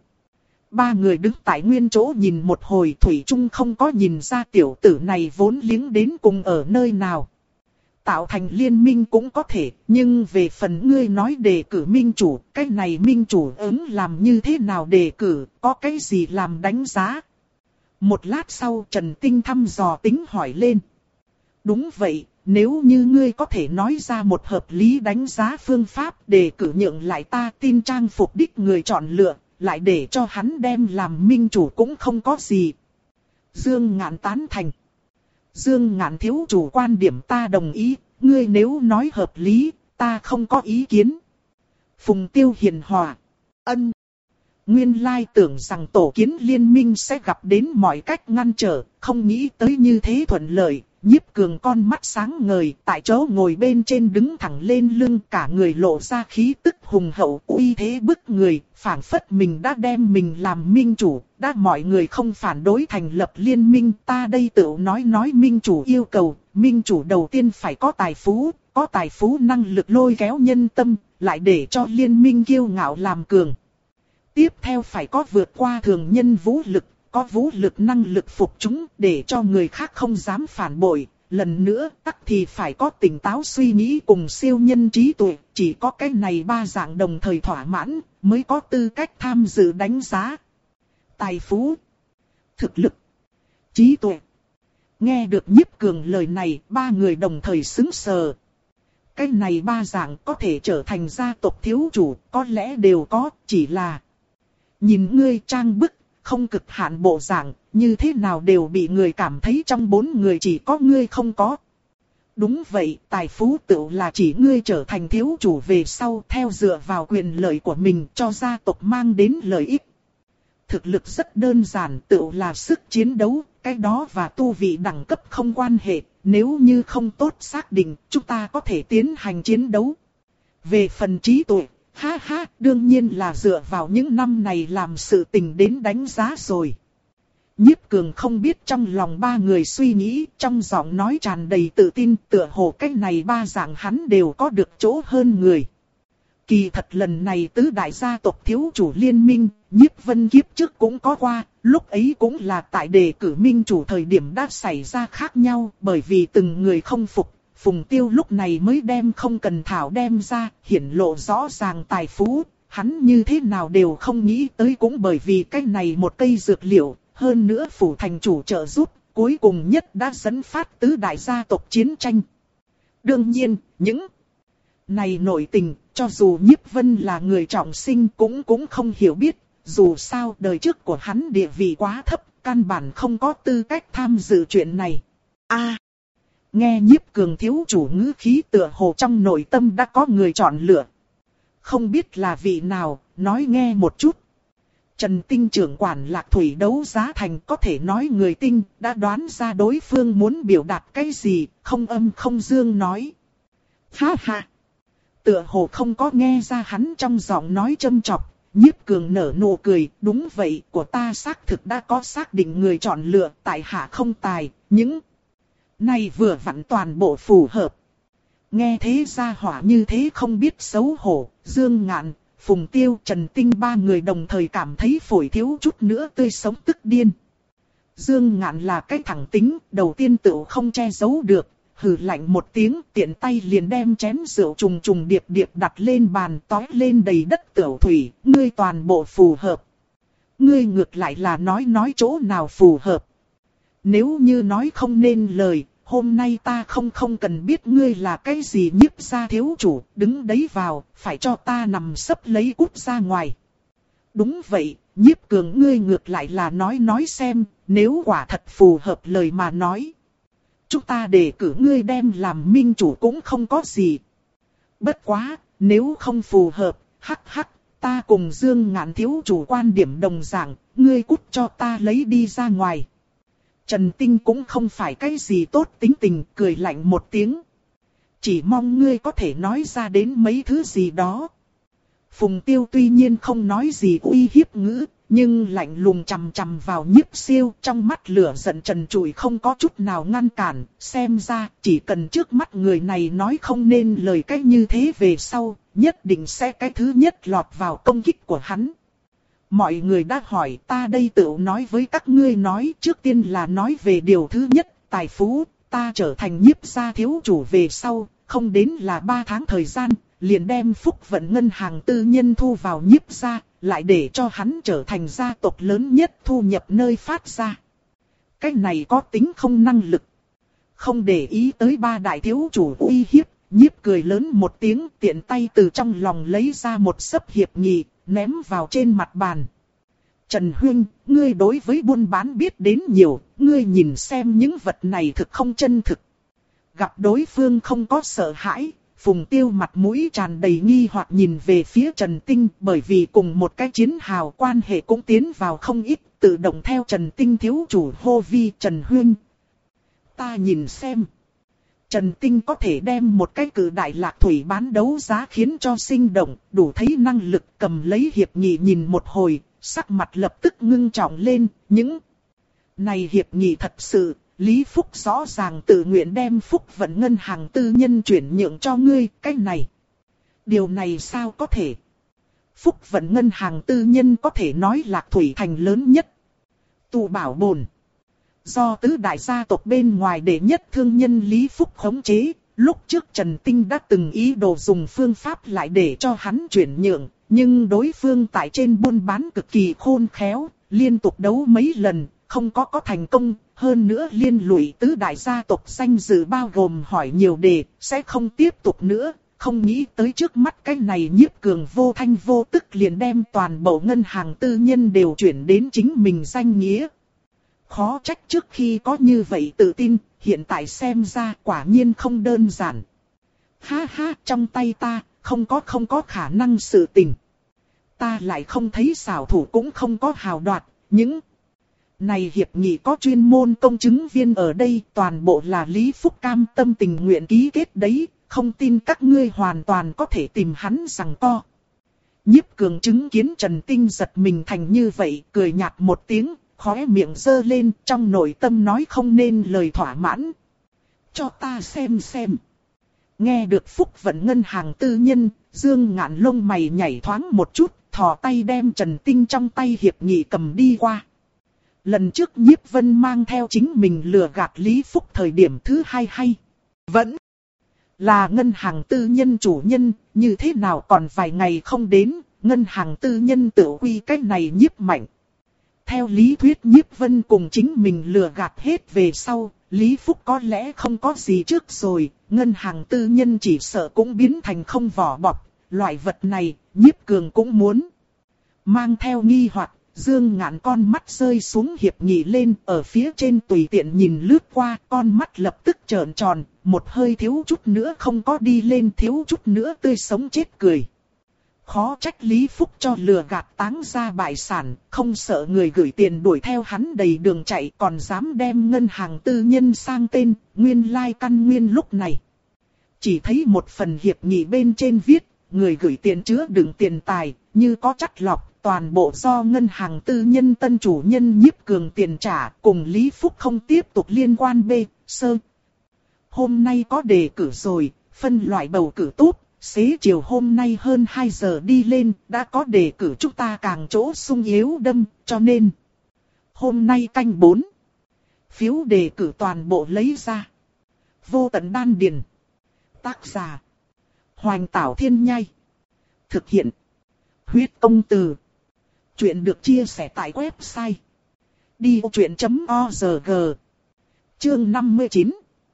Ba người đứng tại nguyên chỗ nhìn một hồi, thủy chung không có nhìn ra tiểu tử này vốn liếng đến cùng ở nơi nào. Tạo thành liên minh cũng có thể, nhưng về phần ngươi nói đề cử minh chủ, cái này minh chủ ứng làm như thế nào đề cử, có cái gì làm đánh giá. Một lát sau Trần Tinh thăm dò tính hỏi lên. Đúng vậy, nếu như ngươi có thể nói ra một hợp lý đánh giá phương pháp đề cử nhượng lại ta tin trang phục đích người chọn lựa, lại để cho hắn đem làm minh chủ cũng không có gì. Dương Ngạn tán thành. Dương Ngạn thiếu chủ quan điểm ta đồng ý, ngươi nếu nói hợp lý, ta không có ý kiến. Phùng Tiêu hiền hòa. Ân. Nguyên lai tưởng rằng tổ kiến liên minh sẽ gặp đến mọi cách ngăn trở, không nghĩ tới như thế thuận lợi. Nhiếp Cường con mắt sáng ngời, tại chỗ ngồi bên trên đứng thẳng lên lưng, cả người lộ ra khí tức hùng hậu uy thế bức người, phảng phất mình đã đem mình làm minh chủ, đã mọi người không phản đối thành lập liên minh, ta đây tự nói nói minh chủ yêu cầu, minh chủ đầu tiên phải có tài phú, có tài phú năng lực lôi kéo nhân tâm, lại để cho liên minh kiêu ngạo làm cường. Tiếp theo phải có vượt qua thường nhân vũ lực, có vũ lực năng lực phục chúng để cho người khác không dám phản bội. Lần nữa, tắc thì phải có tỉnh táo suy nghĩ cùng siêu nhân trí tuệ, chỉ có cái này ba dạng đồng thời thỏa mãn, mới có tư cách tham dự đánh giá. Tài phú, thực lực, trí tuệ. Nghe được Nhiếp Cường lời này, ba người đồng thời sững sờ. Cái này ba dạng có thể trở thành gia tộc thiếu chủ, có lẽ đều có, chỉ là nhìn ngươi trang bức, không cực hạn bộ dạng, như thế nào đều bị người cảm thấy trong bốn người chỉ có ngươi không có. Đúng vậy, tài phú tựu là chỉ ngươi trở thành thiếu chủ về sau theo dựa vào quyền lợi của mình cho gia tộc mang đến lợi ích. Thực lực rất đơn giản, tựu là sức chiến đấu, cái đó và tu vị đẳng cấp không quan hệ, nếu như không tốt xác định, chúng ta có thể tiến hành chiến đấu. Về phần trí tuệ, ha ha, đương nhiên là dựa vào những năm này làm sự tình đến đánh giá rồi. Nhiếp Cường không biết trong lòng ba người suy nghĩ, trong giọng nói tràn đầy tự tin, tựa hồ cái này ba dạng hắn đều có được chỗ hơn người. Kỳ thật lần này tứ đại gia tộc thiếu chủ liên minh, Nhiếp Vân kiếp trước cũng có qua, lúc ấy cũng là tại đề cử minh chủ thời điểm đã xảy ra khác nhau, bởi vì từng người không phục, Phùng Tiêu lúc này mới đem không cần thảo đem ra, hiển lộ rõ ràng tài phú, hắn như thế nào đều không nghĩ tới cũng bởi vì cái này một cây dược liệu, hơn nữa phủ thành chủ trợ giúp, cuối cùng nhất đã dẫn phát tứ đại gia tộc chiến tranh. Đương nhiên, những này nội tình, cho dù Nhiếp Vân là người trọng sinh cũng cũng không hiểu biết, dù sao đời trước của hắn địa vị quá thấp, căn bản không có tư cách tham dự chuyện này. A, nghe Nhiếp Cường thiếu chủ ngữ khí tựa hồ trong nội tâm đã có người chọn lựa. Không biết là vị nào, nói nghe một chút. Trần Tinh trưởng quản Lạc Thủy đấu giá thành có thể nói người tinh, đã đoán ra đối phương muốn biểu đạt cái gì, không âm không dương nói. Ha ha! Tựa hồ không có nghe ra hắn trong giọng nói châm chọc, Nhiếp Cường nở nụ cười, đúng vậy, của ta xác thực đã có xác định người chọn lựa, tại hạ không tài, những này vừa vặn toàn bộ phù hợp. Nghe thế gia hỏa như thế không biết xấu hổ, Dương Ngạn, Phùng Tiêu, Trần Tinh ba người đồng thời cảm thấy phổi thiếu chút nữa tươi sống tức điên. Dương Ngạn là cái thẳng tính, đầu tiên tự không che giấu được, hừ lạnh một tiếng, tiện tay liền đem chén rượu trùng trùng điệp điệp đặt lên bàn, tói lên đầy đất tửu thủy, ngươi toàn bộ phù hợp. Ngươi ngược lại là nói nói chỗ nào phù hợp. Nếu như nói không nên lời, hôm nay ta không không cần biết ngươi là cái gì Nhiếp gia thiếu chủ, đứng đấy vào, phải cho ta nằm sấp lấy cút ra ngoài. Đúng vậy, Nhiếp Cường ngươi ngược lại là nói nói xem, nếu quả thật phù hợp lời mà nói. Chúng ta đề cử ngươi đem làm minh chủ cũng không có gì. Bất quá, nếu không phù hợp, hắc hắc, ta cùng Dương Ngạn thiếu chủ quan điểm đồng dạng, ngươi cút cho ta lấy đi ra ngoài. Trần Tinh cũng không phải cái gì tốt tính tình, cười lạnh một tiếng. Chỉ mong ngươi có thể nói ra đến mấy thứ gì đó. Phùng Tiêu tuy nhiên không nói gì uy hiếp ngữ, nhưng lạnh lùng chằm chằm vào Nhiếp Siêu, trong mắt lửa giận trần trụi không có chút nào ngăn cản, xem ra chỉ cần trước mắt người này nói không nên lời cách như thế về sau, nhất định sẽ cái thứ nhất lọt vào công kích của hắn. Mọi người đã hỏi, ta đây tự nói với các ngươi nói, trước tiên là nói về điều thứ nhất, tài phú, ta trở thành Nhiếp gia thiếu chủ về sau, không đến là ba tháng thời gian, liền đem Phúc Vận ngân hàng tư nhân thu vào Nhiếp gia, lại để cho hắn trở thành gia tộc lớn nhất thu nhập nơi phát ra. Cái này có tính không năng lực. Không để ý tới ba đại thiếu chủ uy hiếp, Nhiếp cười lớn một tiếng, tiện tay từ trong lòng lấy ra một xấp hiệp nghị, ném vào trên mặt bàn. Trần Huynh, ngươi đối với buôn bán biết đến nhiều, ngươi nhìn xem những vật này thực không chân thực. Gặp đối phương không có sợ hãi, Phùng Tiêu mặt mũi tràn đầy nghi hoặc nhìn về phía Trần Tinh, bởi vì cùng một cái chiến hào quan hệ cũng tiến vào không ít, tự động theo Trần Tinh thiếu chủ hô vi Trần Huynh. Ta nhìn xem. Trần Tinh có thể đem một cái cử đại lạc thủy bán đấu giá khiến cho sinh động, đủ thấy năng lực, cầm lấy hiệp nghị nhìn một hồi, sắc mặt lập tức ngưng trọng lên, những này hiệp nghị thật sự, Lý Phúc rõ ràng tự nguyện đem Phúc Vận ngân hàng tư nhân chuyển nhượng cho ngươi, cái này. Điều này sao có thể? Phúc Vận ngân hàng tư nhân có thể nói Lạc Thủy thành lớn nhất. Tụ bảo bồn. Do tứ đại gia tộc bên ngoài đệ nhất thương nhân Lý Phúc khống chế, lúc trước Trần Tinh đã từng ý đồ dùng phương pháp lại để cho hắn chuyển nhượng, nhưng đối phương tại trên buôn bán cực kỳ khôn khéo, liên tục đấu mấy lần, không có có thành công, hơn nữa liên lụy tứ đại gia tộc danh dự bao gồm hỏi nhiều đề, sẽ không tiếp tục nữa. Không nghĩ tới trước mắt cái này Nhiếp Cường vô thanh vô tức liền đem toàn bộ ngân hàng tư nhân đều chuyển đến chính mình danh nghĩa. Khó trách trước khi có như vậy tự tin, hiện tại xem ra quả nhiên không đơn giản. Ha ha, trong tay ta, không có không có khả năng sự tình. Ta lại không thấy xảo thủ cũng không có hào đoạt, những này hiệp nghị có chuyên môn công chứng viên ở đây, toàn bộ là Lý Phúc cam tâm tình nguyện ký kết đấy, không tin các ngươi hoàn toàn có thể tìm hắn rằng co. Nhiếp Cường chứng kiến Trần Tinh giật mình thành như vậy, cười nhạt một tiếng, khóe miệng giơ lên, trong nội tâm nói không nên lời thỏa mãn. Cho ta xem xem. Nghe được Phúc Vận ngân hàng tư nhân, Dương Ngạn lông mày nhảy thoáng một chút, thò tay đem Trần Tinh trong tay hiệp nghị cầm đi qua. Lần trước Nhiếp Vân mang theo chính mình lừa gạt Lý Phúc thời điểm thứ hai hay. Vẫn là ngân hàng tư nhân chủ nhân, như thế nào còn vài ngày không đến, ngân hàng tư nhân tự quy cách này Nhiếp Mạnh. Theo lý thuyết Nhiếp Vân cùng chính mình lừa gạt hết về sau, Lý Phúc có lẽ không có gì trước rồi, ngân hàng tư nhân chỉ sợ cũng biến thành không vỏ bọc, loại vật này, Nhiếp Cường cũng muốn. Mang theo nghi hoặc, Dương Ngạn con mắt rơi xuống hiệp nghị lên, ở phía trên tùy tiện nhìn lướt qua, con mắt lập tức trợn tròn, một hơi thiếu chút nữa không có đi lên, thiếu chút nữa tươi sống chết cười. Khó trách Lý Phúc cho lừa gạt táng ra bại sản, không sợ người gửi tiền đuổi theo hắn đầy đường chạy, còn dám đem ngân hàng tư nhân sang tên, nguyên lai căn nguyên lúc này. Chỉ thấy một phần hiệp nghị bên trên viết, người gửi tiền chứa đựng tiền tài, như có chắt lọc, toàn bộ do ngân hàng tư nhân tân chủ nhân Nhiếp Cường tiền trả, cùng Lý Phúc không tiếp tục liên quan. B. Sơ. Hôm nay có đề cử rồi, phân loại bầu cử tốt. Xế chiều hôm nay hơn hai giờ đi lên, đã có đề cử chúng ta càng chỗ sung yếu đâm, cho nên hôm nay canh bốn. Phiếu đề cử toàn bộ lấy ra. Vô tận đan điền. Tác giả Hoành Tảo Thiên Nhai. Thực hiện Huyết Công Từ. Chuyện được chia sẻ tại website đi ô chuyện chấm org. Chương năm mươi chín.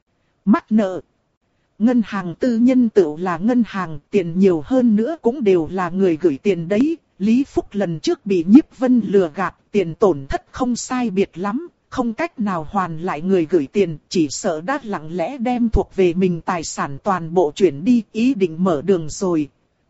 Mắc nợ. Ngân hàng tư nhân tự là ngân hàng, tiền nhiều hơn nữa cũng đều là người gửi tiền đấy. Lý Phúc lần trước bị Nhiếp Vân lừa gạt, tiền tổn thất không sai biệt lắm, không cách nào hoàn lại người gửi tiền, chỉ sợ đã lặng lẽ đem thuộc về mình tài sản toàn bộ chuyển đi, ý định mở đường rồi.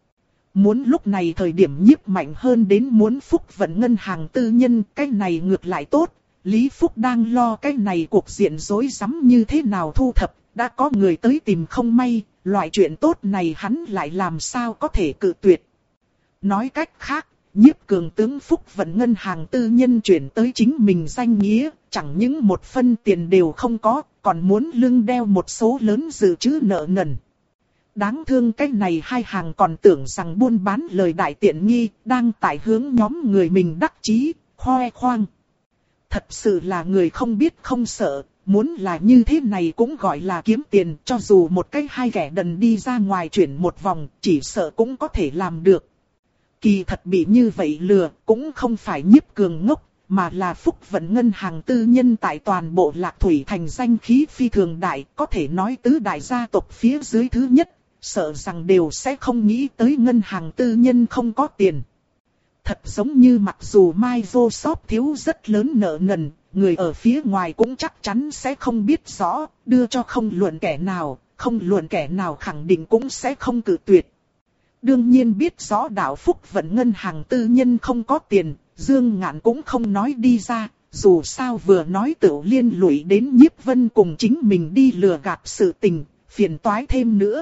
Muốn lúc này thời điểm Nhiếp Mạnh hơn đến muốn Phúc Vận ngân hàng tư nhân, cái này ngược lại tốt. Lý Phúc đang lo cái này cuộc diện rối rắm như thế nào thu thập. Đã có người tới tìm không may, loại chuyện tốt này hắn lại làm sao có thể cự tuyệt. Nói cách khác, Nhiếp Cường tướng Phúc Vận ngân hàng tư nhân chuyển tới chính mình danh nghĩa, chẳng những một phân tiền đều không có, còn muốn lưng đeo một số lớn dự trữ nợ nần. Đáng thương cái này hai hàng còn tưởng rằng buôn bán lời đại tiện nghi, đang tại hướng nhóm người mình đắc chí, khoe khoang. Thật sự là người không biết không sợ. Muốn là như thế này cũng gọi là kiếm tiền, cho dù một cái hai kẻ đần đi ra ngoài chuyển một vòng, chỉ sợ cũng có thể làm được. Kỳ thật bị như vậy lừa, cũng không phải Nhiếp Cường ngốc, mà là Phúc Vận ngân hàng tư nhân tại toàn bộ Lạc Thủy thành danh khí phi thường đại, có thể nói tứ đại gia tộc phía dưới thứ nhất, sợ rằng đều sẽ không nghĩ tới ngân hàng tư nhân không có tiền. Thật giống như mặc dù Microsoft thiếu rất lớn nợ nần, người ở phía ngoài cũng chắc chắn sẽ không biết rõ, đưa cho không luận kẻ nào, không luận kẻ nào khẳng định cũng sẽ không cự tuyệt. Đương nhiên biết rõ đạo Phúc Vận ngân hàng tư nhân không có tiền, Dương Ngạn cũng không nói đi ra, dù sao vừa nói tự liên lụy đến Nhiếp Vân cùng chính mình đi lừa gạt sự tình, phiền toái thêm nữa.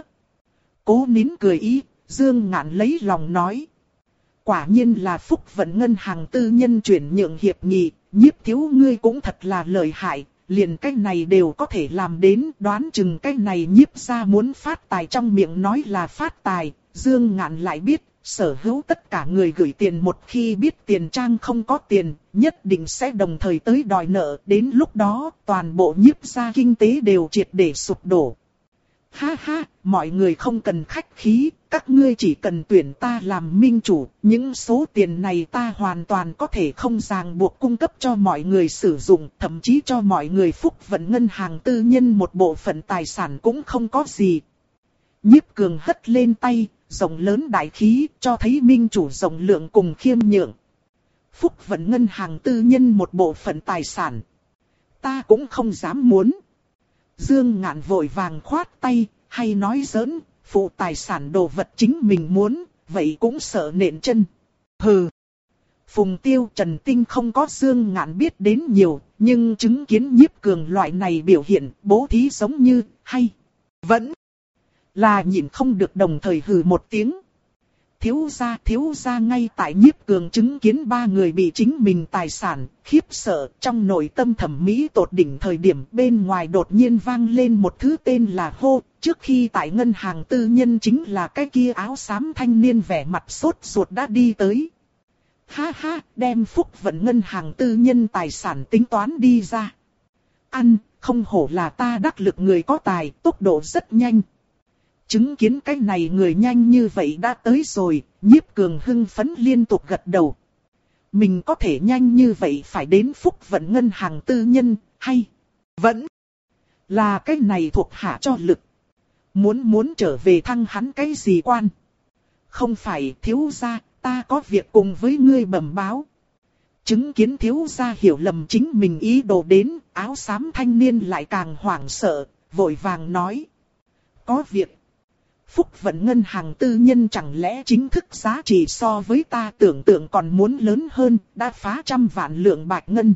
Cố nín cười ý, Dương Ngạn lấy lòng nói. Quả nhiên là Phúc Vận ngân hàng tư nhân chuyển nhượng hiệp nghị, Nhiếp thiếu ngươi cũng thật là lợi hại, liền cái này đều có thể làm đến, đoán chừng cái này Nhiếp gia muốn phát tài, trong miệng nói là phát tài, Dương Ngạn lại biết, sở hữu tất cả người gửi tiền một khi biết tiền trang không có tiền, nhất định sẽ đồng thời tới đòi nợ, đến lúc đó toàn bộ Nhiếp gia kinh tế đều triệt để sụp đổ. Ha ha, mọi người không cần khách khí, các ngươi chỉ cần tuyển ta làm minh chủ, những số tiền này ta hoàn toàn có thể không ràng buộc cung cấp cho mọi người sử dụng, thậm chí cho mọi người phúc vận ngân hàng tư nhân một bộ phận tài sản cũng không có gì. Nhiếp Cường hất lên tay, rộng lớn đại khí, cho thấy minh chủ rộng lượng cùng khiêm nhượng. Phúc vận ngân hàng tư nhân một bộ phận tài sản. Ta cũng không dám muốn. Dương Ngạn vội vàng khoát tay, hay nói giỡn, phụ tài sản đồ vật chính mình muốn, vậy cũng sợ nện chân. Hừ. Phùng Tiêu Trần Tinh không có Dương Ngạn biết đến nhiều, nhưng chứng kiến Nhiếp Cường loại này biểu hiện, bố thí giống như, hay, vẫn là nhịn không được đồng thời hừ một tiếng. Thiếu gia thiếu gia ngay tại Nhiếp Cường chứng kiến ba người bị chính mình tài sản, khiếp sợ, trong nội tâm thẩm mỹ tột đỉnh thời điểm bên ngoài đột nhiên vang lên một thứ tên là hô, trước khi tại ngân hàng tư nhân chính là cái kia áo xám thanh niên vẻ mặt sốt ruột đã đi tới. Ha ha, đem phúc vận ngân hàng tư nhân tài sản tính toán đi ra. Ăn, không hổ là ta đắc lực người có tài, tốc độ rất nhanh. Chứng kiến cái này người nhanh như vậy đã tới rồi, Nhiếp Cường hưng phấn liên tục gật đầu. Mình có thể nhanh như vậy phải đến phúc vận ngân hàng tư nhân, hay vẫn là cái này thuộc hạ cho lực. Muốn muốn trở về thăng hắn cái gì quan? Không phải thiếu gia, ta có việc cùng với ngươi bẩm báo. Chứng kiến thiếu gia hiểu lầm chính mình ý đồ đến, áo xám thanh niên lại càng hoảng sợ, vội vàng nói. Có việc. Phúc vận ngân hàng tư nhân chẳng lẽ chính thức giá trị so với ta tưởng tượng còn muốn lớn hơn, đã phá trăm vạn lượng bạch ngân.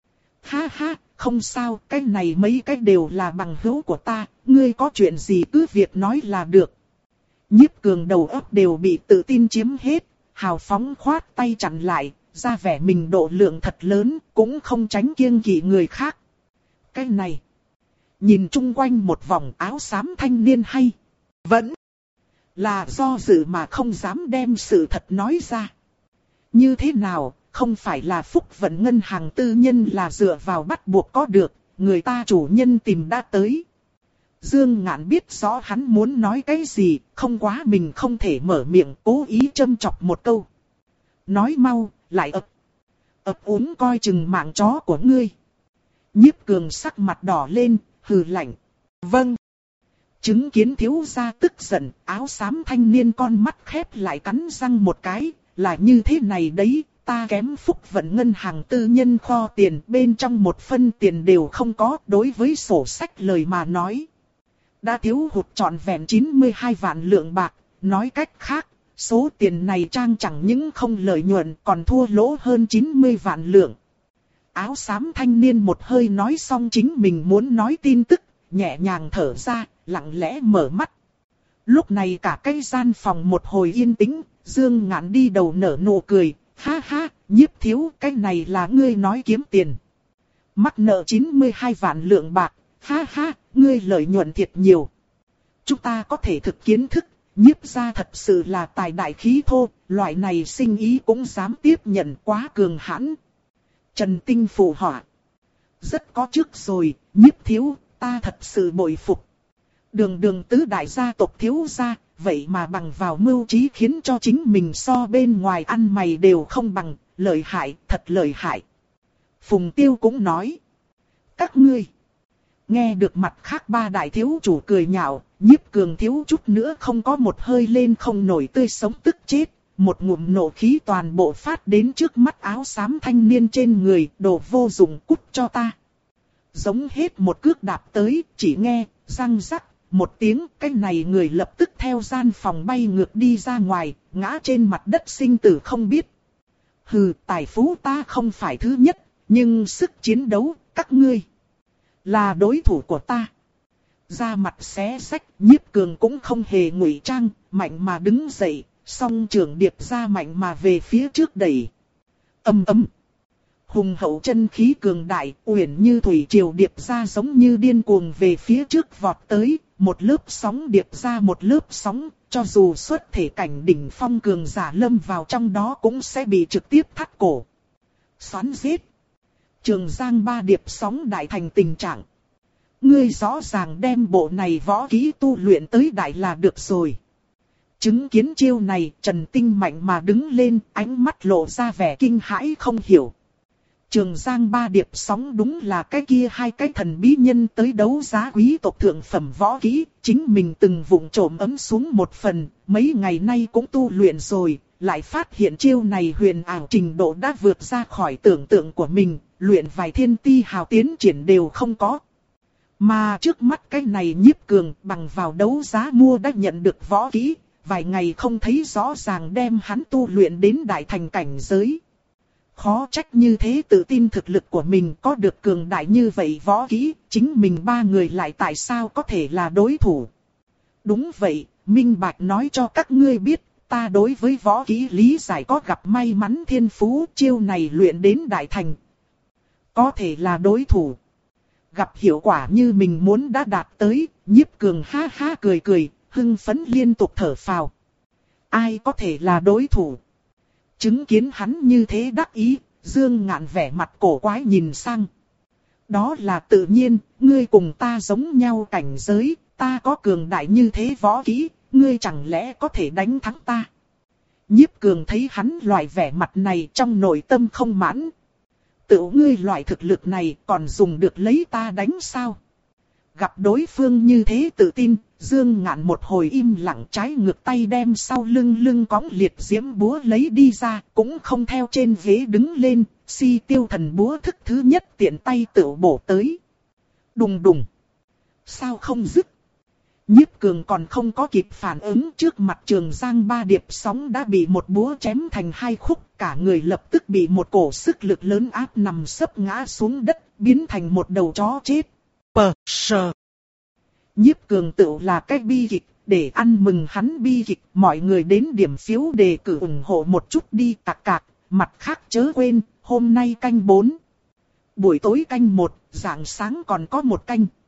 Ha ha, không sao, cái này mấy cái đều là bằng hữu của ta, ngươi có chuyện gì cứ việc nói là được. Nhiếp Cường đầu óc đều bị tự tin chiếm hết, hào phóng khoát tay chặn lại, ra vẻ mình độ lượng thật lớn, cũng không tránh kiêng kỵ người khác. Cái này, nhìn chung quanh một vòng áo xám thanh niên hay, vẫn là do dự mà không dám đem sự thật nói ra. Như thế nào, không phải là phúc vận ngân hàng tư nhân là dựa vào bắt buộc có được, người ta chủ nhân tìm đã tới. Dương Ngạn biết rõ hắn muốn nói cái gì, không quá mình không thể mở miệng, cố ý châm chọc một câu. Nói mau, lại ập, ập úng coi chừng mạng chó của ngươi. Nhiếp Cường sắc mặt đỏ lên, hừ lạnh. Vâng. Chứng kiến thiếu gia tức giận, áo xám thanh niên con mắt khép lại cắn răng một cái, là như thế này đấy, ta kém phúc vận ngân hàng tư nhân kho tiền, bên trong một phân tiền đều không có, đối với sổ sách lời mà nói. Đã thiếu hụt trọn vẹn chín mươi hai vạn lượng bạc, nói cách khác, số tiền này trang chẳng những không lợi nhuận còn thua lỗ hơn chín mươi vạn lượng. Áo xám thanh niên một hơi nói xong chính mình muốn nói tin tức, nhẹ nhàng thở ra, lặng lẽ mở mắt. Lúc này cả cái gian phòng một hồi yên tĩnh, Dương Ngạn đi đầu nở nụ cười, ha ha, Nhiếp thiếu, cái này là ngươi nói kiếm tiền. Mắc nợ chín mươi hai vạn lượng bạc, ha ha, ngươi lợi nhuận thiệt nhiều. Chúng ta có thể thực kiến thức, Nhiếp gia thật sự là tài đại khí thô, loại này sinh ý cũng dám tiếp nhận, quá cường hãn. Trần Tinh phụ họa. Rất có chức rồi, Nhiếp thiếu, ta thật sự bội phục. Đường đường tứ đại gia tộc thiếu gia, vậy mà bằng vào mưu trí khiến cho chính mình so bên ngoài ăn mày đều không bằng, lợi hại, thật lợi hại. Phùng Tiêu cũng nói. Các ngươi. Nghe được mặt khác ba đại thiếu chủ cười nhạo, Nhiếp Cường thiếu chút nữa không có một hơi lên không nổi tươi sống tức chết. Một ngụm nộ khí toàn bộ phát đến trước mắt áo xám thanh niên trên người, đồ vô dụng cút cho ta. Giống hết một cước đạp tới, chỉ nghe, răng rắc, một tiếng, cái này người lập tức theo gian phòng bay ngược đi ra ngoài, ngã trên mặt đất sinh tử không biết. Hừ, tài phú ta không phải thứ nhất, nhưng sức chiến đấu, các ngươi là đối thủ của ta. Ra mặt xé sách, Nhiếp Cường cũng không hề ngụy trang, mạnh mà đứng dậy, song trường điệp ra mạnh mà về phía trước đẩy. Ầm ầm. Hùng hậu chân khí cường đại, uyển như thủy triều điệp ra giống như điên cuồng về phía trước vọt tới, một lớp sóng điệp ra một lớp sóng, cho dù xuất thể cảnh đỉnh phong cường giả lâm vào trong đó cũng sẽ bị trực tiếp thắt cổ. Xoắn giết. Trường Giang ba điệp sóng đại thành tình trạng. Ngươi rõ ràng đem bộ này võ kỹ tu luyện tới đại là được rồi. Chứng kiến chiêu này, Trần Tinh mạnh mà đứng lên, ánh mắt lộ ra vẻ kinh hãi không hiểu. Trường Giang ba điệp sóng đúng là cái kia hai cái thần bí nhân tới đấu giá quý tộc thượng phẩm võ kỹ, chính mình từng vụng trộm ấm xuống một phần, mấy ngày nay cũng tu luyện rồi, lại phát hiện chiêu này huyền ảo trình độ đã vượt ra khỏi tưởng tượng của mình, luyện vài thiên ti hào tiến triển đều không có. Mà trước mắt cái này Nhiếp Cường bằng vào đấu giá mua đã nhận được võ kỹ, vài ngày không thấy rõ ràng đem hắn tu luyện đến đại thành cảnh giới. Khó trách như thế tự tin thực lực của mình có được cường đại như vậy võ kỹ, chính mình ba người lại tại sao có thể là đối thủ. Đúng vậy, minh bạch nói cho các ngươi biết, ta đối với võ kỹ lý giải có gặp may mắn thiên phú, chiêu này luyện đến đại thành. Có thể là đối thủ. Gặp hiệu quả như mình muốn đã đạt tới, Nhiếp Cường ha ha cười cười, hưng phấn liên tục thở phào. Ai có thể là đối thủ? Chứng kiến hắn như thế đắc ý, Dương Ngạn vẻ mặt cổ quái nhìn sang. Đó là tự nhiên, ngươi cùng ta giống nhau cảnh giới, ta có cường đại như thế võ kỹ, ngươi chẳng lẽ có thể đánh thắng ta? Nhiếp Cường thấy hắn loại vẻ mặt này trong nội tâm không mãn. Tự ngươi loại thực lực này còn dùng được lấy ta đánh sao? Gặp đối phương như thế tự tin, Dương Ngạn một hồi im lặng, trái ngược tay đem sau lưng lưng cõng liệt diễm búa lấy đi ra, cũng không theo trên ghế đứng lên, si tiêu thần búa thức thứ nhất tiện tay tự bổ tới. Đùng đùng. Sao không dứt? Nhiếp Cường còn không có kịp phản ứng, trước mặt Trường Giang ba điệp sóng đã bị một búa chém thành hai khúc, cả người lập tức bị một cổ sức lực lớn áp nằm sấp ngã xuống đất, biến thành một đầu chó chết. Pờ sờ. Nhiếp Cường tự là cái bi kịch, để ăn mừng hắn bi kịch, mọi người đến điểm phiếu đề cử ủng hộ một chút đi cạc cạc, mặt khác chớ quên, hôm nay canh bốn. Buổi tối canh một, rạng sáng còn có một canh.